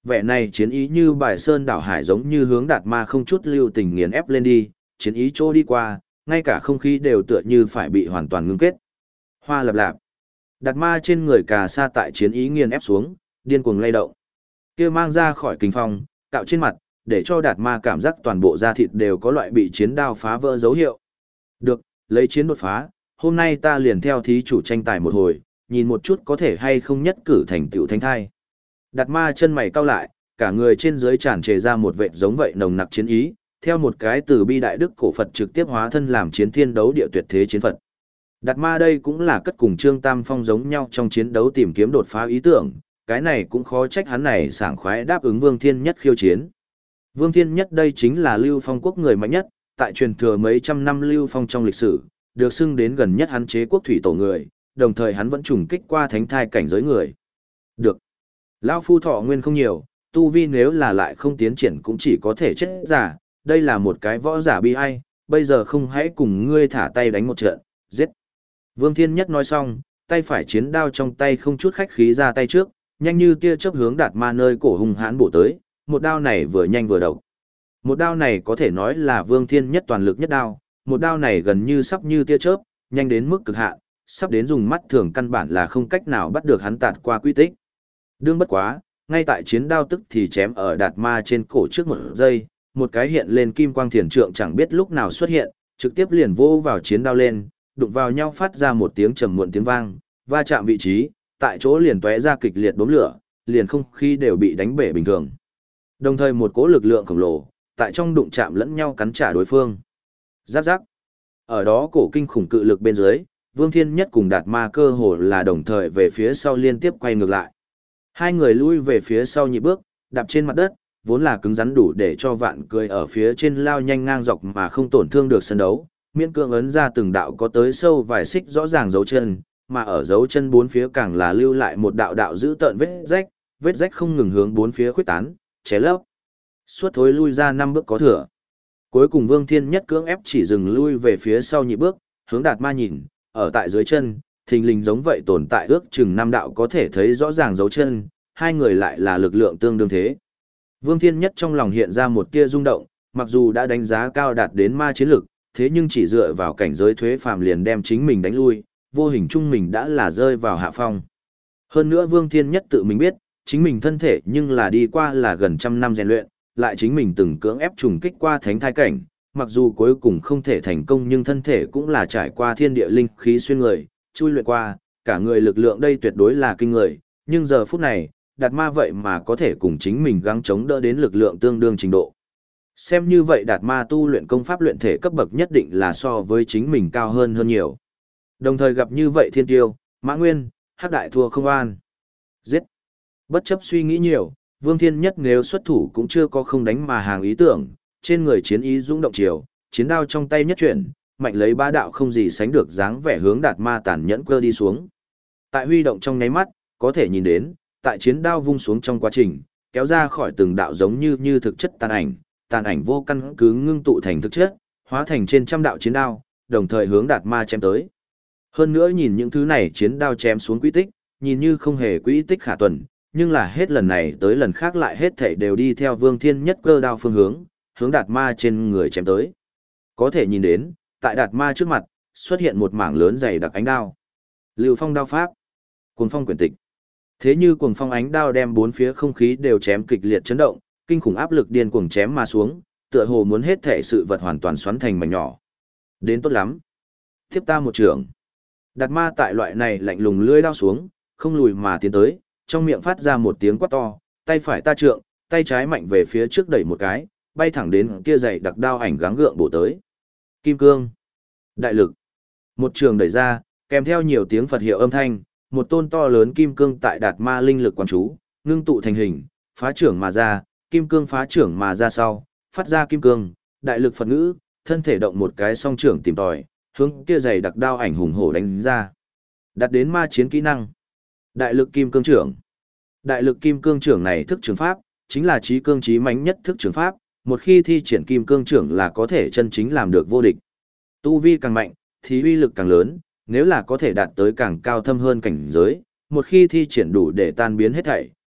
Vẻ này chiến ý như bài sơn đảo hải giống như hướng Đạt Ma không chút lưu tình nghiền ép lên đi, chiến ý trô đi qua, ngay cả không khí đều tựa như phải bị hoàn toàn ngưng kết. Hoa lập lạp. Đạt Ma trên người cà sa tại chiến ý nghiền ép xuống, điên cuồng lay động. Kia mang ra khỏi kinh phong, cạo trên mặt, để cho Đạt Ma cảm giác toàn bộ da thịt đều có loại bị chiến đao phá vỡ dấu hiệu. Được, lấy chiến đột phá, hôm nay ta liền theo thí chủ tranh tài một hồi, nhìn một chút có thể hay không nhất cử thành tựu thánh thai. Đạt Ma chân mày cau lại, cả người trên dưới tràn trề ra một vệt giống vậy nồng nặc chiến ý, theo một cái từ bi đại đức cổ Phật trực tiếp hóa thân làm chiến thiên đấu địa tuyệt thế chiến Phật. Đạt Ma đây cũng là cất cùng Trương Tam Phong giống nhau trong chiến đấu tìm kiếm đột phá ý tưởng, cái này cũng khó trách hắn này sảng khoái đáp ứng Vương Thiên Nhất khiêu chiến. Vương Thiên Nhất đây chính là Lưu Phong quốc người mạnh nhất, tại truyền thừa mấy trăm năm Lưu Phong trong lịch sử, được xưng đến gần nhất hắn chế quốc thủy tổ người, đồng thời hắn vẫn trùng kích qua thánh thai cảnh giới người. Được. Lão phu thọ nguyên không nhiều, tu vi nếu là lại không tiến triển cũng chỉ có thể chết giả, đây là một cái võ giả bi ai, bây giờ không hãy cùng ngươi thả tay đánh một trận, giết. Vương Thiên Nhất nói xong, tay phải chiến đao trong tay không chút khách khí ra tay trước, nhanh như tia chớp hướng Đạt Ma nơi cổ hung hãn bổ tới, một đao này vừa nhanh vừa độc. Một đao này có thể nói là Vương Thiên Nhất toàn lực nhất đao, một đao này gần như sắp như tia chớp, nhanh đến mức cực hạn, sắp đến dùng mắt thường căn bản là không cách nào bắt được hắn tạt qua quy tích. Đương bất quá, ngay tại chiến đao tức thì chém ở Đạt Ma trên cổ trước một giây, một cái hiện lên kim quang thiền trượng chẳng biết lúc nào xuất hiện, trực tiếp liền vô vào chiến đao lên, đụng vào nhau phát ra một tiếng trầm muộn tiếng vang, va chạm vị trí, tại chỗ liền tóe ra kịch liệt đốm lửa, liền không khí đều bị đánh bể bình thường. Đồng thời một cỗ lực lượng khổng lồ, tại trong đụng chạm lẫn nhau cắn trả đối phương. Giáp giáp. Ở đó cổ kinh khủng cự lực bên dưới, Vương Thiên Nhất cùng Đạt Ma cơ hồ là đồng thời về phía sau liên tiếp quay ngược lại. Hai người lui về phía sau nhị bước, đạp trên mặt đất, vốn là cứng rắn đủ để cho vạn cười ở phía trên lao nhanh ngang dọc mà không tổn thương được sân đấu, miễn cưỡng ấn ra từng đạo có tới sâu vài xích rõ ràng dấu chân, mà ở dấu chân bốn phía càng là lưu lại một đạo đạo giữ tợn vết rách không ngừng hướng bốn phía khuếch tán, ché lấp. Suốt thối lui ra 5 bước có thừa. Cuối cùng Vương Thiên Nhất cưỡng ép chỉ dừng lui về phía sau nhị bước, hướng Đạt Ma nhìn, ở tại dưới chân, thình lình giống vậy tồn tại ước chừng 5 đạo có thể thấy rõ ràng dấu chân, hai người lại là lực lượng tương đương thế. Vương Thiên Nhất trong lòng hiện ra một tia rung động, mặc dù đã đánh giá cao đạt đến ma chiến lực, thế nhưng chỉ dựa vào cảnh giới thuế phàm liền đem chính mình đánh lui, vô hình chung mình đã là rơi vào hạ phong. Hơn nữa Vương Thiên Nhất tự mình biết, chính mình thân thể nhưng là đi qua là gần trăm năm rèn luyện, lại chính mình từng cưỡng ép trùng kích qua thánh thai cảnh, mặc dù cuối cùng không thể thành công nhưng thân thể cũng là trải qua thiên địa linh khí xuyên người, chui luyện qua, cả người lực lượng đây tuyệt đối là kinh người, nhưng giờ phút này, Đạt Ma vậy mà có thể cùng chính mình gắng chống đỡ đến lực lượng tương đương trình độ. Xem như vậy Đạt Ma tu luyện công pháp luyện thể cấp bậc nhất định là so với chính mình cao hơn nhiều. Đồng thời gặp như vậy thiên tiêu, Mã Nguyên, Hắc Đại thua không an. Giết. Bất chấp suy nghĩ nhiều, Vương Thiên Nhất nếu xuất thủ cũng chưa có không đánh mà hàng ý tưởng, trên người chiến ý dũng động chiều, chiến đao trong tay nhất chuyển, mạnh lấy ba đạo không gì sánh được dáng vẻ hướng Đạt Ma tàn nhẫn cơ đi xuống. Tại huy động trong nháy mắt, có thể nhìn đến, tại chiến đao vung xuống trong quá trình, kéo ra khỏi từng đạo giống như thực chất tàn ảnh vô căn cứ ngưng tụ thành thực chất, hóa thành trên trăm đạo chiến đao, đồng thời hướng Đạt Ma chém tới. Hơn nữa nhìn những thứ này chiến đao chém xuống quỹ tích, nhìn như không hề quỹ tích khả tuần, nhưng là hết lần này tới lần khác lại hết thảy đều đi theo Vương Thiên Nhất cơ đao phương hướng Đạt Ma trên người chém tới. Có thể nhìn đến, tại Đạt Ma trước mặt, xuất hiện một mảng lớn dày đặc ánh đao. Lưu Phong đao pháp, Cuồng Phong quyển tịch. Thế như cuồng phong ánh đao đem bốn phía không khí đều chém kịch liệt chấn động, kinh khủng áp lực điên cuồng chém mà xuống, tựa hồ muốn hết thảy sự vật hoàn toàn xoắn thành mảnh nhỏ. Đến tốt lắm. Tiếp ta một trường. Đạt Ma tại loại này lạnh lùng lưỡi đao xuống, không lùi mà tiến tới, trong miệng phát ra một tiếng quát to, tay phải ta trượng, tay trái mạnh về phía trước đẩy một cái, bay thẳng đến kia dày đặc đao ảnh gắng gượng bổ tới. Kim cương, đại lực. Một trường đẩy ra, kèm theo nhiều tiếng Phật hiệu âm thanh, một tôn to lớn kim cương tại Đạt Ma linh lực quán chú, ngưng tụ thành hình, phá trưởng mà ra, kim cương phá trưởng mà ra sau, phát ra kim cương, đại lực Phật ngữ, thân thể động một cái song trưởng tìm tòi, hướng kia dày đặc đao ảnh hùng hổ đánh ra. Đạt đến ma chiến kỹ năng. Đại lực kim cương trưởng. Đại lực kim cương trưởng này thức trường pháp, chính là trí cương trí mãnh nhất thức trường pháp, một khi thi triển kim cương trưởng là có thể chân chính làm được vô địch. Tu vi càng mạnh, thì uy lực càng lớn, nếu là có thể đạt tới càng cao thâm hơn cảnh giới, một khi thi triển đủ để tan biến hết thảy,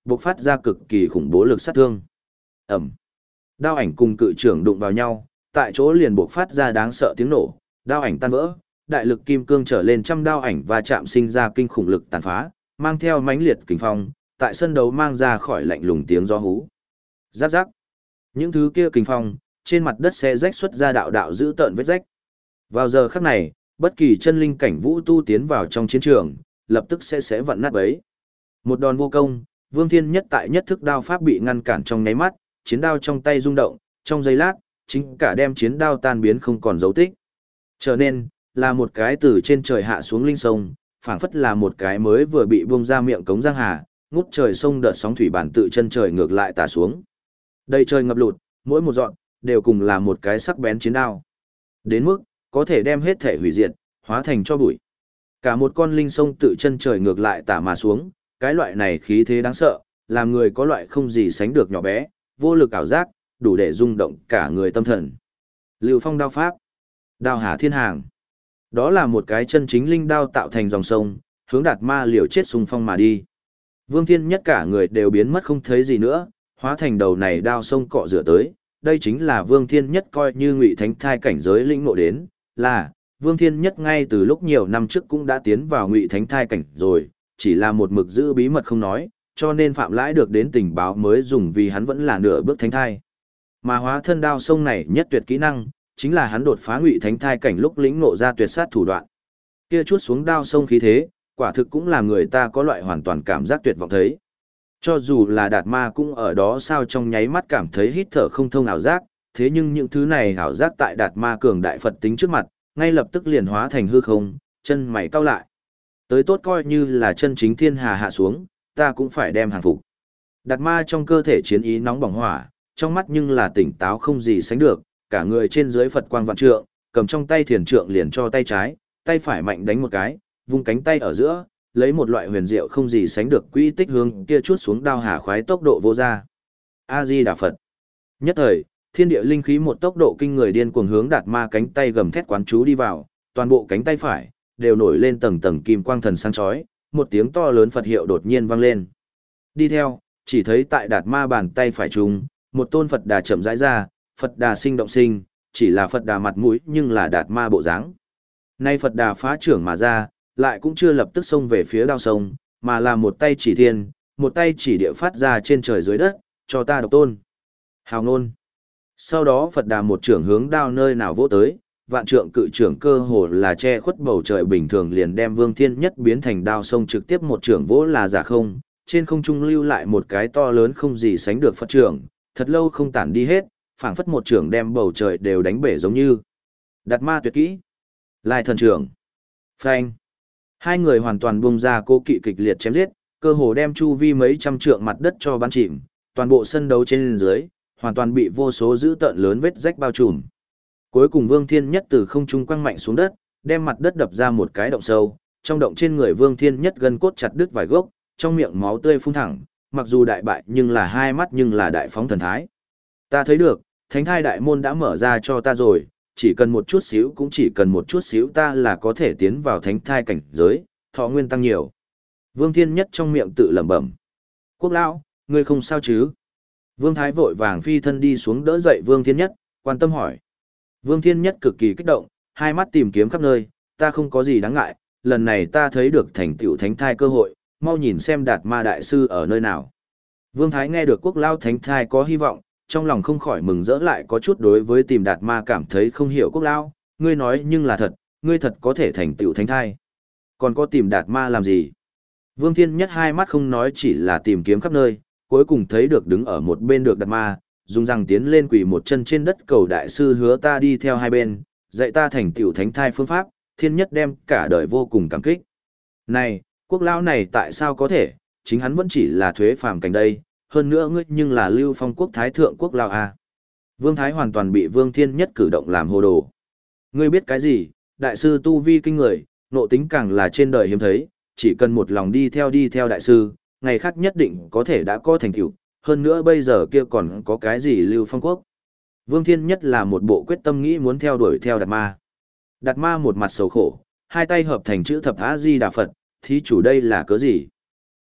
bộc phát ra cực kỳ khủng bố lực sát thương. Ẩm. Đao ảnh cùng cự trưởng đụng vào nhau, tại chỗ liền bộc phát ra đáng sợ tiếng nổ, đao ảnh tan vỡ, đại lực kim cương trở lên trăm đao ảnh và chạm sinh ra kinh khủng lực tàn phá, mang theo mãnh liệt kình phong, tại sân đấu mang ra khỏi lạnh lùng tiếng gió hú. Rắc rắc. Những thứ kia kình phong, trên mặt đất sẽ rách xuất ra đạo đạo dữ tợn vết rách. Vào giờ khắc này, bất kỳ chân linh cảnh vũ tu tiến vào trong chiến trường, lập tức sẽ vặn nát bấy. Một đòn vô công, Vương Thiên Nhất tại nhất thức đao pháp bị ngăn cản trong nháy mắt, chiến đao trong tay rung động, trong giây lát, chính cả đem chiến đao tan biến không còn dấu tích. Trở nên, là một cái từ trên trời hạ xuống linh sông, phảng phất là một cái mới vừa bị buông ra miệng cống giang hà, ngút trời sông đợt sóng thủy bản tự chân trời ngược lại tả xuống. Đầy trời ngập lụt, mỗi một dọn, đều cùng là một cái sắc bén chiến đao. Đến mức, có thể đem hết thể hủy diệt, hóa thành cho bụi. Cả một con linh sông tự chân trời ngược lại tả mà xuống, cái loại này khí thế đáng sợ, làm người có loại không gì sánh được nhỏ bé, vô lực ảo giác, đủ để rung động cả người tâm thần. Lưu Phong đao pháp, đao hà thiên hàng. Đó là một cái chân chính linh đao tạo thành dòng sông, hướng Đạt Ma liều chết xung phong mà đi. Vương Thiên Nhất cả người đều biến mất không thấy gì nữa, hóa thành đầu này đao sông cọ rửa tới. Đây chính là Vương Thiên Nhất coi như Ngụy Thánh Thai cảnh giới lĩnh ngộ đến, là Vương Thiên Nhất ngay từ lúc nhiều năm trước cũng đã tiến vào Ngụy Thánh Thai cảnh rồi, chỉ là một mực giữ bí mật không nói, cho nên Phạm Lãi được đến tình báo mới dùng vì hắn vẫn là nửa bước Thánh Thai. Mà hóa thân đao sông này nhất tuyệt kỹ năng, chính là hắn đột phá Ngụy Thánh Thai cảnh lúc lĩnh ngộ ra tuyệt sát thủ đoạn. Kia chuốt xuống đao sông khí thế, quả thực cũng làm người ta có loại hoàn toàn cảm giác tuyệt vọng thấy. Cho dù là Đạt Ma cũng ở đó sao trong nháy mắt cảm thấy hít thở không thông ảo giác, thế nhưng những thứ này ảo giác tại Đạt Ma cường đại Phật tính trước mặt, ngay lập tức liền hóa thành hư không, chân mày cau lại. Tới tốt coi như là chân chính thiên hà hạ xuống, ta cũng phải đem hàng phục. Đạt Ma trong cơ thể chiến ý nóng bỏng hỏa, trong mắt nhưng là tỉnh táo không gì sánh được, cả người trên dưới Phật quang vạn trượng, cầm trong tay thiền trượng liền cho tay trái, tay phải mạnh đánh một cái, vung cánh tay ở giữa, lấy một loại huyền diệu không gì sánh được quỹ tích hướng kia chuốt xuống đao hà khoái tốc độ vô ra. A Di Đà Phật. Nhất thời, thiên địa linh khí một tốc độ kinh người điên cuồng hướng Đạt Ma cánh tay gầm thét quán chú đi vào, toàn bộ cánh tay phải đều nổi lên tầng tầng kim quang thần sáng chói, một tiếng to lớn Phật hiệu đột nhiên vang lên. Đi theo, chỉ thấy tại Đạt Ma bàn tay phải trùng, một tôn Phật Đà chậm rãi ra, Phật Đà sinh động sinh, chỉ là Phật Đà mặt mũi nhưng là Đạt Ma bộ dáng. Nay Phật Đà phá trưởng mà ra, lại cũng chưa lập tức xông về phía đao sông, mà là một tay chỉ thiên, một tay chỉ địa phát ra trên trời dưới đất, cho ta độc tôn. Hào ngôn. Sau đó Phật Đà một trưởng hướng đao nơi nào vỗ tới, vạn trượng cự trưởng cơ hồ là che khuất bầu trời bình thường liền đem Vương Thiên Nhất biến thành đao sông trực tiếp một trưởng vỗ là giả không, trên không trung lưu lại một cái to lớn không gì sánh được Phật trưởng, thật lâu không tản đi hết, phảng phất một trưởng đem bầu trời đều đánh bể giống như. Đạt Ma tuyệt kỹ. Lai thần trưởng. Phanh. Hai người hoàn toàn bung ra cố kỵ kịch liệt chém giết, cơ hồ đem chu vi mấy trăm trượng mặt đất cho bắn chìm, toàn bộ sân đấu trên dưới, hoàn toàn bị vô số dữ tợn lớn vết rách bao trùm. Cuối cùng Vương Thiên Nhất từ không trung quăng mạnh xuống đất, đem mặt đất đập ra một cái động sâu, trong động trên người Vương Thiên Nhất gân cốt chặt đứt vài gốc, trong miệng máu tươi phun thẳng, mặc dù đại bại nhưng là hai mắt nhưng là đại phóng thần thái. Ta thấy được, Thánh Thai đại môn đã mở ra cho ta rồi, chỉ cần một chút xíu cũng chỉ cần một chút xíu ta là có thể tiến vào Thánh Thai cảnh giới, thọ nguyên tăng nhiều. Vương Thiên Nhất trong miệng tự lẩm bẩm. Quốc lão, ngươi không sao chứ? Vương Thái vội vàng phi thân đi xuống đỡ dậy Vương Thiên Nhất, quan tâm hỏi. Vương Thiên Nhất cực kỳ kích động, hai mắt tìm kiếm khắp nơi, ta không có gì đáng ngại, lần này ta thấy được thành tựu Thánh Thai cơ hội, mau nhìn xem Đạt Ma đại sư ở nơi nào. Vương Thái nghe được Quốc lão Thánh Thai có hy vọng, trong lòng không khỏi mừng rỡ lại có chút đối với tìm Đạt Ma cảm thấy không hiểu. Quốc lão, ngươi nói nhưng là thật, ngươi thật có thể thành tựu Thánh Thai. Còn có tìm Đạt Ma làm gì? Vương Thiên Nhất hai mắt không nói chỉ là tìm kiếm khắp nơi, cuối cùng thấy được đứng ở một bên được Đạt Ma, dùng răng tiến lên quỳ một chân trên đất cầu đại sư hứa ta đi theo hai bên, dạy ta thành tựu Thánh Thai phương pháp, Thiên Nhất đem cả đời vô cùng cảm kích. Này, Quốc lão này tại sao có thể, chính hắn vẫn chỉ là thuế phàm cảnh đây, hơn nữa ngươi nhưng là Lưu Phong quốc thái thượng quốc lão à. Vương Thái hoàn toàn bị Vương Thiên Nhất cử động làm hồ đồ. Ngươi biết cái gì, đại sư tu vi kinh người, nộ tính càng là trên đời hiếm thấy, chỉ cần một lòng đi theo đại sư, ngày khác nhất định có thể đã có thành tựu, hơn nữa bây giờ kia còn có cái gì Lưu Phong quốc. Vương Thiên Nhất là một bộ quyết tâm nghĩ muốn theo đuổi theo Đạt Ma. Đạt Ma một mặt sầu khổ, hai tay hợp thành chữ thập A Di Đà Phật, thí chủ đây là cớ gì?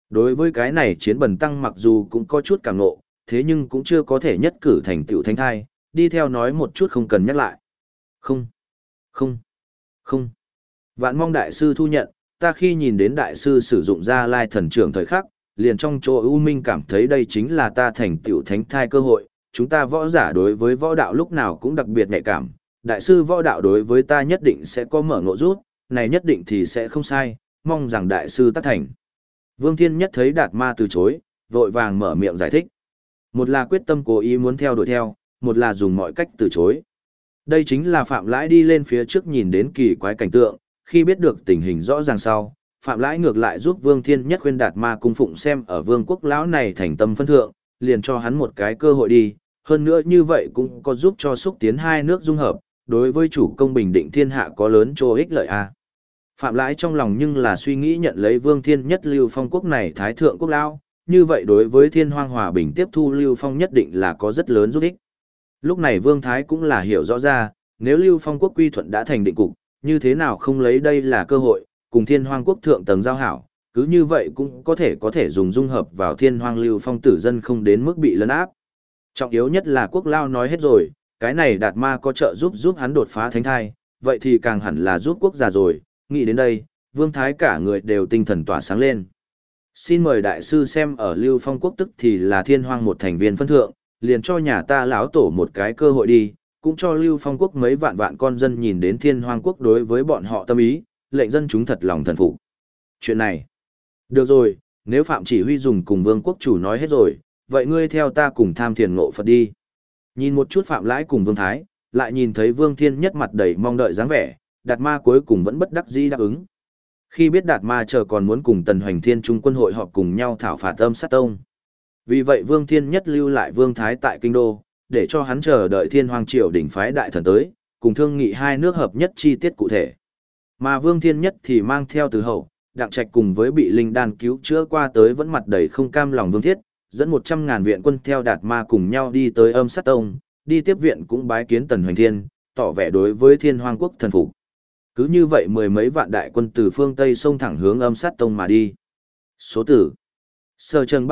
Đối với cái này chiến bần tăng mặc dù cũng có chút cảm ngộ, thế nhưng cũng chưa có thể nhất cử thành tựu thánh thai, đi theo nói một chút không cần nhắc lại. Không, không, không. Vạn mong đại sư thu nhận, ta khi nhìn đến đại sư sử dụng ra lai thần trưởng thời khắc, liền trong chỗ ưu minh cảm thấy đây chính là ta thành tựu thánh thai cơ hội, chúng ta võ giả đối với võ đạo lúc nào cũng đặc biệt nhạy cảm, đại sư võ đạo đối với ta nhất định sẽ có mở ngộ rút, này nhất định thì sẽ không sai, mong rằng đại sư tác thành. Vương Thiên Nhất thấy Đạt Ma từ chối, vội vàng mở miệng giải thích. Một là quyết tâm cố ý muốn theo đuổi theo, một là dùng mọi cách từ chối. Đây chính là Phạm Lãi đi lên phía trước nhìn đến kỳ quái cảnh tượng, khi biết được tình hình rõ ràng sau, Phạm Lãi ngược lại giúp Vương Thiên Nhất khuyên Đạt Ma cung phụng xem ở Vương quốc lão này thành tâm phân thượng, liền cho hắn một cái cơ hội đi, hơn nữa như vậy cũng có giúp cho xúc tiến hai nước dung hợp, đối với chủ công bình định thiên hạ có lớn chỗ ích lợi a. Phạm Lãi trong lòng nhưng là suy nghĩ nhận lấy Vương Thiên Nhất Lưu Phong quốc này thái thượng quốc lão, như vậy đối với Thiên Hoang hòa bình tiếp thu Lưu Phong nhất định là có rất lớn giúp ích. Lúc này Vương Thái cũng là hiểu rõ ra, nếu Lưu Phong quốc quy thuận đã thành định cục, như thế nào không lấy đây là cơ hội, cùng Thiên Hoang quốc thượng tầng giao hảo, cứ như vậy cũng có thể dùng dung hợp vào Thiên Hoang Lưu Phong tử dân không đến mức bị lấn áp. Trọng yếu nhất là quốc lao nói hết rồi, cái này Đạt Ma có trợ giúp hắn đột phá thánh thai, vậy thì càng hẳn là giúp quốc gia rồi, nghĩ đến đây, Vương Thái cả người đều tinh thần tỏa sáng lên. Xin mời đại sư xem ở Lưu Phong quốc tức thì là Thiên Hoang một thành viên phân thượng, liền cho nhà ta lão tổ một cái cơ hội đi, cũng cho Lưu Phong quốc mấy vạn vạn con dân nhìn đến Thiên Hoang quốc đối với bọn họ tâm ý, lệnh dân chúng thật lòng thần phục. Chuyện này, được rồi, nếu Phạm Chỉ Huy dùng cùng Vương quốc chủ nói hết rồi, vậy ngươi theo ta cùng tham thiền ngộ Phật đi. Nhìn một chút Phạm Lãi cùng Vương Thái, lại nhìn thấy Vương Thiên Nhất mặt đầy mong đợi dáng vẻ, Đạt Ma cuối cùng vẫn bất đắc dĩ đáp ứng. Khi biết Đạt Ma chờ còn muốn cùng Tần Hoành Thiên Trung quân hội họp cùng nhau thảo phạt Âm Sát Tông. Vì vậy Vương Thiên Nhất lưu lại Vương Thái tại kinh đô, để cho hắn chờ đợi Thiên Hoàng triều đỉnh phái đại thần tới, cùng thương nghị hai nước hợp nhất chi tiết cụ thể. Mà Vương Thiên Nhất thì mang theo Từ Hậu, Đặng Trạch cùng với bị linh đan cứu chữa qua tới vẫn mặt đầy không cam lòng Vương Thiết, dẫn 100.000 viện quân theo Đạt Ma cùng nhau đi tới Âm Sát Tông, đi tiếp viện cũng bái kiến Tần Hoành Thiên, tỏ vẻ đối với Thiên Hoang quốc thần phục. Cứ như vậy mười mấy vạn đại quân từ phương Tây sông thẳng hướng Âm Sát Tông mà đi. Số tử Sơ Trần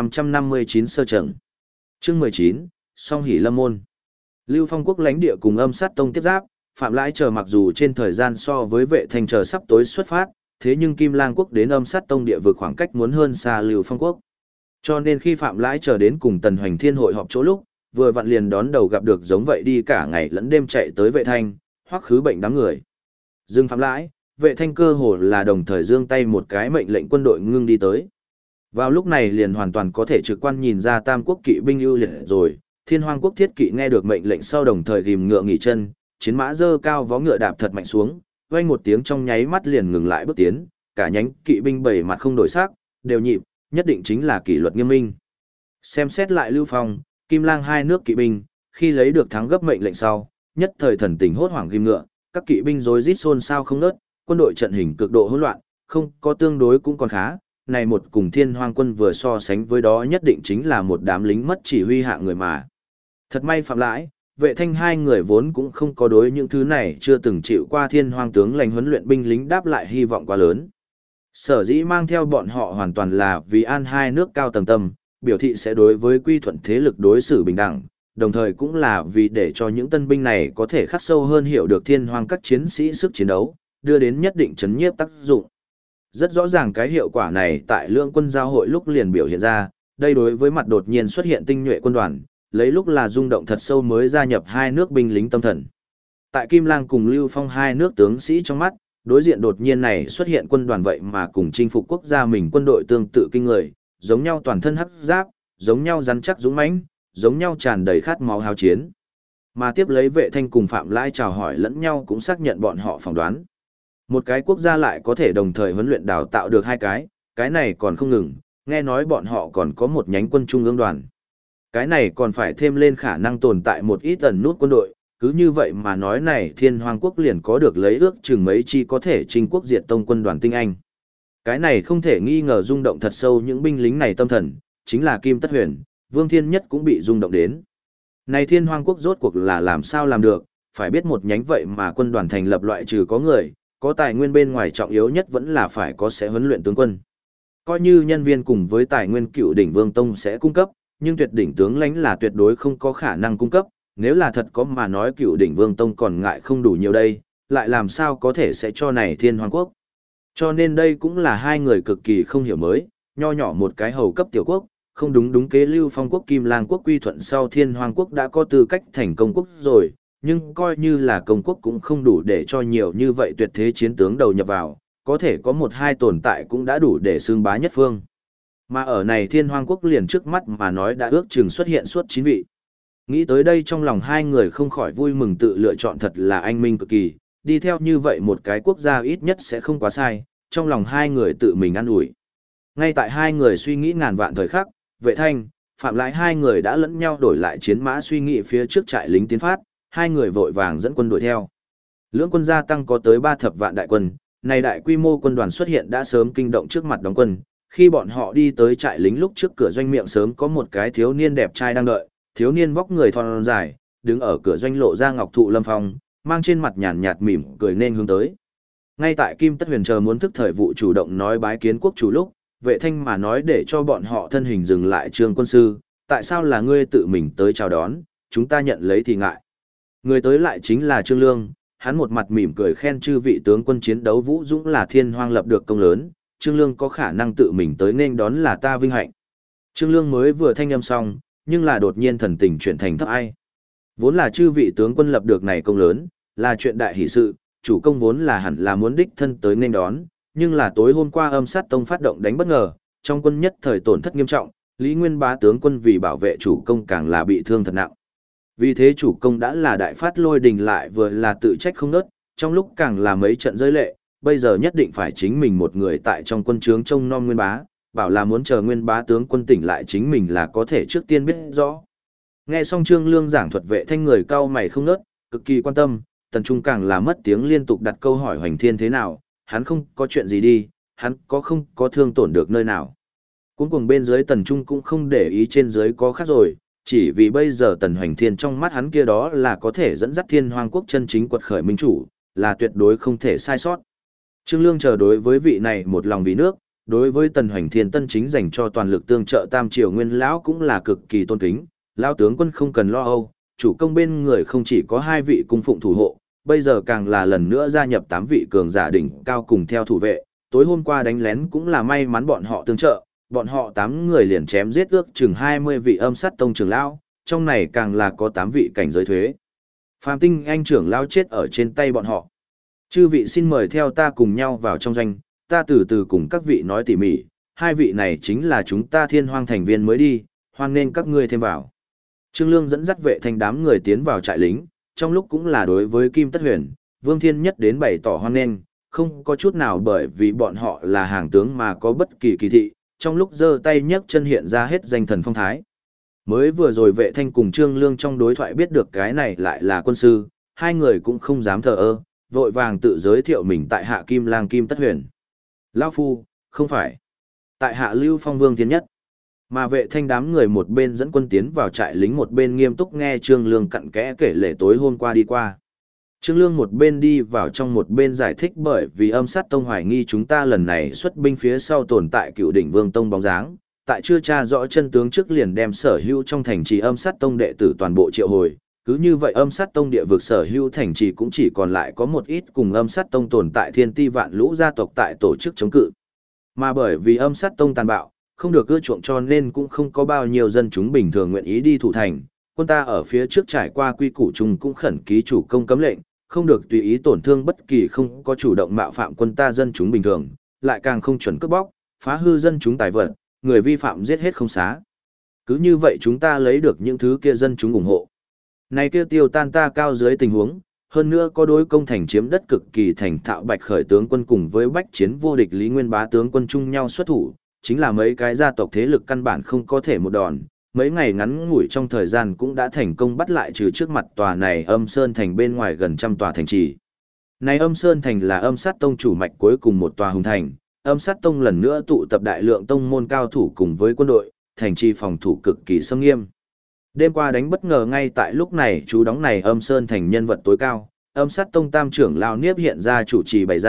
3559 Sơ Trần. Chương 19, Song Hỷ Lâm Môn. Lưu Phong quốc lãnh địa cùng Âm Sát Tông tiếp giáp, Phạm Lãi chờ mặc dù trên thời gian so với Vệ Thanh chờ sắp tối xuất phát, thế nhưng Kim Lang quốc đến Âm Sát Tông địa vực khoảng cách muốn hơn xa Lưu Phong quốc. Cho nên khi Phạm Lãi chờ đến cùng Tần Hoành Thiên hội họp chỗ lúc, vừa vặn liền đón đầu gặp được giống vậy đi cả ngày lẫn đêm chạy tới Vệ Thanh, hoắc khứ bệnh đám người. Dương Phạm Lãi, Vệ Thanh cơ hồ là đồng thời giương tay một cái mệnh lệnh quân đội ngưng đi tới. Vào lúc này liền hoàn toàn có thể trực quan nhìn ra Tam quốc kỵ binh ưu liệt rồi, Thiên Hoang quốc thiết kỵ nghe được mệnh lệnh sau đồng thời ghim ngựa nghỉ chân, chiến mã dơ cao vó ngựa đạp thật mạnh xuống, vang một tiếng trong nháy mắt liền ngừng lại bước tiến, cả nhánh kỵ binh bảy mặt không đổi sắc, đều nhịp, nhất định chính là kỷ luật nghiêm minh. Xem xét lại Lưu Phong, Kim Lang hai nước kỵ binh, khi lấy được thắng gấp mệnh lệnh sau, nhất thời thần tình hốt hoảng ghim ngựa, các kỵ binh rối rít xôn xao không ngớt, quân đội trận hình cực độ hỗn loạn, không có tương đối cũng còn khá. Này một cùng Thiên Hoang quân vừa so sánh với đó nhất định chính là một đám lính mất chỉ huy hạng người mà. Thật may Phạm Lãi, Vệ Thanh hai người vốn cũng không có đối những thứ này chưa từng chịu qua Thiên Hoang tướng lãnh huấn luyện binh lính đáp lại hy vọng quá lớn. Sở dĩ mang theo bọn họ hoàn toàn là vì an hai nước cao tầng tâm, biểu thị sẽ đối với quy thuận thế lực đối xử bình đẳng, đồng thời cũng là vì để cho những tân binh này có thể khắc sâu hơn hiểu được Thiên Hoang các chiến sĩ sức chiến đấu, đưa đến nhất định chấn nhiếp tác dụng. Rất rõ ràng cái hiệu quả này tại lưỡng quân giao hội lúc liền biểu hiện ra, đây đối với mặt đột nhiên xuất hiện tinh nhuệ quân đoàn, lấy lúc là rung động thật sâu mới gia nhập hai nước binh lính tâm thần. Tại Kim Lang cùng Lưu Phong hai nước tướng sĩ trong mắt, đối diện đột nhiên này xuất hiện quân đoàn vậy mà cùng chinh phục quốc gia mình quân đội tương tự kinh người, giống nhau toàn thân hắc giáp, giống nhau rắn chắc dũng mãnh, giống nhau tràn đầy khát máu hao chiến. Mà tiếp lấy Vệ Thanh cùng Phạm Lãi chào hỏi lẫn nhau cũng xác nhận bọn họ phỏng đoán. Một cái quốc gia lại có thể đồng thời huấn luyện đào tạo được hai cái này còn không ngừng, nghe nói bọn họ còn có một nhánh quân trung ương đoàn. Cái này còn phải thêm lên khả năng tồn tại một ít ẩn nút quân đội, cứ như vậy mà nói này Thiên Hoang quốc liền có được lấy ước chừng mấy chi có thể chinh quốc diệt tông quân đoàn tinh anh. Cái này không thể nghi ngờ rung động thật sâu những binh lính này tâm thần, chính là Kim Tất Huyền, Vương Thiên Nhất cũng bị rung động đến. Này Thiên Hoang quốc rốt cuộc là làm sao làm được, phải biết một nhánh vậy mà quân đoàn thành lập loại trừ có người, có tài nguyên bên ngoài trọng yếu nhất vẫn là phải có sẽ huấn luyện tướng quân. Coi như nhân viên cùng với tài nguyên Cựu đỉnh Vương Tông sẽ cung cấp, nhưng tuyệt đỉnh tướng lãnh là tuyệt đối không có khả năng cung cấp, nếu là thật có mà nói Cựu đỉnh Vương Tông còn ngại không đủ nhiều đây, lại làm sao có thể sẽ cho này Thiên Hoang Quốc. Cho nên đây cũng là hai người cực kỳ không hiểu mới, nho nhỏ một cái hầu cấp tiểu quốc, không đúng kế Lưu Phong quốc Kim Lang quốc quy thuận sau Thiên Hoang quốc đã có tư cách thành công quốc rồi, nhưng coi như là công quốc cũng không đủ để cho nhiều như vậy tuyệt thế chiến tướng đầu nhập vào, có thể có một hai tồn tại cũng đã đủ để xưng bá nhất phương. Mà ở này Thiên Hoang quốc liền trước mắt mà nói đã ước chừng xuất hiện suốt 9 vị. Nghĩ tới đây trong lòng hai người không khỏi vui mừng tự lựa chọn thật là anh minh cực kỳ, đi theo như vậy một cái quốc gia ít nhất sẽ không quá sai, trong lòng hai người tự mình ăn ủi. Ngay tại hai người suy nghĩ ngàn vạn thời khắc, Vệ Thanh, Phạm Lãi hai người đã lẫn nhau đổi lại chiến mã suy nghĩ phía trước trại lính tiến phát, hai người vội vàng dẫn quân đuổi theo. Lưỡng quân gia tăng có tới 3 thập vạn đại quân, này đại quy mô quân đoàn xuất hiện đã sớm kinh động trước mặt đóng quân, khi bọn họ đi tới trại lính lúc trước cửa doanh miệng sớm có một cái thiếu niên đẹp trai đang đợi, thiếu niên vóc người thon dài, đứng ở cửa doanh lộ ra ngọc thụ lâm phong, mang trên mặt nhàn nhạt mỉm cười nên hướng tới. Ngay tại Kim Tất Huyền chờ muốn thức thời vụ chủ động nói bái kiến quốc chủ lúc, Vệ Thanh mà nói để cho bọn họ thân hình dừng lại. Trương quân sư, tại sao là ngươi tự mình tới chào đón, chúng ta nhận lấy thì ngại. Người tới lại chính là Trương Lương, hắn một mặt mỉm cười khen chư vị tướng quân chiến đấu vũ dũng là Thiên Hoang lập được công lớn, Trương Lương có khả năng tự mình tới nên đón là ta vinh hạnh. Trương Lương mới vừa thanh âm xong, nhưng là đột nhiên thần tình chuyển thành thấp ai. Vốn là chư vị tướng quân lập được này công lớn, là chuyện đại hỷ sự, chủ công vốn là hẳn là muốn đích thân tới nên đón, nhưng là tối hôm qua Âm Sát Tông phát động đánh bất ngờ, trong quân nhất thời tổn thất nghiêm trọng, Lý Nguyên Bá tướng quân vì bảo vệ chủ công càng là bị thương thật nặng. Vì thế chủ công đã là đại phát lôi đình lại vừa là tự trách không nớt, trong lúc càng là mấy trận rơi lệ, bây giờ nhất định phải chính mình một người tại trong quân trướng trông nom Nguyên Bá, bảo là muốn chờ Nguyên Bá tướng quân tỉnh lại chính mình là có thể trước tiên biết rõ. Nghe xong Trương Lương giảng thuật Vệ Thanh người cao mày không nớt, cực kỳ quan tâm, Tần Trung càng là mất tiếng liên tục đặt câu hỏi Hoành Thiên thế nào, hắn không có chuyện gì đi, hắn có không có thương tổn được nơi nào. Cuối cùng bên dưới Tần Trung cũng không để ý trên dưới có khác rồi, chỉ vì bây giờ Tần Hoành Thiên trong mắt hắn kia đó là có thể dẫn dắt Thiên Hoang quốc chân chính quật khởi minh chủ, là tuyệt đối không thể sai sót. Trương Lương chờ đối với vị này một lòng vì nước, đối với Tần Hoành Thiên tân chính dành cho toàn lực tương trợ Tam Triều Nguyên lão cũng là cực kỳ tôn kính, lão tướng quân không cần lo âu, chủ công bên người không chỉ có 2 vị cung phụng thủ hộ, bây giờ càng là lần nữa gia nhập 8 vị cường giả đỉnh cao cùng theo thủ vệ, tối hôm qua đánh lén cũng là may mắn bọn họ tương trợ, bọn họ 8 người liền chém giết ước chừng 20 vị Âm Sát Tông trưởng lão, trong này càng là có 8 vị cảnh giới thuế. Phàm Tinh Anh trưởng lão chết ở trên tay bọn họ. Chư vị xin mời theo ta cùng nhau vào trong doanh, ta từ từ cùng các vị nói tỉ mỉ, 2 vị này chính là chúng ta Thiên Hoang thành viên mới đi, hoan nên các ngươi thêm vào. Trương Lương dẫn dắt Vệ Thanh đám người tiến vào trại lính, trong lúc cũng là đối với Kim Tất Huyền, Vương Thiên Nhất đến bày tỏ hoan nghênh, không có chút nào bởi vì bọn họ là hàng tướng mà có bất kỳ kỳ thị, trong lúc giơ tay nhấc chân hiện ra hết danh thần phong thái. Mới vừa rồi Vệ Thanh cùng Trương Lương trong đối thoại biết được cái này lại là quân sư, hai người cũng không dám thờ ơ, vội vàng tự giới thiệu mình tại hạ Kim Lang Kim Tất Huyền. Lão phu, không phải. Tại hạ Lưu Phong Vương Thiên Nhất. Mà Vệ Thanh đám người một bên dẫn quân tiến vào trại lính một bên nghiêm túc nghe Trương Lương cặn kẽ kể lể tối hôm qua đi qua. Trương Lương một bên đi vào trong một bên giải thích bởi vì Âm Sát Tông hoài nghi chúng ta lần này xuất binh phía sau tồn tại Cựu đỉnh Vương Tông bóng dáng, tại chưa tra rõ chân tướng trước liền đem sở hữu trong thành trì Âm Sát Tông đệ tử toàn bộ triệu hồi, cứ như vậy Âm Sát Tông địa vực sở hữu thành trì cũng chỉ còn lại có một ít cùng Âm Sát Tông tồn tại thiên ti vạn lũ gia tộc tại tổ chức chống cự. Mà bởi vì Âm Sát Tông tàn bạo, không được ưa chuộng cho nên cũng không có bao nhiêu dân chúng bình thường nguyện ý đi thủ thành. Quân ta ở phía trước trải qua quy củ chung cũng khẩn ký chủ công cấm lệnh, không được tùy ý tổn thương bất kỳ không có chủ động mạo phạm quân ta dân chúng bình thường, lại càng không chuẩn cướp bóc, phá hư dân chúng tài vật, người vi phạm giết hết không xá. Cứ như vậy chúng ta lấy được những thứ kia dân chúng ủng hộ. Này kia tiêu tan ta cao dưới tình huống, hơn nữa có đối công thành chiếm đất cực kỳ thành thạo Bạch Khởi tướng quân cùng với bách chiến vô địch Lý Nguyên Bá tướng quân chung nhau xuất thủ, chính là mấy cái gia tộc thế lực căn bản không có thể một đòn, mấy ngày ngắn ngủi trong thời gian cũng đã thành công bắt lại trừ trước mặt tòa này Âm Sơn Thành bên ngoài gần trăm tòa thành trì. Này Âm Sơn Thành là Âm Sát Tông chủ mạch cuối cùng một tòa hùng thành, Âm Sát Tông lần nữa tụ tập đại lượng tông môn cao thủ cùng với quân đội, thành trì phòng thủ cực kỳ xâm nghiêm. Đêm qua đánh bất ngờ ngay tại lúc này chú đóng này Âm Sơn Thành nhân vật tối cao, Âm Sát Tông tam trưởng lão Niếp hiện ra chủ trì bày ra,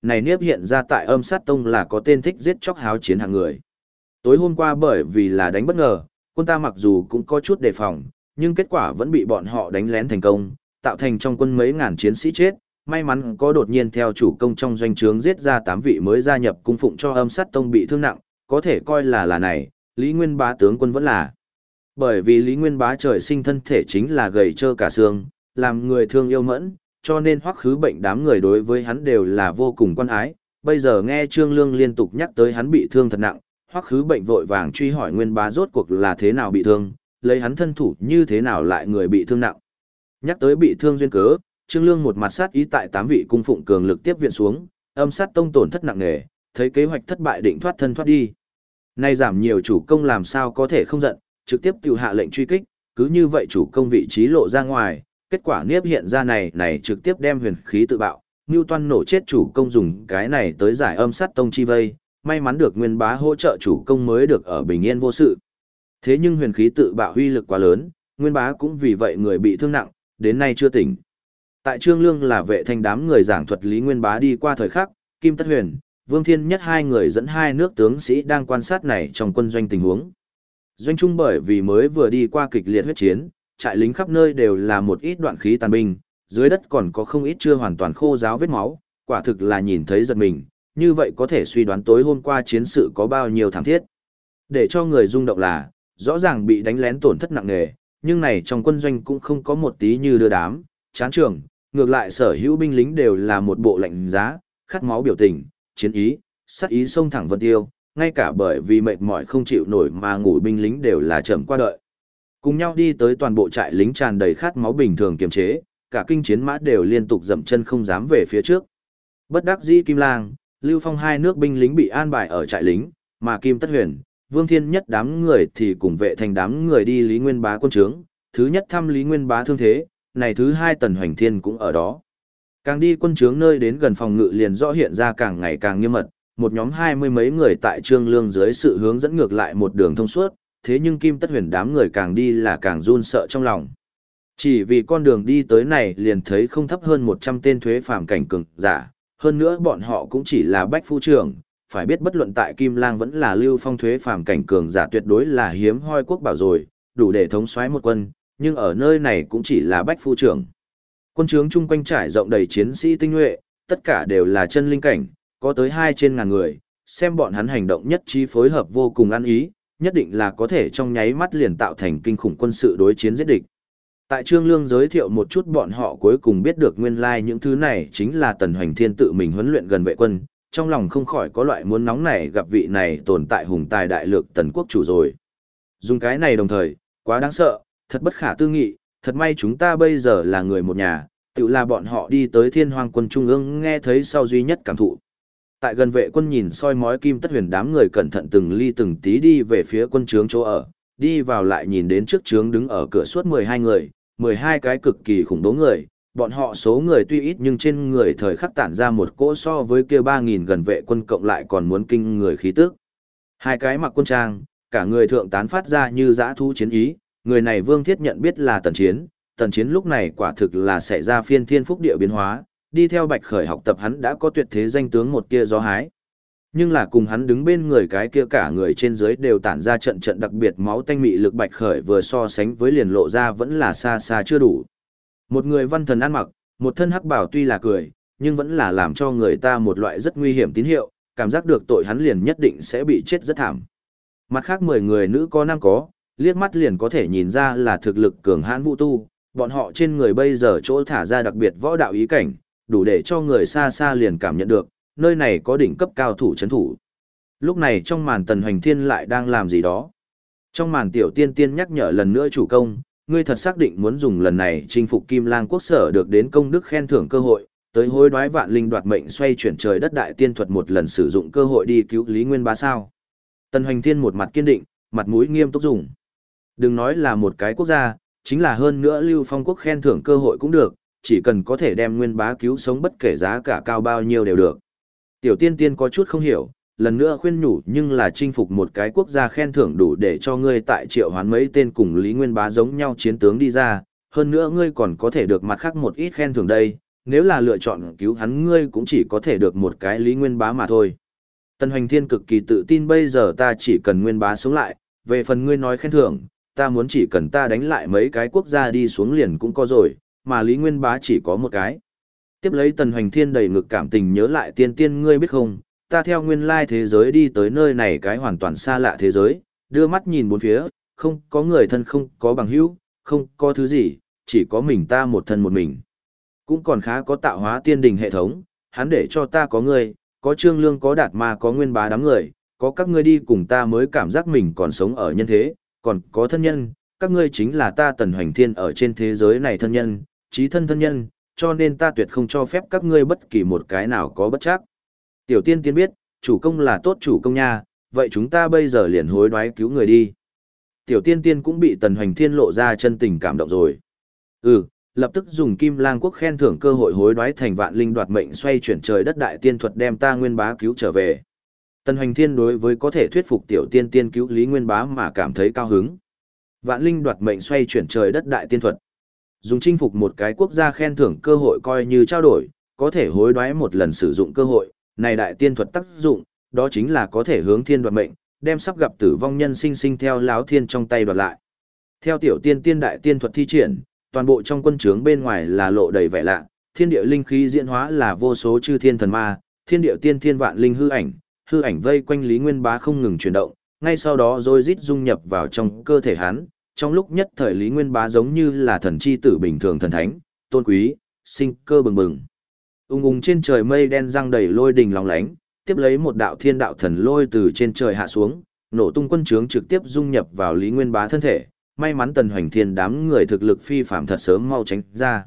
này Niếp hiện ra tại Âm Sát Tông là có tên thích giết chóc háo chiến hạng người. Tối hôm qua bởi vì là đánh bất ngờ, quân ta mặc dù cũng có chút đề phòng, nhưng kết quả vẫn bị bọn họ đánh lén thành công, tạo thành trong quân mấy ngàn chiến sĩ chết. May mắn có đột nhiên theo chủ công trong doanh trướng giết ra 8 vị mới gia nhập cung phụng cho Âm Sát Tông bị thương nặng, có thể coi là này, Lý Nguyên Bá tướng quân vẫn là. Bởi vì Lý Nguyên Bá trời sinh thân thể chính là gầy trơ cả xương, làm người thương yêu mẫn, cho nên Hoắc Khứ Bệnh đám người đối với hắn đều là vô cùng quan ái. Bây giờ nghe Trương Lương liên tục nhắc tới hắn bị thương thật nặng, Hoắc Khứ Bệnh vội vàng truy hỏi Nguyên Bá rốt cuộc là thế nào bị thương, lấy hắn thân thủ như thế nào lại người bị thương nặng. Nhắc tới bị thương duyên cớ, Trương Lương một mặt sát ý tại 8 vị cung phụng cường lực tiếp viện xuống, Âm Sát Tông tổn thất nặng nề, thấy kế hoạch thất bại định thoát thân thoát đi. Nay giảm nhiều chủ công làm sao có thể không giận, trực tiếp tiêu hạ lệnh truy kích, cứ như vậy chủ công vị trí lộ ra ngoài, kết quả Niếp hiện ra này trực tiếp đem huyền khí tự bạo, Newton nổ chết chủ công dùng cái này tới giải Âm Sát Tông chi vây, may mắn được Nguyên Bá hỗ trợ chủ công mới được ở bình yên vô sự. Thế nhưng huyền khí tự bạo uy lực quá lớn, Nguyên Bá cũng vì vậy người bị thương nặng, đến nay chưa tỉnh. Tại Trương Lương là vệ thanh đám người giảng thuật Lý Nguyên Bá đi qua thời khắc, Kim Tất Huyền, Vương Thiên Nhất hai người dẫn hai nước tướng sĩ đang quan sát này trong quân doanh tình huống. Doanh trung bởi vì mới vừa đi qua kịch liệt huyết chiến, trại lính khắp nơi đều là một ít đoạn khí tàn binh, dưới đất còn có không ít chưa hoàn toàn khô ráo vết máu, quả thực là nhìn thấy giật mình, như vậy có thể suy đoán tối hôm qua chiến sự có bao nhiêu thảm thiết. Để cho người rung động là, rõ ràng bị đánh lén tổn thất nặng nề, nhưng này trong quân doanh cũng không có một tí như đưa đám, chán trường, ngược lại sở hữu binh lính đều là một bộ lạnh giá, khát máu biểu tình, chiến ý, sát ý xông thẳng vân tiêu, ngay cả bởi vì mệt mỏi không chịu nổi mà ngủ binh lính đều là chậm qua đợi. Cùng nhau đi tới toàn bộ trại lính tràn đầy khát máu bình thường kiềm chế, cả kinh chiến mã đều liên tục dậm chân không dám về phía trước. Bất đắc dĩ Kim Lang, Lưu Phong hai nước binh lính bị an bài ở trại lính, mà Kim Tất Huyền, Vương Thiên Nhất đám người thì cùng vệ thành đám người đi Lý Nguyên Bá quân trướng, thứ nhất thăm Lý Nguyên Bá thương thế, này thứ hai Tần Hoành Thiên cũng ở đó. Càng đi quân trướng nơi đến gần phòng ngự liền rõ hiện ra càng ngày càng nghiêm mật, một nhóm 20 mấy người tại Trương Lương dưới sự hướng dẫn ngược lại một đường thông suốt, thế nhưng Kim Tất Huyền đám người càng đi là càng run sợ trong lòng. Chỉ vì con đường đi tới này liền thấy không thấp hơn 100 tên thuế phàm cảnh cường giả, hơn nữa bọn họ cũng chỉ là bách phu trưởng, phải biết bất luận tại Kim Lang vẫn là Lưu Phong thuế phàm cảnh cường giả tuyệt đối là hiếm hoi quốc bảo rồi, đủ để thống soái một quân, nhưng ở nơi này cũng chỉ là bách phu trưởng. Quân trướng chung quanh trải rộng đầy chiến sĩ tinh nhuệ, tất cả đều là chân linh cảnh, có tới 2 trên ngàn người, xem bọn hắn hành động nhất trí phối hợp vô cùng ăn ý, nhất định là có thể trong nháy mắt liền tạo thành kinh khủng quân sự đối chiến giết địch. Tại Trương Lương giới thiệu một chút bọn họ cuối cùng biết được nguyên lai những thứ này chính là Tần Hoành Thiên tự mình huấn luyện gần vệ quân, trong lòng không khỏi có loại muốn nóng này gặp vị này tồn tại hùng tài đại lược Tần quốc chủ rồi. Dùng cái này đồng thời, quá đáng sợ, thật bất khả tư nghị, thật may chúng ta bây giờ là người một nhà, tự là bọn họ đi tới Thiên Hoang quân trung ương nghe thấy sau duy nhất cảm thụ. Tại gần vệ quân nhìn soi mói Kim Tất Huyền đám người cẩn thận từng ly từng tí đi về phía quân trướng chỗ ở, đi vào lại nhìn đến trước trướng đứng ở cửa suốt 12 người, 12 cái cực kỳ khủng bố người, bọn họ số người tuy ít nhưng trên người thời khắc tản ra một cỗ so với kia 3.000 gần vệ quân cộng lại còn muốn kinh người khí tức. Hai cái mặc quân trang, cả người thượng tán phát ra như dã thú chiến ý, người này Vương Thiết nhận biết là Tần Chiến lúc này quả thực là xảy ra phiên thiên phúc địa biến hóa, đi theo Bạch Khởi học tập hắn đã có tuyệt thế danh tướng một kia gió hái. Nhưng là cùng hắn đứng bên người cái kia cả người trên dưới đều tản ra trận trận đặc biệt máu tanh mị lực Bạch Khởi vừa so sánh với liền lộ ra vẫn là xa xa chưa đủ. Một người văn thần ăn mặc, một thân hắc bảo tuy là cười, nhưng vẫn là làm cho người ta một loại rất nguy hiểm tín hiệu, cảm giác được tội hắn liền nhất định sẽ bị chết rất thảm. Mặt khác 10 người nữ có nam có, liếc mắt liền có thể nhìn ra là thực lực cường hãn vũ tu, bọn họ trên người bây giờ chỗ thả ra đặc biệt võ đạo ý cảnh, đủ để cho người xa xa liền cảm nhận được, nơi này có đỉnh cấp cao thủ chấn thủ. Lúc này trong màn Tần Hoành Thiên lại đang làm gì đó. Trong màn Tiểu Tiên Tiên nhắc nhở lần nữa chủ công, ngươi thật xác định muốn dùng lần này chinh phục Kim Lang quốc sở được đến công đức khen thưởng cơ hội, tới hối đoái vạn linh đoạt mệnh xoay chuyển trời đất đại tiên thuật một lần sử dụng cơ hội đi cứu Lý Nguyên Bá sao. Tần Hoành Thiên một mặt kiên định, mặt mũi nghiêm túc dùng. Đừng nói là một cái quốc gia, chính là hơn nữa Lưu Phong quốc khen thưởng cơ hội cũng được, chỉ cần có thể đem Nguyên Bá cứu sống bất kể giá cả cao bao nhiêu đều được. Tiểu Tiên Tiên có chút không hiểu, lần nữa khuyên nhủ nhưng là chinh phục một cái quốc gia khen thưởng đủ để cho ngươi tại triệu hoán mấy tên cùng Lý Nguyên Bá giống nhau chiến tướng đi ra, hơn nữa ngươi còn có thể được mặt khác một ít khen thưởng đây, nếu là lựa chọn cứu hắn ngươi cũng chỉ có thể được một cái Lý Nguyên Bá mà thôi. Tần Hoành Thiên cực kỳ tự tin bây giờ ta chỉ cần Nguyên Bá sống lại, về phần ngươi nói khen thưởng, ta muốn chỉ cần ta đánh lại mấy cái quốc gia đi xuống liền cũng có rồi, mà Lý Nguyên Bá chỉ có một cái. Tiếp lấy Tần Hoành Thiên đầy ngực cảm tình nhớ lại tiên tiên ngươi biết không, ta theo nguyên lai thế giới đi tới nơi này cái hoàn toàn xa lạ thế giới, đưa mắt nhìn bốn phía, không có người thân không có bằng hữu, không có thứ gì, chỉ có mình ta một thân một mình. Cũng còn khá có tạo hóa tiên đình hệ thống, hắn để cho ta có ngươi, có Trương Lương có Đạt Ma có Nguyên Bá đám người, có các ngươi đi cùng ta mới cảm giác mình còn sống ở nhân thế, còn có thân nhân, các ngươi chính là ta Tần Hoành Thiên ở trên thế giới này thân nhân, chí thân thân nhân, cho nên ta tuyệt không cho phép các ngươi bất kỳ một cái nào có bất chắc. Tiểu tiên tiên biết, chủ công là tốt chủ công nha, vậy chúng ta bây giờ liền hối đoái cứu người đi. Tiểu tiên tiên cũng bị Tần Hoành Thiên lộ ra chân tình cảm động rồi. Lập tức dùng Kim Lang Quốc khen thưởng cơ hội hối đoái thành Vạn Linh đoạt mệnh xoay chuyển trời đất đại tiên thuật đem ta Nguyên Bá cứu trở về. Tần Hoành Thiên đối với có thể thuyết phục tiểu tiên tiên cứu Lý Nguyên Bá mà cảm thấy cao hứng. Vạn Linh đoạt mệnh xoay chuyển trời đất đại tiên thuật. Dùng chinh phục một cái quốc gia khen thưởng cơ hội coi như trao đổi, có thể hối đoái một lần sử dụng cơ hội, này đại tiên thuật tác dụng, đó chính là có thể hướng thiên đoạt mệnh, đem sắp gặp tử vong nhân sinh sinh theo láo thiên trong tay đoạt lại. Theo tiểu tiên tiên đại tiên thuật thi triển, toàn bộ trong quân trướng bên ngoài là lộ đầy vẻ lạ, thiên địa linh khí diễn hóa là vô số chư thiên thần ma, thiên địa tiên thiên vạn linh hư ảnh vây quanh Lý Nguyên Bá không ngừng chuyển động, ngay sau đó rồi rít dung nhập vào trong cơ thể hắn, trong lúc nhất thời Lý Nguyên Bá giống như là thần chi tử bình thường thần thánh, tôn quý, sinh cơ bừng bừng. Trên trời mây đen răng đầy lôi đình lóng lánh, tiếp lấy một đạo thiên đạo thần lôi từ trên trời hạ xuống, nổ tung quân trướng trực tiếp dung nhập vào Lý Nguyên Bá thân thể. May mắn Tần Hoành Thiên đám người thực lực phi phạm thật sớm mau tránh ra.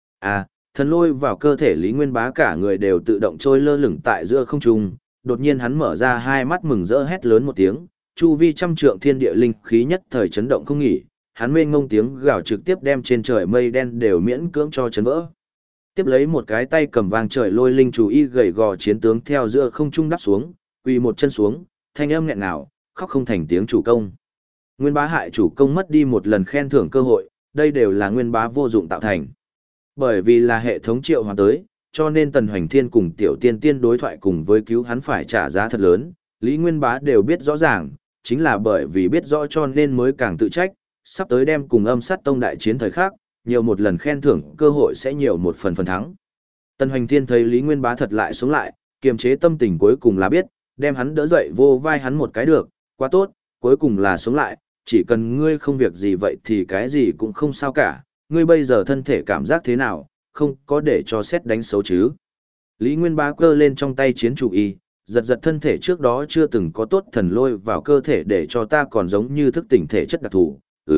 Thần lôi vào cơ thể Lý Nguyên Bá cả người đều tự động trôi lơ lửng tại giữa không trung, đột nhiên hắn mở ra hai mắt mừng rỡ hét lớn một tiếng, chu vi trăm trượng thiên địa linh khí nhất thời chấn động không nghỉ, hắn mênh ngông tiếng gào trực tiếp đem trên trời mây đen đều miễn cưỡng cho chấn vỡ. Tiếp lấy một cái tay cầm vàng trời lôi linh chủ y gầy gò chiến tướng theo giữa không trung đắp xuống, quỳ một chân xuống, thanh âm nghẹn ngào, khóc không thành tiếng chủ công. Nguyên Bá hại chủ công mất đi một lần khen thưởng cơ hội, đây đều là Nguyên Bá vô dụng tạo thành. Bởi vì là hệ thống triệu hoàn tới, cho nên Tần Hoành Thiên cùng Tiểu Tiên Tiên đối thoại cùng với cứu hắn phải trả giá thật lớn, Lý Nguyên Bá đều biết rõ ràng, chính là bởi vì biết rõ cho nên mới càng tự trách, sắp tới đem cùng Âm Sát Tông đại chiến thời khác, nhiều một lần khen thưởng cơ hội sẽ nhiều một phần thắng. Tần Hoành Thiên thấy Lý Nguyên Bá thật lại sống lại, kiềm chế tâm tình cuối cùng là biết, đem hắn đỡ dậy vô vai hắn một cái được, quá tốt, cuối cùng là sống lại, chỉ cần ngươi không việc gì vậy thì cái gì cũng không sao cả, ngươi bây giờ thân thể cảm giác thế nào, không có để cho xét đánh xấu chứ. Lý Nguyên Bá cơ lên trong tay chiến chủ y, giật giật thân thể trước đó chưa từng có tốt thần lôi vào cơ thể để cho ta còn giống như thức tỉnh thể chất đặc thù,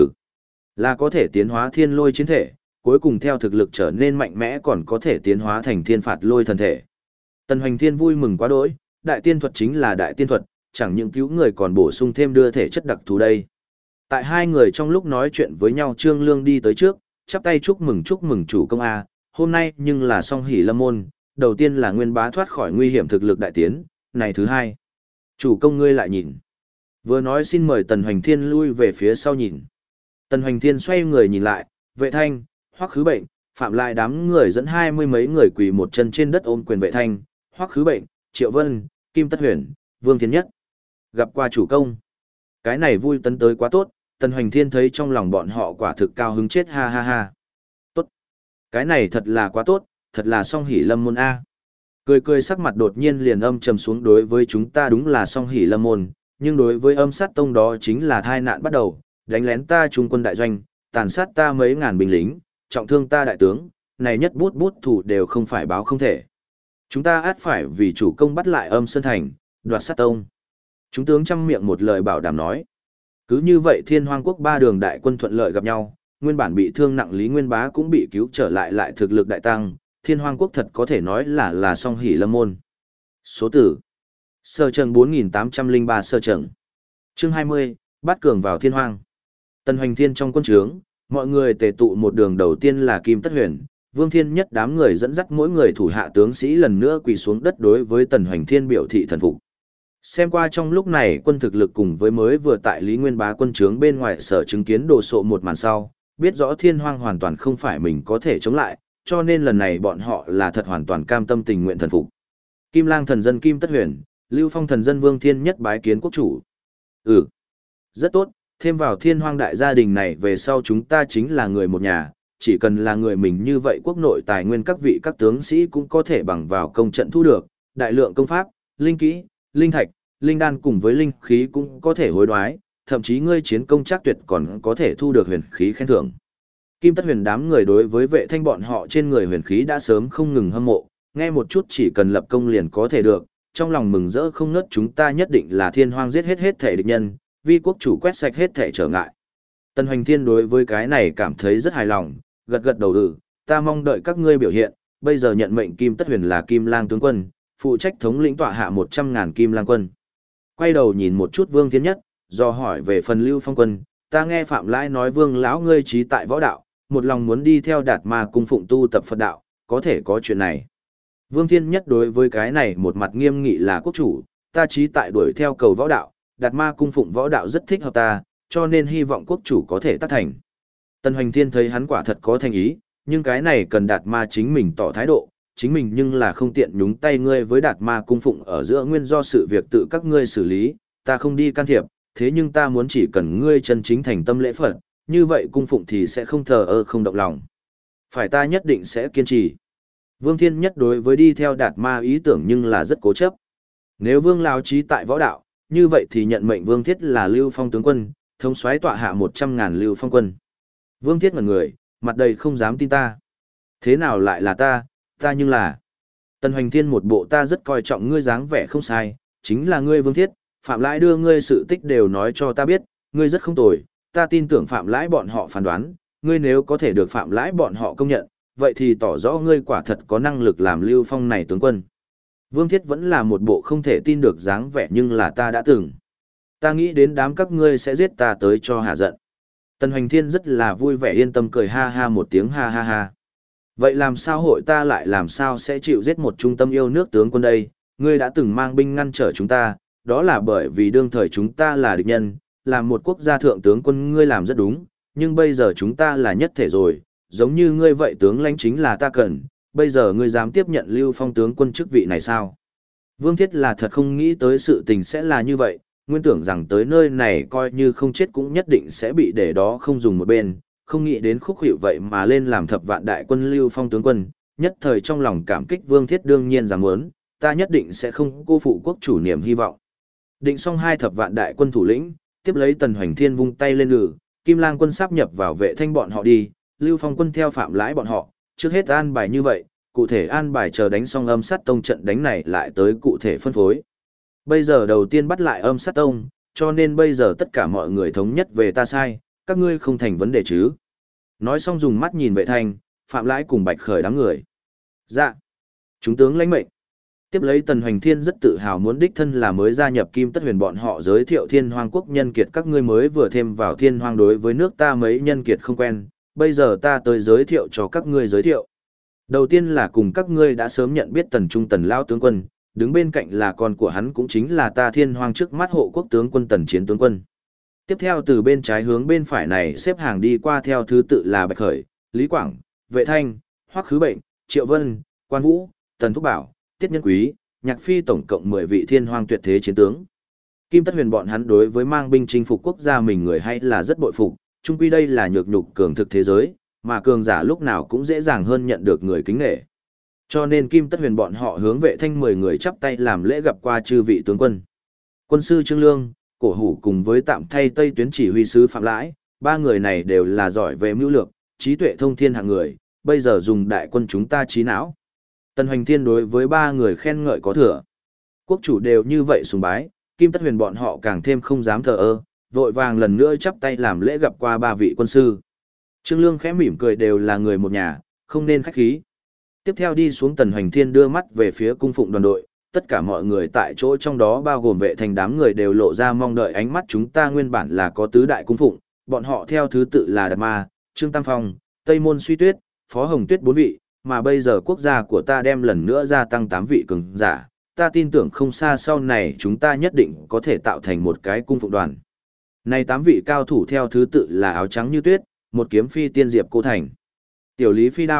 là có thể tiến hóa thiên lôi chiến thể, cuối cùng theo thực lực trở nên mạnh mẽ còn có thể tiến hóa thành thiên phạt lôi thần thể. Tần Hoành Thiên vui mừng quá đỗi, đại tiên thuật chính là đại tiên thuật, chẳng những cứu người còn bổ sung thêm đưa thể chất đặc thù đây. Tại hai người trong lúc nói chuyện với nhau Trương Lương đi tới trước, chắp tay chúc mừng chủ công A, hôm nay nhưng là song hỷ lâm môn, đầu tiên là Nguyên Bá thoát khỏi nguy hiểm thực lực đại tiến, này thứ hai. Chủ công ngươi lại nhìn. Vừa nói xin mời Tần Hoành Thiên lui về phía sau nhìn. Tần Hoành Thiên xoay người nhìn lại, Vệ Thanh, Hoắc Khứ Bệnh, Phạm Lại đám người dẫn 20 mấy người quỳ một chân trên đất ôm quyền Vệ Thanh, Hoắc Khứ Bệnh, Triệu Vân, Kim Tất Huyền, Vương Thiên Nhất. Gặp qua chủ công. Cái này vui tấn tới quá tốt, Tần Hoành Thiên thấy trong lòng bọn họ quả thực cao hứng chết ha ha ha. Tốt. Cái này thật là quá tốt, thật là song hỷ lâm môn A. Cười sắc mặt đột nhiên liền âm trầm xuống đối với chúng ta đúng là song hỷ lâm môn, nhưng đối với Âm Sát Tông đó chính là tai nạn bắt đầu, đánh lén ta trung quân đại doanh, tàn sát ta mấy ngàn binh lính, trọng thương ta đại tướng, này nhất bút thủ đều không phải báo không thể. Chúng ta át phải vì chủ công bắt lại Âm Sơn Thành, đoạt Sát Tông. Chúng tướng trăm miệng một lời bảo đảm nói. Cứ như vậy Thiên Hoang Quốc ba đường đại quân thuận lợi gặp nhau, nguyên bản bị thương nặng Lý Nguyên Bá cũng bị cứu trở lại thực lực đại tăng, Thiên Hoang Quốc thật có thể nói là song hỷ lâm môn. Số tử. Sơ trần 4803 sơ trần. Chương 20, bắt cường vào Thiên Hoang. Tần Hoành Thiên trong quân trướng, mọi người tề tụ một đường đầu tiên là Kim Tất Huyền, Vương Thiên Nhất đám người dẫn dắt mỗi người thủ hạ tướng sĩ lần nữa quỳ xuống đất đối với Tần Hoành Thiên biểu thị thần phục. Xem qua trong lúc này quân thực lực cùng với mới vừa tại Lý Nguyên Bá quân trướng bên ngoài sở chứng kiến đồ sộ một màn sau, biết rõ Thiên Hoang hoàn toàn không phải mình có thể chống lại, cho nên lần này bọn họ là thật hoàn toàn cam tâm tình nguyện thần phục. Kim Lang thần dân Kim Tất Huyền, Lưu Phong thần dân Vương Thiên Nhất bái kiến quốc chủ. Ừ, rất tốt, thêm vào Thiên Hoang đại gia đình này về sau chúng ta chính là người một nhà, chỉ cần là người mình như vậy quốc nội tài nguyên các vị các tướng sĩ cũng có thể bằng vào công trận thu được, đại lượng công pháp, linh kỹ, linh thạch, linh đan cùng với linh khí cũng có thể hối đoái, thậm chí ngươi chiến công chắc tuyệt còn có thể thu được huyền khí khen thưởng. Kim Tất Huyền đám người đối với Vệ Thanh bọn họ trên người huyền khí đã sớm không ngừng hâm mộ, nghe một chút chỉ cần lập công liền có thể được, trong lòng mừng rỡ không ngớt, chúng ta nhất định là Thiên Hoang giết hết thể địch nhân, vi quốc chủ quét sạch hết thể trở ngại. Tần Hoành Thiên đối với cái này cảm thấy rất hài lòng, gật gật đầu ta mong đợi các ngươi biểu hiện, bây giờ nhận mệnh Kim Tất Huyền là Kim Lang tướng quân, phụ trách thống lĩnh tọa hạ 100.000 Kim Lang quân. Quay đầu nhìn một chút Vương Thiên Nhất, do hỏi về phần Lưu Phong quân, ta nghe Phạm Lãi nói Vương lão ngươi trí tại võ đạo, một lòng muốn đi theo Đạt Ma cung phụng tu tập Phật đạo, có thể có chuyện này. Vương Thiên Nhất đối với cái này một mặt nghiêm nghị là quốc chủ, ta trí tại đuổi theo cầu võ đạo, Đạt Ma cung phụng võ đạo rất thích hợp ta, cho nên hy vọng quốc chủ có thể tác thành. Tần Hoành Thiên thấy hắn quả thật có thành ý, nhưng cái này cần Đạt Ma chính mình tỏ thái độ, chính mình nhưng là không tiện nhúng tay ngươi với Đạt Ma cung phụng ở giữa, nguyên do sự việc tự các ngươi xử lý, ta không đi can thiệp, thế nhưng ta muốn chỉ cần ngươi chân chính thành tâm lễ Phật, như vậy cung phụng thì sẽ không thờ ơ không động lòng. Phải, ta nhất định sẽ kiên trì. Vương Thiên Nhất đối với đi theo Đạt Ma ý tưởng nhưng là rất cố chấp. Nếu Vương lão trí tại võ đạo, như vậy thì nhận mệnh Vương Thiết là Lưu Phong tướng quân, thống soái tọa hạ 100.000 Lưu Phong quân. Vương Thiết ngẩn người, mặt đầy không dám tin ta. Thế nào lại là ta nhưng là... Tần Hoành Thiên một bộ ta rất coi trọng ngươi dáng vẻ không sai, chính là ngươi Vương Thiết, Phạm Lãi đưa ngươi sự tích đều nói cho ta biết, ngươi rất không tồi, ta tin tưởng Phạm Lãi bọn họ phán đoán, ngươi nếu có thể được Phạm Lãi bọn họ công nhận, vậy thì tỏ rõ ngươi quả thật có năng lực làm Lưu Phong này tướng quân. Vương Thiết vẫn là một bộ không thể tin được dáng vẻ, nhưng là ta đã từng. Ta nghĩ đến đám các ngươi sẽ giết ta tới cho hạ giận. Tần Hoành Thiên rất là vui vẻ yên tâm cười ha ha một tiếng ha ha ha. Vậy làm sao hội ta lại làm sao sẽ chịu giết một trung tâm yêu nước tướng quân đây, ngươi đã từng mang binh ngăn trở chúng ta, đó là bởi vì đương thời chúng ta là địch nhân, làm một quốc gia thượng tướng quân ngươi làm rất đúng, nhưng bây giờ chúng ta là nhất thể rồi, giống như ngươi vậy tướng lãnh chính là ta cần, bây giờ ngươi dám tiếp nhận Lưu Phong tướng quân chức vị này sao? Vương Thiết là thật không nghĩ tới sự tình sẽ là như vậy, nguyên tưởng rằng tới nơi này coi như không chết cũng nhất định sẽ bị để đó không dùng một bên, không nghĩ đến khúc hiệu vậy mà lên làm thập vạn đại quân Lưu Phong tướng quân, nhất thời trong lòng cảm kích Vương Thiết đương nhiên dám muốn, ta nhất định sẽ không cô phụ quốc chủ niềm hy vọng. Định xong 2 thập vạn đại quân thủ lĩnh, tiếp lấy Tần Hoành Thiên vung tay lên Kim Lang quân sáp nhập vào Vệ Thanh bọn họ đi, Lưu Phong quân theo Phạm Lãi bọn họ, trước hết an bài như vậy, cụ thể an bài chờ đánh xong Âm Sát Tông trận đánh này lại tới cụ thể phân phối. Bây giờ đầu tiên bắt lại Âm Sát Tông, cho nên bây giờ tất cả mọi người thống nhất về ta sai, các ngươi không thành vấn đề chứ. Nói xong dùng mắt nhìn Vệ Thanh, Phạm Lãi cùng Bạch Khởi đám người. Dạ, chúng tướng lãnh mệnh. Tiếp lấy Tần Hoành Thiên rất tự hào muốn đích thân là mới gia nhập Kim Tất Huyền bọn họ giới thiệu Thiên Hoang quốc nhân kiệt, các ngươi mới vừa thêm vào Thiên Hoang đối với nước ta mấy nhân kiệt không quen, bây giờ ta tới giới thiệu cho các ngươi giới thiệu. Đầu tiên là cùng các ngươi đã sớm nhận biết Tần Trung Tần Lao tướng quân, đứng bên cạnh là con của hắn cũng chính là ta Thiên Hoang trước mắt hộ quốc tướng quân Tần Chiến tướng quân. Tiếp theo từ bên trái hướng bên phải này xếp hàng đi qua theo thứ tự là Bạch Khởi, Lý Quảng, Vệ Thanh, Hoắc Khứ Bệnh, Triệu Vân, Quan Vũ, Tần Thúc Bảo, Tiết Nhân Quý, Nhạc Phi, tổng cộng 10 vị Thiên Hoang tuyệt thế chiến tướng. Kim Tất Huyền bọn hắn đối với mang binh chinh phục quốc gia mình người hay là rất bội phục, chung quy đây là nhược nhục cường thực thế giới, mà cường giả lúc nào cũng dễ dàng hơn nhận được người kính nể. Cho nên Kim Tất Huyền bọn họ hướng Vệ Thanh 10 người chắp tay làm lễ gặp qua chư vị tướng quân. Quân sư Trương Lương, Cổ Hủ cùng với tạm thay Tây tuyến chỉ huy sứ Phạm Lãi, 3 người này đều là giỏi về mưu lược, trí tuệ thông thiên hạng người, bây giờ dùng đại quân chúng ta trí não. Tần Hoành Thiên đối với 3 người khen ngợi có thừa. Quốc chủ đều như vậy sùng bái, Kim Tất Huyền bọn họ càng thêm không dám thờ ơ, vội vàng lần nữa chắp tay làm lễ gặp qua 3 vị quân sư. Trương Lương khẽ mỉm cười, đều là người một nhà, không nên khách khí. Tiếp theo đi xuống, Tần Hoành Thiên đưa mắt về phía cung phụng đoàn đội, tất cả mọi người tại chỗ trong đó bao gồm Vệ Thanh đám người đều lộ ra mong đợi ánh mắt. Chúng ta nguyên bản là có tứ đại cung phụng, bọn họ theo thứ tự là Đạt Ma, Trương Tam Phong, Tây Môn Suy Tuyết, Phó Hồng Tuyết 4 vị, mà bây giờ quốc gia của ta đem lần nữa gia tăng 8 vị cường giả, ta tin tưởng không xa sau này chúng ta nhất định có thể tạo thành một cái cung phụng đoàn. Này 8 vị cao thủ theo thứ tự là Áo Trắng Như Tuyết, Một Kiếm Phi Tiên Diệp Cô Thành, Tiểu Lý Phi Đao,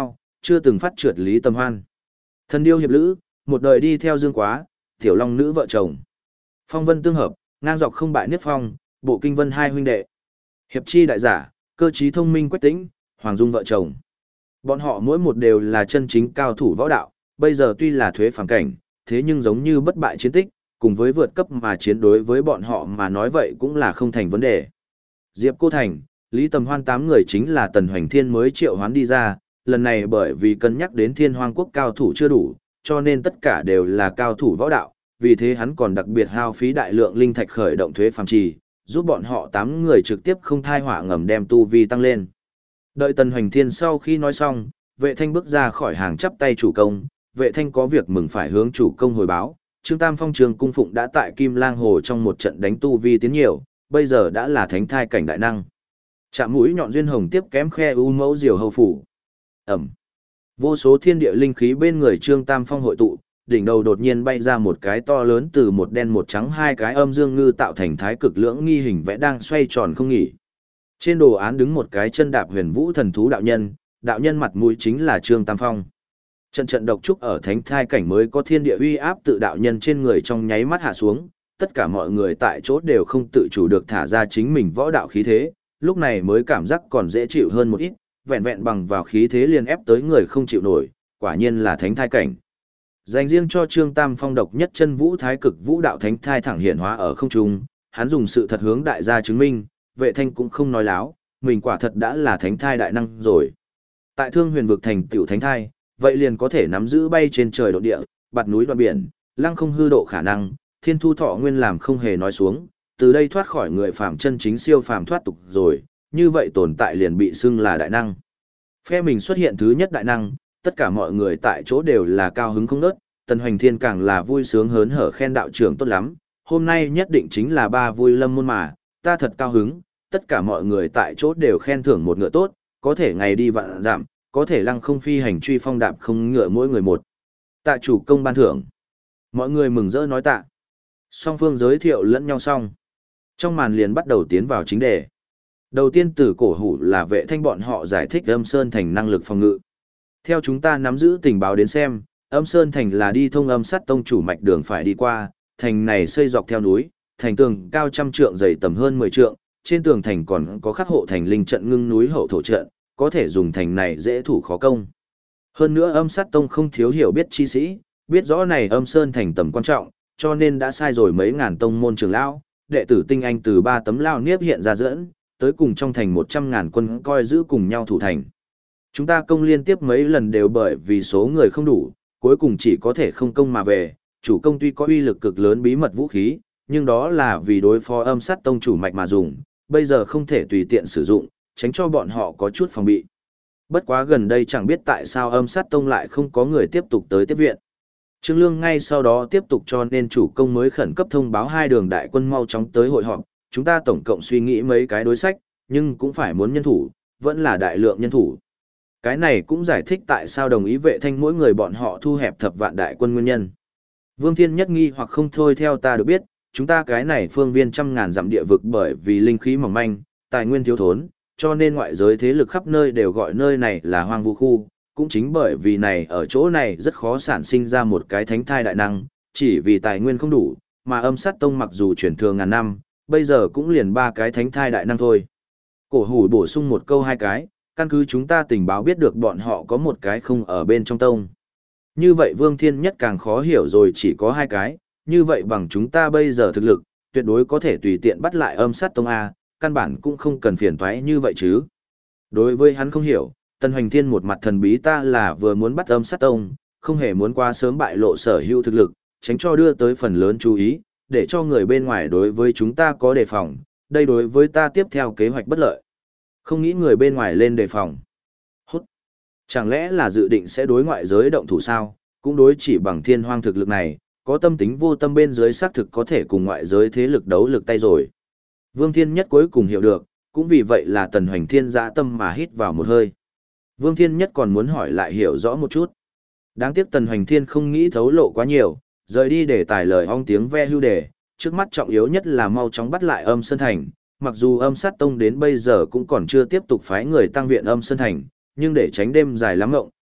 chưa từng phát trượt Lý Tầm Hoan. Thần điêu hiệp lữ, một đời đi theo Dương Quá, tiểu long nữ vợ chồng. Phong vân tương hợp, ngang dọc không bại niết phong, bộ kinh vân hai huynh đệ. Hiệp chi đại giả, cơ trí thông minh Quách Tĩnh, Hoàng Dung vợ chồng. Bọn họ mỗi một đều là chân chính cao thủ võ đạo, bây giờ tuy là thuế phàm cảnh, thế nhưng giống như bất bại chiến tích, cùng với vượt cấp mà chiến đối với bọn họ mà nói vậy cũng là không thành vấn đề. Diệp Cô Thành, Lý Tầm Hoan 8 người chính là Tần Hoành Thiên mới triệu hoán đi ra, lần này bởi vì cân nhắc đến Thiên Hoang quốc cao thủ chưa đủ, cho nên tất cả đều là cao thủ võ đạo, vì thế hắn còn đặc biệt hao phí đại lượng linh thạch khởi động thuế phàm trì, giúp bọn họ 8 người trực tiếp không thai hỏa ngầm đem tu vi tăng lên. Đợi Tần Hoành Thiên sau khi nói xong, Vệ Thanh bước ra khỏi hàng chắp tay chủ công, Vệ Thanh có việc mừng phải hướng chủ công hồi báo, Trương Tam Phong Trường Cung Phụng đã tại Kim Lang Hồ trong một trận đánh tu vi tiến nhiều, bây giờ đã là thánh thai cảnh đại năng. Chạm mũi nhọn duyên hồng tiếp kém khe u mẫu diều hầu phủ. Ẩm. Vô số thiên địa linh khí bên người Trương Tam Phong hội tụ, đỉnh đầu đột nhiên bay ra một cái to lớn từ một đen một trắng hai cái âm dương ngư tạo thành thái cực lưỡng nghi hình vẽ đang xoay tròn không nghỉ. Trên đồ án đứng một cái chân đạp huyền vũ thần thú đạo nhân mặt mũi chính là Trương Tam Phong. Trận trận độc trúc ở thánh thai cảnh mới có thiên địa uy áp tự đạo nhân trên người trong nháy mắt hạ xuống, tất cả mọi người tại chỗ đều không tự chủ được thả ra chính mình võ đạo khí thế, lúc này mới cảm giác còn dễ chịu hơn một ít, vẹn vẹn bằng vào khí thế liền ép tới người không chịu nổi, quả nhiên là thánh thai cảnh. Dành riêng cho Trương Tam Phong độc nhất chân vũ thái cực vũ đạo thánh thai thẳng hiện hóa ở không trung, hắn dùng sự thật hướng đại gia chứng minh, Vệ Thanh cũng không nói láo, mình quả thật đã là thánh thai đại năng rồi. Tại Thương Huyền vực thành tiểu thánh thai, vậy liền có thể nắm giữ bay trên trời độ địa, bạt núi đoạn biển, lăng không hư độ khả năng, thiên thu thọ nguyên làm không hề nói xuống, từ đây thoát khỏi người phàm chân chính siêu phàm thoát tục rồi, như vậy tồn tại liền bị xưng là đại năng. Phe mình xuất hiện thứ nhất đại năng, tất cả mọi người tại chỗ đều là cao hứng không nớt, Tần Hoành Thiên càng là vui sướng hớn hở khen đạo trưởng tốt lắm, hôm nay nhất định chính là ba vui lâm môn mà, ta thật cao hứng, tất cả mọi người tại chỗ đều khen thưởng một ngựa tốt, có thể ngày đi vạn dặm, có thể lăng không phi hành truy phong đạp không ngựa mỗi người một. Tạ chủ công ban thưởng. Mọi người mừng rỡ nói tạ. Song phương giới thiệu lẫn nhau xong. Trong màn liền bắt đầu tiến vào chính đề. Đầu tiên từ cổ hủ là Vệ Thanh bọn họ giải thích Âm Sơn Thành năng lực phòng ngự. Theo chúng ta nắm giữ tình báo đến xem, Âm Sơn Thành là đi thông âm sát tông chủ mạch đường phải đi qua, thành này xây dọc theo núi, thành tường cao trăm trượng dày tầm hơn 10 trượng, trên tường thành còn có khắc hộ thành linh trận ngưng núi hậu thổ trận, có thể dùng thành này dễ thủ khó công. Hơn nữa âm sát tông không thiếu hiểu biết chi sĩ, biết rõ này Âm Sơn Thành tầm quan trọng, cho nên đã sai rồi mấy ngàn tông môn trưởng lão, đệ tử tinh anh từ 3 tấm lao niếp hiện ra dẫn, tới cùng trong thành 100.000 quân coi giữ cùng nhau thủ thành. Chúng ta công liên tiếp mấy lần đều bởi vì số người không đủ, cuối cùng chỉ có thể không công mà về, chủ công tuy có uy lực cực lớn bí mật vũ khí, nhưng đó là vì đối phó âm sát tông chủ mạch mà dùng, bây giờ không thể tùy tiện sử dụng, tránh cho bọn họ có chút phòng bị. Bất quá gần đây chẳng biết tại sao âm sát tông lại không có người tiếp tục tới tiếp viện. Trương Lương ngay sau đó tiếp tục cho nên chủ công mới khẩn cấp thông báo 2 đường đại quân mau chóng tới hội họp, chúng ta tổng cộng suy nghĩ mấy cái đối sách, nhưng cũng phải muốn nhân thủ, vẫn là đại lượng nhân thủ. Cái này cũng giải thích tại sao đồng ý Vệ Thanh mỗi người bọn họ thu hẹp thập vạn đại quân nguyên nhân. Vương Thiên nhất nghi hoặc không thôi theo ta được biết, chúng ta cái này phương viên trăm ngàn dặm địa vực bởi vì linh khí mỏng manh, tài nguyên thiếu thốn, cho nên ngoại giới thế lực khắp nơi đều gọi nơi này là hoang vu khu, cũng chính bởi vì này ở chỗ này rất khó sản sinh ra một cái thánh thai đại năng, chỉ vì tài nguyên không đủ, mà âm sát tông mặc dù truyền thừa ngàn năm, bây giờ cũng liền 3 cái thánh thai đại năng thôi. Cổ hủ bổ sung một câu 2 cái, căn cứ chúng ta tình báo biết được bọn họ có một cái không ở bên trong tông. Như vậy Vương Thiên Nhất càng khó hiểu rồi, chỉ có 2 cái, như vậy bằng chúng ta bây giờ thực lực, tuyệt đối có thể tùy tiện bắt lại âm sát tông A, căn bản cũng không cần phiền toái như vậy chứ. Đối với hắn không hiểu, Tần Hoành Thiên một mặt thần bí ta là vừa muốn bắt âm sát tông, không hề muốn qua sớm bại lộ sở hữu thực lực, tránh cho đưa tới phần lớn chú ý, để cho người bên ngoài đối với chúng ta có đề phòng, đây đối với ta tiếp theo kế hoạch bất lợi. Không nghĩ người bên ngoài lên đề phòng. Hút. Chẳng lẽ là dự định sẽ đối ngoại giới động thủ sao, cũng đối chỉ bằng Thiên Hoang thực lực này, có tâm tính vô tâm bên dưới xác thực có thể cùng ngoại giới thế lực đấu lực tay rồi. Vương Thiên Nhất cuối cùng hiểu được, cũng vì vậy là Tần Hoành Thiên dã tâm mà hít vào một hơi. Vương Thiên Nhất còn muốn hỏi lại hiểu rõ một chút. Đáng tiếc Tần Hoành Thiên không nghĩ thấu lộ quá nhiều, rời đi để tải lời ong tiếng ve hưu đề, trước mắt trọng yếu nhất là mau chóng bắt lại Âm Sơn Thành, mặc dù Âm Sát Tông đến bây giờ cũng còn chưa tiếp tục phái người tăng viện Âm Sơn Thành, nhưng để tránh đêm dài lắm ngộng,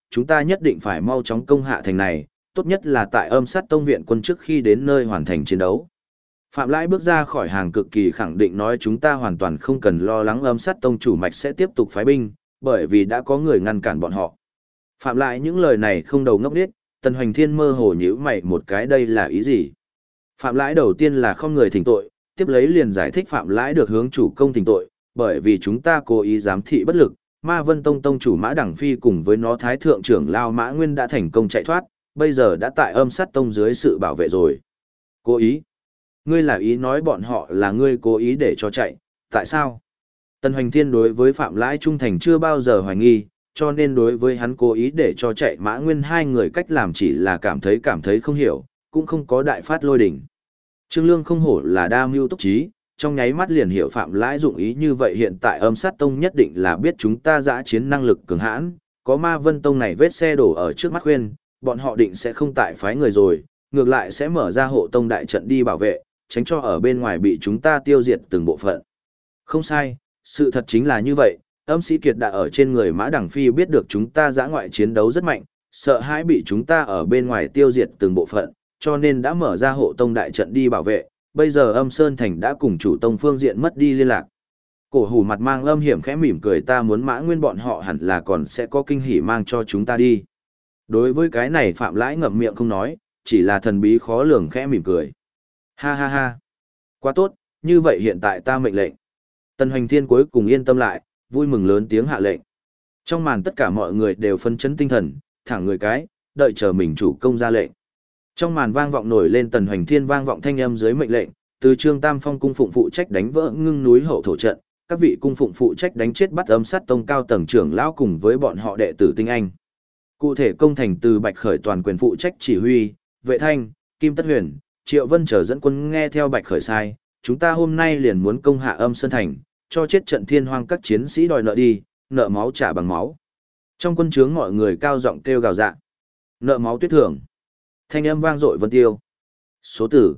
chúng ta nhất định phải mau chóng công hạ thành này, tốt nhất là tại Âm Sát Tông viện quân trước khi đến nơi hoàn thành chiến đấu. Phạm Lãi bước ra khỏi hàng cực kỳ khẳng định nói chúng ta hoàn toàn không cần lo lắng Âm Sát Tông chủ mạch sẽ tiếp tục phái binh, bởi vì đã có người ngăn cản bọn họ. Phạm Lãi những lời này không đầu ngốc điếc, Tần Hoành Thiên mơ hồ nhíu mày một cái đây là ý gì? Phạm Lãi đầu tiên là không người thỉnh tội, tiếp lấy liền giải thích Phạm Lãi được hướng chủ công thỉnh tội, bởi vì chúng ta cố ý giám thị bất lực, Ma Vân Tông tông chủ Mã Đẳng Phi cùng với nó thái thượng trưởng Lao Mã Nguyên đã thành công chạy thoát, bây giờ đã tại Âm Sát Tông dưới sự bảo vệ rồi. Cố ý? Ngươi là ý nói bọn họ là ngươi cố ý để cho chạy, tại sao? Tần Hoành Thiên đối với Phạm Lãi trung thành chưa bao giờ hoài nghi, cho nên đối với hắn cố ý để cho chạy Mã Nguyên hai người cách làm chỉ là cảm thấy không hiểu, cũng không có đại phát lôi đỉnh. Trương Lương không hổ là đa mưu túc trí, trong nháy mắt liền hiểu Phạm Lãi dụng ý như vậy hiện tại Âm Sát Tông nhất định là biết chúng ta dã chiến năng lực cường hãn, có Ma Vân Tông này vết xe đổ ở trước mắt khuyên, bọn họ định sẽ không tại phái người rồi, ngược lại sẽ mở ra hộ tông đại trận đi bảo vệ, tránh cho ở bên ngoài bị chúng ta tiêu diệt từng bộ phận. Không sai, sự thật chính là như vậy, Âm Sĩ Kiệt đã ở trên người Mã Đẳng Phi biết được chúng ta dã ngoại chiến đấu rất mạnh, sợ hãi bị chúng ta ở bên ngoài tiêu diệt từng bộ phận, cho nên đã mở ra hộ tông đại trận đi bảo vệ, bây giờ Âm Sơn Thành đã cùng chủ tông phương diện mất đi liên lạc. Cổ hủ mặt mang âm hiểm khẽ mỉm cười ta muốn Mã Nguyên bọn họ hẳn là còn sẽ có kinh hỉ mang cho chúng ta đi. Đối với cái này Phạm Lãi ngậm miệng không nói, chỉ là thần bí khó lường khẽ mỉm cười. Ha ha ha. Quá tốt, như vậy hiện tại ta mệnh lệnh. Tần Hoành Thiên cuối cùng yên tâm lại, vui mừng lớn tiếng hạ lệnh. Trong màn tất cả mọi người đều phân chấn tinh thần, thẳng người cái, đợi chờ mình chủ công ra lệnh. Trong màn vang vọng nổi lên Tần Hoành Thiên vang vọng thanh âm dưới mệnh lệnh, từ Trương Tam Phong cung phụng phụ trách đánh vỡ ngưng núi hậu thổ trận, các vị cung phụng phụ trách đánh chết bắt Âm Sát Tông cao tầng trưởng lão cùng với bọn họ đệ tử tinh anh. Cụ thể công thành từ Bạch Khởi toàn quyền phụ trách chỉ huy, Vệ Thanh, Kim Tất Huyền, Triệu Vân trở dẫn quân nghe theo Bạch Khởi sai, chúng ta hôm nay liền muốn công hạ Âm Sơn Thành, cho chết trận thiên hoang các chiến sĩ đòi nợ đi, nợ máu trả bằng máu. Trong quân trướng mọi người cao giọng kêu gào dạ. Nợ máu tuyết thưởng. Thanh âm vang dội vân tiêu. Số tử.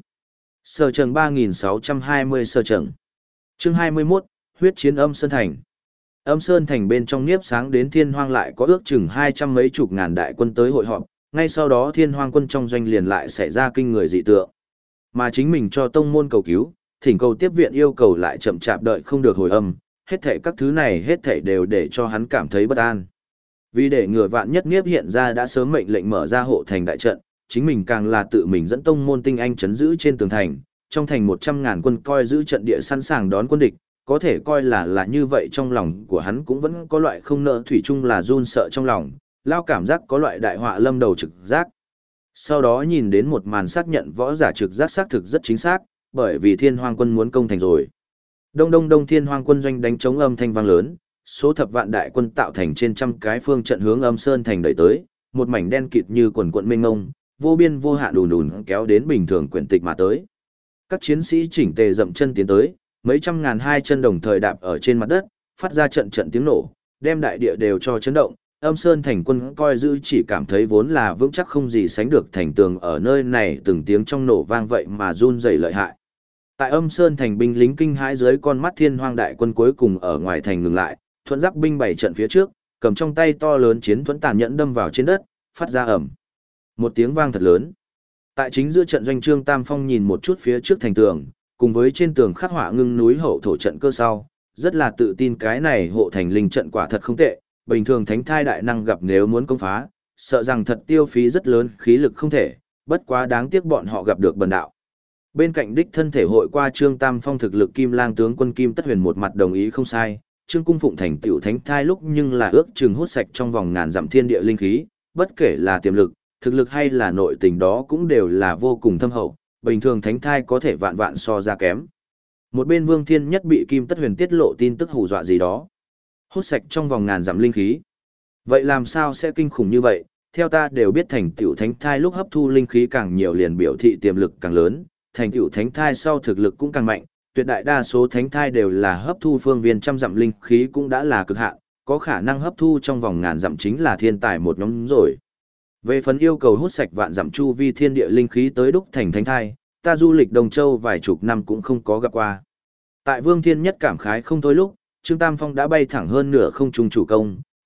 Sở trần 3620 sở trần. Chương 21, huyết chiến Âm Sơn Thành. Âm Sơn Thành bên trong niếp sáng đến thiên hoang lại có ước chừng 200 mấy chục ngàn đại quân tới hội họp, ngay sau đó thiên hoang quân trong doanh liền lại xảy ra kinh người dị tượng. Mà chính mình cho tông môn cầu cứu, thỉnh cầu tiếp viện yêu cầu lại chậm chạp đợi không được hồi âm, hết thảy các thứ này hết thảy đều để cho hắn cảm thấy bất an. Vì để ngừa vạn nhất Niếp hiện ra đã sớm mệnh lệnh mở ra hộ thành đại trận, chính mình càng là tự mình dẫn tông môn tinh anh chấn giữ trên tường thành, trong thành 100.000 quân coi giữ trận địa sẵn sàng đón quân địch, có thể coi là như vậy trong lòng của hắn cũng vẫn có loại không nỡ thủy chung là run sợ trong lòng, lao cảm giác có loại đại họa lâm đầu trực giác. Sau đó nhìn đến một màn xác nhận võ giả trực giác xác thực rất chính xác, bởi vì thiên hoang quân muốn công thành rồi. Đông thiên hoang quân doanh đánh chống âm thanh vang lớn, số thập vạn đại quân tạo thành trên trăm cái phương trận hướng Âm Sơn Thành đẩy tới, một mảnh đen kịt như quần quận mênh mông, vô biên vô hạn đùn đùn kéo đến bình thường quyển tịch mà tới. Các chiến sĩ chỉnh tề dậm chân tiến tới, mấy trăm ngàn hai chân đồng thời đạp ở trên mặt đất, phát ra trận trận tiếng nổ, đem đại địa đều cho chấn động. Âm Sơn Thành quân coi giữ chỉ cảm thấy vốn là vững chắc không gì sánh được thành tường ở nơi này từng tiếng trong nổ vang vậy mà run rẩy lợi hại. Tại Âm Sơn Thành binh lính kinh hãi dưới con mắt thiên hoang đại quân cuối cùng ở ngoài thành ngừng lại, thuận giáp binh bày trận phía trước, cầm trong tay to lớn chiến thuẫn tàn nhẫn đâm vào trên đất, phát ra ầm một tiếng vang thật lớn. Tại chính giữa trận doanh Trương Tam Phong nhìn một chút phía trước thành tường, cùng với trên tường khắc họa ngưng núi hậu thổ trận cơ sau, rất là tự tin cái này hộ thành linh trận quả thật không tệ, bình thường thánh thai đại năng gặp nếu muốn công phá, sợ rằng thật tiêu phí rất lớn khí lực không thể, bất quá đáng tiếc bọn họ gặp được bần đạo. Bên cạnh đích thân thể hội qua Trương Tam Phong thực lực Kim Lang tướng quân Kim Tất Huyền một mặt đồng ý không sai, Trương Cung Phụng thành tiểu thánh thai lúc nhưng là ước chừng hút sạch trong vòng ngàn dặm thiên địa linh khí, bất kể là tiềm lực, thực lực hay là nội tình đó cũng đều là vô cùng thâm hậu, bình thường thánh thai có thể vạn vạn so ra kém. Một bên Vương Thiên Nhất bị Kim Tất Huyền tiết lộ tin tức hù dọa gì đó. Hút sạch trong vòng ngàn dặm linh khí. Vậy làm sao sẽ kinh khủng như vậy? Theo ta đều biết thành tiểu thánh thai lúc hấp thu linh khí càng nhiều liền biểu thị tiềm lực càng lớn, thành tiểu thánh thai sau thực lực cũng càng mạnh, tuyệt đại đa số thánh thai đều là hấp thu phương viên trăm dặm linh khí cũng đã là cực hạn, có khả năng hấp thu trong vòng ngàn dặm chính là thiên tài một nhóm rồi. Về phần yêu cầu hút sạch vạn dặm chu vi thiên địa linh khí tới đúc thành thánh thai, ta du lịch Đồng Châu vài chục năm cũng không có gặp qua. Tại Vương Thiên Nhất cảm khái không thôi lúc, Trương Tam Phong đã bay thẳng hơn nửa không trung chủ công,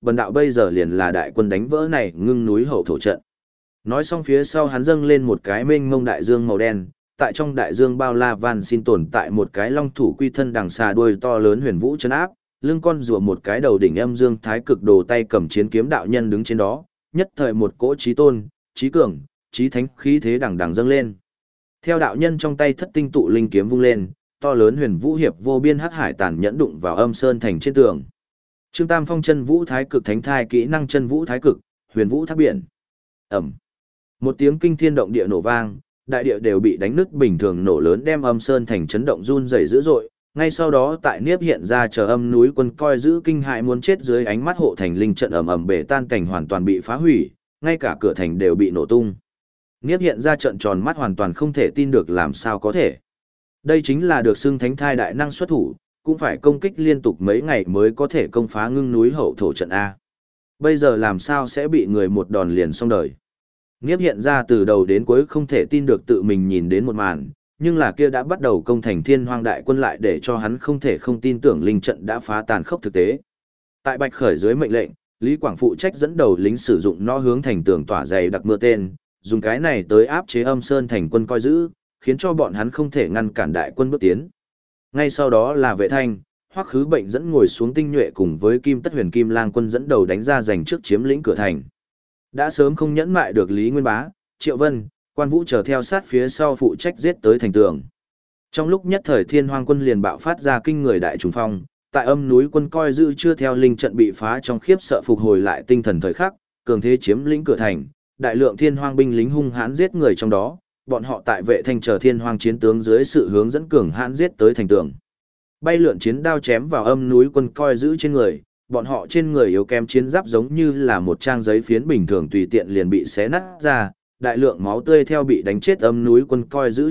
bần đạo bây giờ liền là đại quân đánh vỡ này ngưng núi hậu thổ trận. Nói xong phía sau hắn dâng lên một cái mênh mông đại dương màu đen, tại trong đại dương bao la van xin tồn tại một cái long thủ quy thân đằng xà đuôi to lớn huyền vũ chân áp, lưng con rùa một cái đầu đỉnh âm dương thái cực đồ tay cầm chiến kiếm đạo nhân đứng trên đó, nhất thời một cỗ chí tôn, chí cường, chí thánh khí thế đằng đằng dâng lên. Theo đạo nhân trong tay thất tinh tụ linh kiếm vung lên, to lớn huyền vũ hiệp vô biên hắc hải tàn nhẫn đụng vào âm sơn thành trên tường. Trương Tam Phong chân vũ thái cực thánh thai kỹ năng chân vũ thái cực, huyền vũ thác biển. Ầm. Một tiếng kinh thiên động địa nổ vang, đại địa đều bị đánh nứt bình thường nổ lớn đem âm sơn thành chấn động run rẩy dữ dội. Ngay sau đó tại Niếp hiện ra chờ âm núi quân coi giữ kinh hại muốn chết dưới ánh mắt hộ thành linh trận ầm ầm bể tan cảnh hoàn toàn bị phá hủy, ngay cả cửa thành đều bị nổ tung. Niếp hiện ra trận tròn mắt hoàn toàn không thể tin được làm sao có thể. Đây chính là được xưng thánh thai đại năng xuất thủ, cũng phải công kích liên tục mấy ngày mới có thể công phá ngưng núi hậu thổ trận A. Bây giờ làm sao sẽ bị người một đòn liền xong đời. Niếp hiện ra từ đầu đến cuối không thể tin được tự mình nhìn đến một màn, nhưng là kia đã bắt đầu công thành thiên hoang đại quân lại để cho hắn không thể không tin tưởng linh trận đã phá tàn khốc thực tế. Tại Bạch Khởi dưới mệnh lệnh, Lý Quảng phụ trách dẫn đầu lính sử dụng nó hướng thành tường tỏa dày đặc mưa tên, dùng cái này tới áp chế âm sơn thành quân coi giữ, khiến cho bọn hắn không thể ngăn cản đại quân bước tiến. Ngay sau đó là Vệ Thanh, Hoắc Khứ Bệnh dẫn ngồi xuống tinh nhuệ cùng với Kim Tất Huyền Kim Lang quân dẫn đầu đánh ra giành trước chiếm lĩnh cửa thành. Đã sớm không nhẫn mại được Lý Nguyên Bá, Triệu Vân, Quan Vũ chờ theo sát phía sau phụ trách giết tới thành tường. Trong lúc nhất thời Thiên Hoang quân liền bạo phát ra kinh người đại trùng phong, tại âm núi quân coi giữ chưa theo linh trận bị phá trong khiếp sợ phục hồi lại tinh thần thời khắc, cường thế chiếm lĩnh cửa thành, đại lượng Thiên Hoang binh lính hung hãn giết người trong đó, bọn họ tại Vệ Thanh chờ Thiên Hoang chiến tướng dưới sự hướng dẫn cường hãn giết tới thành tường. Bay lượn chiến đao chém vào âm núi quân coi giữ trên người, bọn họ trên người yếu kém chiến giáp giống như là một trang giấy phiến bình thường tùy tiện liền bị xé nát ra, đại lượng máu tươi theo bị đánh chết âm núi quân coi giữ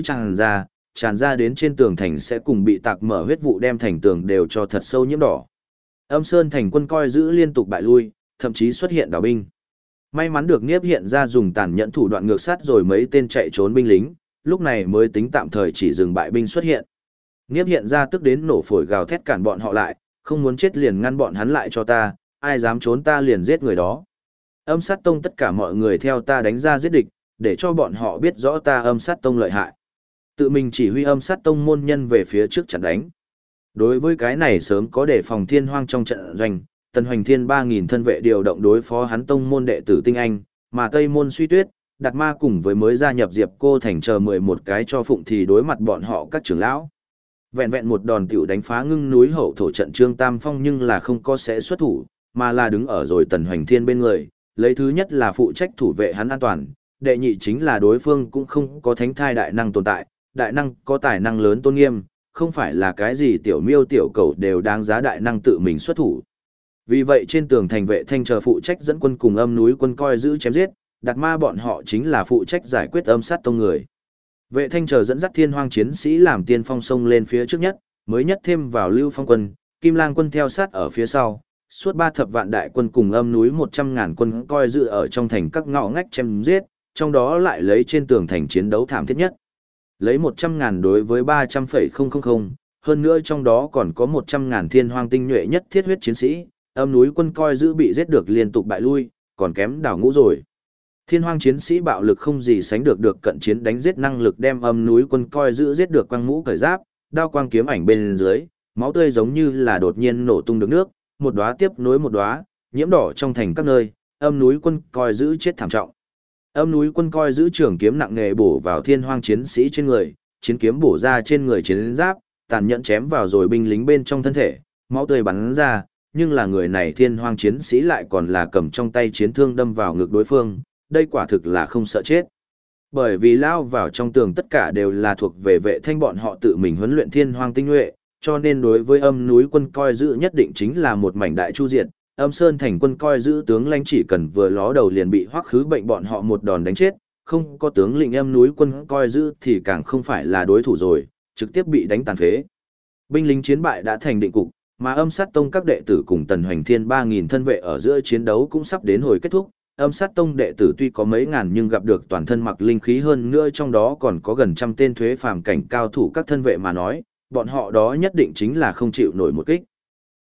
tràn ra đến trên tường thành sẽ cùng bị tạc mở huyết vụ đem thành tường đều cho thật sâu nhiễm đỏ. Âm sơn thành quân coi giữ liên tục bại lui, thậm chí xuất hiện đảo binh. May mắn được Niếp hiện ra dùng tàn nhẫn thủ đoạn ngược sát rồi mấy tên chạy trốn binh lính, lúc này mới tính tạm thời chỉ dừng bại binh xuất hiện. Niếp hiện ra tức đến nổ phổi gào thét cản bọn họ lại, không muốn chết liền ngăn bọn hắn lại cho ta, ai dám trốn ta liền giết người đó. Âm sát tông tất cả mọi người theo ta đánh ra giết địch, để cho bọn họ biết rõ ta âm sát tông lợi hại. Tự mình chỉ huy âm sát tông môn nhân về phía trước chặn đánh. Đối với cái này sớm có đề phòng Thiên Hoang trong trận doanh, Tần Hoành Thiên 3000 thân vệ điều động đối phó hắn tông môn đệ tử tinh anh, mà Tây môn Suy Tuyết, Đạt Ma cùng với mới gia nhập Diệp Cô Thành chờ 11 cái cho phụng thì đối mặt bọn họ các trưởng lão. Vẹn vẹn một đòn tiểu đánh phá ngưng núi hậu thổ trận Trương Tam Phong nhưng là không có sẽ xuất thủ, mà là đứng ở rồi Tần Hoành Thiên bên người, lấy thứ nhất là phụ trách thủ vệ hắn an toàn, đệ nhị chính là đối phương cũng không có thánh thai đại năng tồn tại, đại năng có tài năng lớn tôn nghiêm, không phải là cái gì tiểu miêu tiểu cầu đều đáng giá đại năng tự mình xuất thủ. Vì vậy trên tường thành Vệ Thanh chờ phụ trách dẫn quân cùng âm núi quân coi giữ chém giết, Đạt Ma bọn họ chính là phụ trách giải quyết âm sát tông người. Vệ Thanh chờ dẫn dắt Thiên Hoang chiến sĩ làm tiên phong sông lên phía trước nhất, mới nhất thêm vào Lưu Phong quân, Kim Lang quân theo sát ở phía sau, suốt 3 thập vạn đại quân cùng âm núi 100.000 quân coi giữ ở trong thành các ngõ ngách chém giết, trong đó lại lấy trên tường thành chiến đấu thảm thiết nhất. Lấy 100.000 đối với 300,000, hơn nữa trong đó còn có 100.000 Thiên Hoang tinh nhuệ nhất thiết huyết chiến sĩ, âm núi quân coi giữ bị giết được liên tục bại lui, còn kém đảo ngũ rồi. Thiên Hoang chiến sĩ bạo lực không gì sánh được cận chiến đánh giết năng lực đem âm núi quân coi giữ giết được quang mũ cởi giáp, đao quang kiếm ảnh bên dưới, máu tươi giống như là đột nhiên nổ tung được nước, một đóa tiếp nối một đóa, nhiễm đỏ trong thành các nơi, âm núi quân coi giữ chết thảm trọng. Âm núi quân coi giữ trường kiếm nặng nề bổ vào Thiên Hoang chiến sĩ trên người, chiến kiếm bổ ra trên người chiến giáp, tàn nhẫn chém vào rồi binh lính bên trong thân thể, máu tươi bắn ra, nhưng là người này Thiên Hoang chiến sĩ lại còn là cầm trong tay chiến thương đâm vào ngực đối phương, đây quả thực là không sợ chết. Bởi vì lao vào trong tường tất cả đều là thuộc về Vệ Thanh bọn họ tự mình huấn luyện Thiên Hoang tinh nhuệ, cho nên đối với âm núi quân coi giữ nhất định chính là một mảnh đại chu diệt. Âm Sơn thành quân coi giữ tướng lãnh chỉ cần vừa ló đầu liền bị Hoắc Khứ Bệnh bọn họ một đòn đánh chết, không có tướng lĩnh âm núi quân coi giữ thì càng không phải là đối thủ rồi, trực tiếp bị đánh tàn phế. Binh lính chiến bại đã thành định cục, mà âm sát tông các đệ tử cùng Tần Hoành Thiên 3000 thân vệ ở giữa chiến đấu cũng sắp đến hồi kết thúc. Âm sát tông đệ tử tuy có mấy ngàn nhưng gặp được toàn thân mặc linh khí hơn nữa trong đó còn có gần trăm tên thuế phàm cảnh cao thủ các thân vệ mà nói, bọn họ đó nhất định chính là không chịu nổi một kích.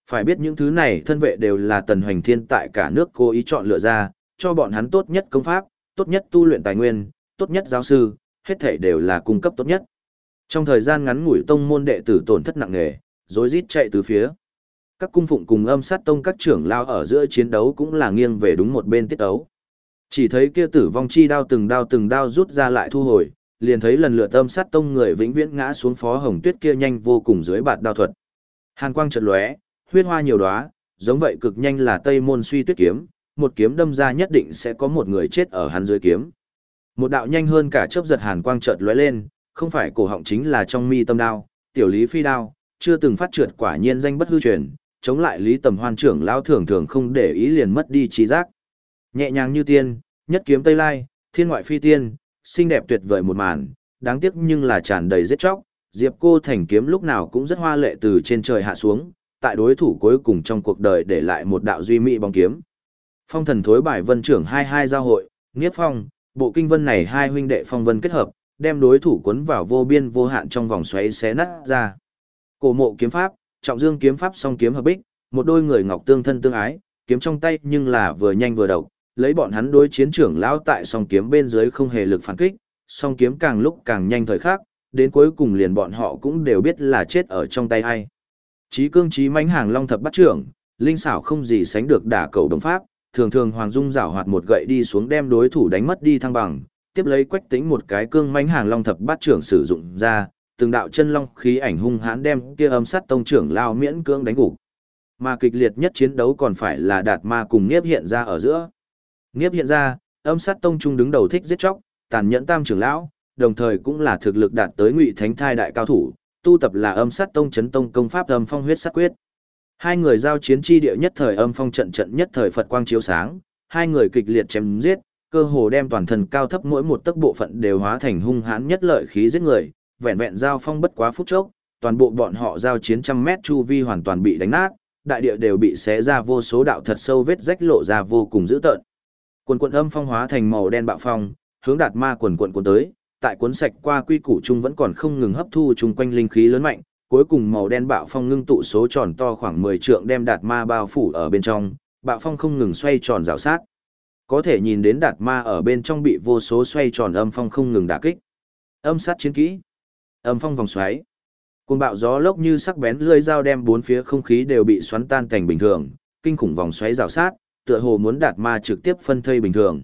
Phải biết những thứ này thân vệ đều là Tần Hoành Thiên tại cả nước cố ý chọn lựa ra, cho bọn hắn tốt nhất công pháp, tốt nhất tu luyện tài nguyên, tốt nhất giáo sư, hết thảy đều là cung cấp tốt nhất. Trong thời gian ngắn ngủi tông môn đệ tử tổn thất nặng nề, rối rít chạy từ phía. Các cung phụng cùng Âm Sát Tông các trưởng lao ở giữa chiến đấu cũng là nghiêng về đúng một bên tiết ấu. Chỉ thấy kia Tử Vong chi từng đao rút ra lại thu hồi, liền thấy lần lượt Âm Sát Tông người vĩnh viễn ngã xuống Phó Hồng Tuyết kia nhanh vô cùng dưới bạt đao thuật. Hàn quang chợt lóe, huyết hoa nhiều đóa, giống vậy cực nhanh là Tây Môn Suy Tuyết kiếm, một kiếm đâm ra nhất định sẽ có một người chết ở hắn dưới kiếm. Một đạo nhanh hơn cả chớp giật hàn quang chợt lóe lên, không phải cổ họng chính là trong mi tâm đao, tiểu Lý Phi đao, chưa từng phát trượt quả nhiên danh bất hư truyền, chống lại Lý Tầm Hoan trưởng lão thường thường không để ý liền mất đi trí giác. Nhẹ nhàng như tiên, nhất kiếm Tây Lai, thiên ngoại phi tiên, xinh đẹp tuyệt vời một màn, đáng tiếc nhưng là tràn đầy giết chóc, Diệp Cô Thành kiếm lúc nào cũng rất hoa lệ từ trên trời hạ xuống, tại đối thủ cuối cùng trong cuộc đời để lại một đạo duy mỹ bóng kiếm. Phong thần thối bài vân trưởng 22 giao hội, Niếp Phong, bộ kinh vân này hai huynh đệ phong vân kết hợp, đem đối thủ cuốn vào vô biên vô hạn trong vòng xoáy xé nát ra. Cổ mộ kiếm pháp, trọng dương kiếm pháp song kiếm hợp bích, một đôi người ngọc tương thân tương ái, kiếm trong tay nhưng là vừa nhanh vừa độc, lấy bọn hắn đối chiến trưởng lão tại song kiếm bên dưới không hề lực phản kích, song kiếm càng lúc càng nhanh thời khắc, đến cuối cùng liền bọn họ cũng đều biết là chết ở trong tay ai. Chí cương chí mãnh hàng long thập bắt trưởng, linh xảo không gì sánh được đả cầu đồng pháp, thường thường Hoàng Dung giảo hoạt một gậy đi xuống đem đối thủ đánh mất đi thăng bằng, tiếp lấy Quách Tĩnh một cái cương mãnh hàng long thập bát trưởng sử dụng ra, từng đạo chân long khí ảnh hung hãn đem kia Âm Sát Tông trưởng lao miễn cưỡng đánh gục. Mà kịch liệt nhất chiến đấu còn phải là Đạt Ma cùng Niếp hiện ra ở giữa. Niếp hiện ra, Âm Sát Tông trung đứng đầu thích giết chóc, tàn nhẫn tam trưởng lão, đồng thời cũng là thực lực đạt tới Ngụy Thánh Thai đại cao thủ, tu tập là Âm Sát Tông chấn tông công pháp Âm Phong huyết sát quyết. Hai người giao chiến chi địa nhất thời âm phong trận trận nhất thời Phật quang chiếu sáng, hai người kịch liệt chém giết, cơ hồ đem toàn thân cao thấp mỗi một tấc bộ phận đều hóa thành hung hãn nhất lợi khí giết người, vẹn vẹn giao phong bất quá phút chốc, toàn bộ bọn họ giao chiến trăm mét chu vi hoàn toàn bị đánh nát, đại địa đều bị xé ra vô số đạo thật sâu vết rách lộ ra vô cùng dữ tợn. Quần quần âm phong hóa thành màu đen bạo phong, hướng Đạt Ma quần cuộn tới, tại cuốn sạch qua quy củ chung vẫn còn không ngừng hấp thu chung quanh linh khí lớn mạnh, cuối cùng màu đen bạo phong ngưng tụ số tròn to khoảng 10 trượng đem Đạt Ma bao phủ ở bên trong, bạo phong không ngừng xoay tròn rào sát. Có thể nhìn đến Đạt Ma ở bên trong bị vô số xoay tròn âm phong không ngừng đả kích. Âm sát chiến kỹ, âm phong vòng xoáy. Cuồng bạo gió lốc như sắc bén lưỡi dao đem bốn phía không khí đều bị xoắn tan thành bình thường, kinh khủng vòng xoáy rào sát, tựa hồ muốn Đạt Ma trực tiếp phân thây bình thường.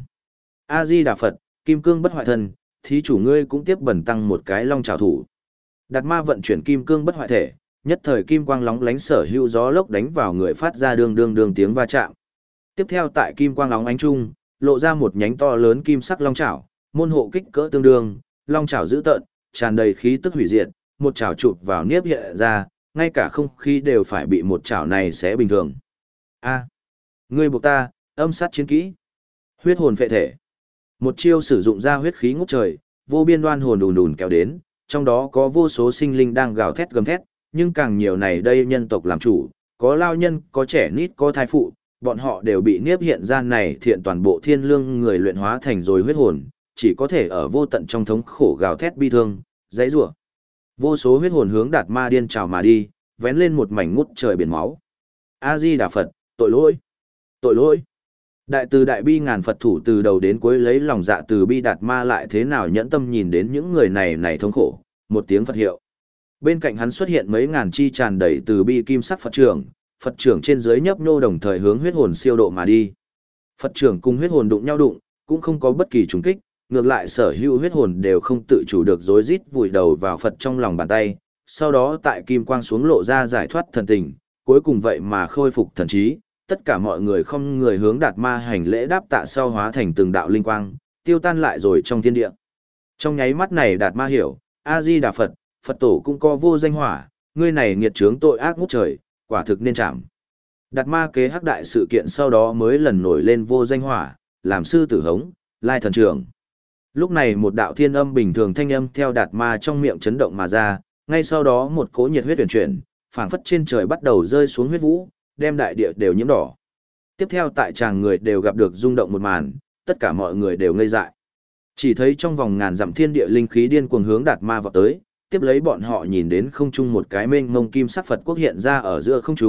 A Di Đà Phật, kim cương bất hoại thân, thí chủ ngươi cũng tiếp bẩn tăng một cái long trảo thủ. Đạt Ma vận chuyển kim cương bất hoại thể, nhất thời kim quang lóng lánh sở hữu gió lốc đánh vào người phát ra đường tiếng va chạm. Tiếp theo tại kim quang lóng ánh trung, lộ ra một nhánh to lớn kim sắc long chảo, môn hộ kích cỡ tương đương, long chảo dữ tợn, tràn đầy khí tức hủy diệt, một chảo chụp vào Niếp hiện ra, ngay cả không khí đều phải bị một chảo này xé bình thường. A, ngươi buộc ta, âm sát chiến kỹ, huyết hồn phệ thể. Một chiêu sử dụng ra huyết khí ngút trời, vô biên đoan hồn đùn đùn kéo đến, trong đó có vô số sinh linh đang gào thét gầm thét, nhưng càng nhiều này đây nhân tộc làm chủ, có lao nhân, có trẻ nít, có thai phụ, bọn họ đều bị Niếp hiện ra này thiện toàn bộ thiên lương người luyện hóa thành rồi huyết hồn, chỉ có thể ở vô tận trong thống khổ gào thét bi thương, dãy rủa. Vô số huyết hồn hướng Đạt Ma điên trào mà đi, vén lên một mảnh ngút trời biển máu. A Di Đà Phật, tội lỗi, tội lỗi. Đại từ đại bi ngàn Phật thủ từ đầu đến cuối lấy lòng dạ từ bi. Đạt Ma lại thế nào nhẫn tâm nhìn đến những người này thống khổ, một tiếng Phật hiệu. Bên cạnh hắn xuất hiện mấy ngàn chi tràn đầy từ bi kim sắc Phật trưởng trên dưới nhấp nhô đồng thời hướng huyết hồn siêu độ mà đi. Phật trưởng cùng huyết hồn đụng nhau đụng, cũng không có bất kỳ trùng kích, ngược lại sở hữu huyết hồn đều không tự chủ được rối rít vùi đầu vào Phật trong lòng bàn tay, sau đó tại kim quang xuống lộ ra giải thoát thần tình, cuối cùng vậy mà khôi phục thần trí, tất cả mọi người không người hướng Đạt Ma hành lễ đáp tạ sau hóa thành từng đạo linh quang, tiêu tan lại rồi trong thiên địa. Trong nháy mắt này Đạt Ma hiểu, A Di Đà Phật, Phật tổ cũng có vô danh hỏa, ngươi này nghiệt chướng tội ác ngút trời, quả thực nên chạm. Đạt Ma kế hắc đại sự kiện sau đó mới lần nổi lên vô danh hỏa, làm sư tử hống, lai thần trưởng. Lúc này một đạo thiên âm bình thường thanh âm theo Đạt Ma trong miệng chấn động mà ra, ngay sau đó một cỗ nhiệt huyết huyền chuyển, phảng phất trên trời bắt đầu rơi xuống huyết vũ, đem đại địa đều nhiễm đỏ. Tiếp theo tại tràng người đều gặp được rung động một màn, tất cả mọi người đều ngây dại. Chỉ thấy trong vòng ngàn dặm thiên địa linh khí điên cuồng hướng Đạt Ma vọt tới, tiếp lấy bọn họ nhìn đến không trung một cái mênh mông kim sắc Phật quốc hiện ra ở giữa không trung,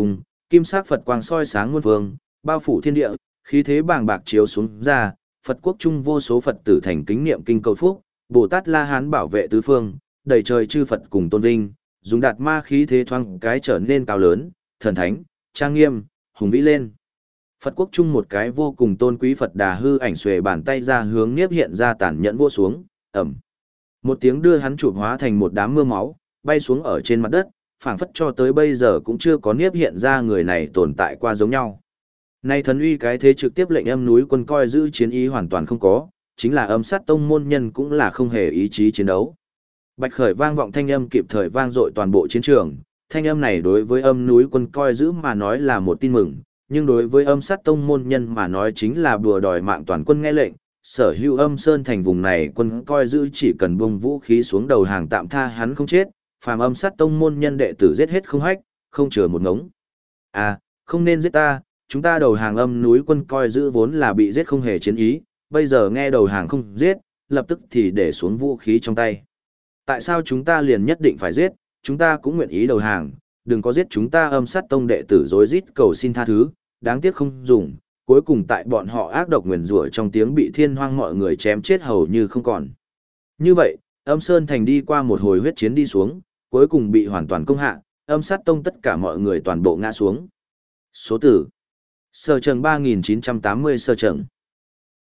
kim sắc Phật quang soi sáng muôn phương, bao phủ thiên địa, khí thế bàng bạc chiếu xuống ra, Phật quốc trung vô số Phật tử thành kính niệm kinh cầu phúc, Bồ Tát La Hán bảo vệ tứ phương, đầy trời chư Phật cùng tôn vinh, dùng đạt ma khí thế thoáng cái trở nên cao lớn, thần thánh, trang nghiêm, hùng vĩ lên. Phật quốc trung một cái vô cùng tôn quý Phật Đà hư ảnh xuề bàn tay ra hướng Niếp Hiện ra tàn nhẫn vỗ xuống, ầm. Một tiếng đưa hắn chụp hóa thành một đám mưa máu, bay xuống ở trên mặt đất, phảng phất cho tới bây giờ cũng chưa có Niếp Hiện ra người này tồn tại qua giống nhau. Nay thần uy cái thế trực tiếp lệnh âm núi quân coi giữ chiến ý hoàn toàn không có, chính là âm sát tông môn nhân cũng là không hề ý chí chiến đấu. Bạch khởi vang vọng thanh âm kịp thời vang dội toàn bộ chiến trường, thanh âm này đối với âm núi quân coi giữ mà nói là một tin mừng, nhưng đối với âm sát tông môn nhân mà nói chính là bùa đòi mạng toàn quân nghe lệnh. Sở hữu âm sơn thành vùng này quân coi giữ chỉ cần buông vũ khí xuống đầu hàng tạm tha hắn không chết, phàm âm sát tông môn nhân đệ tử giết hết không hách, không chừa một ngống. À, không nên giết ta, chúng ta đầu hàng âm núi quân coi giữ vốn là bị giết không hề chiến ý, bây giờ nghe đầu hàng không giết, lập tức thì để xuống vũ khí trong tay. Tại sao chúng ta liền nhất định phải giết, chúng ta cũng nguyện ý đầu hàng, đừng có giết chúng ta âm sát tông đệ tử rối rít cầu xin tha thứ, đáng tiếc không dùng, cuối cùng tại bọn họ ác độc nguyền rủa trong tiếng bị thiên hoang mọi người chém chết hầu như không còn. Như vậy, âm sơn thành đi qua một hồi huyết chiến đi xuống, cuối cùng bị hoàn toàn công hạ, âm sát tông tất cả mọi người toàn bộ ngã xuống. Số tử Sở Trần 3980 Sở Trần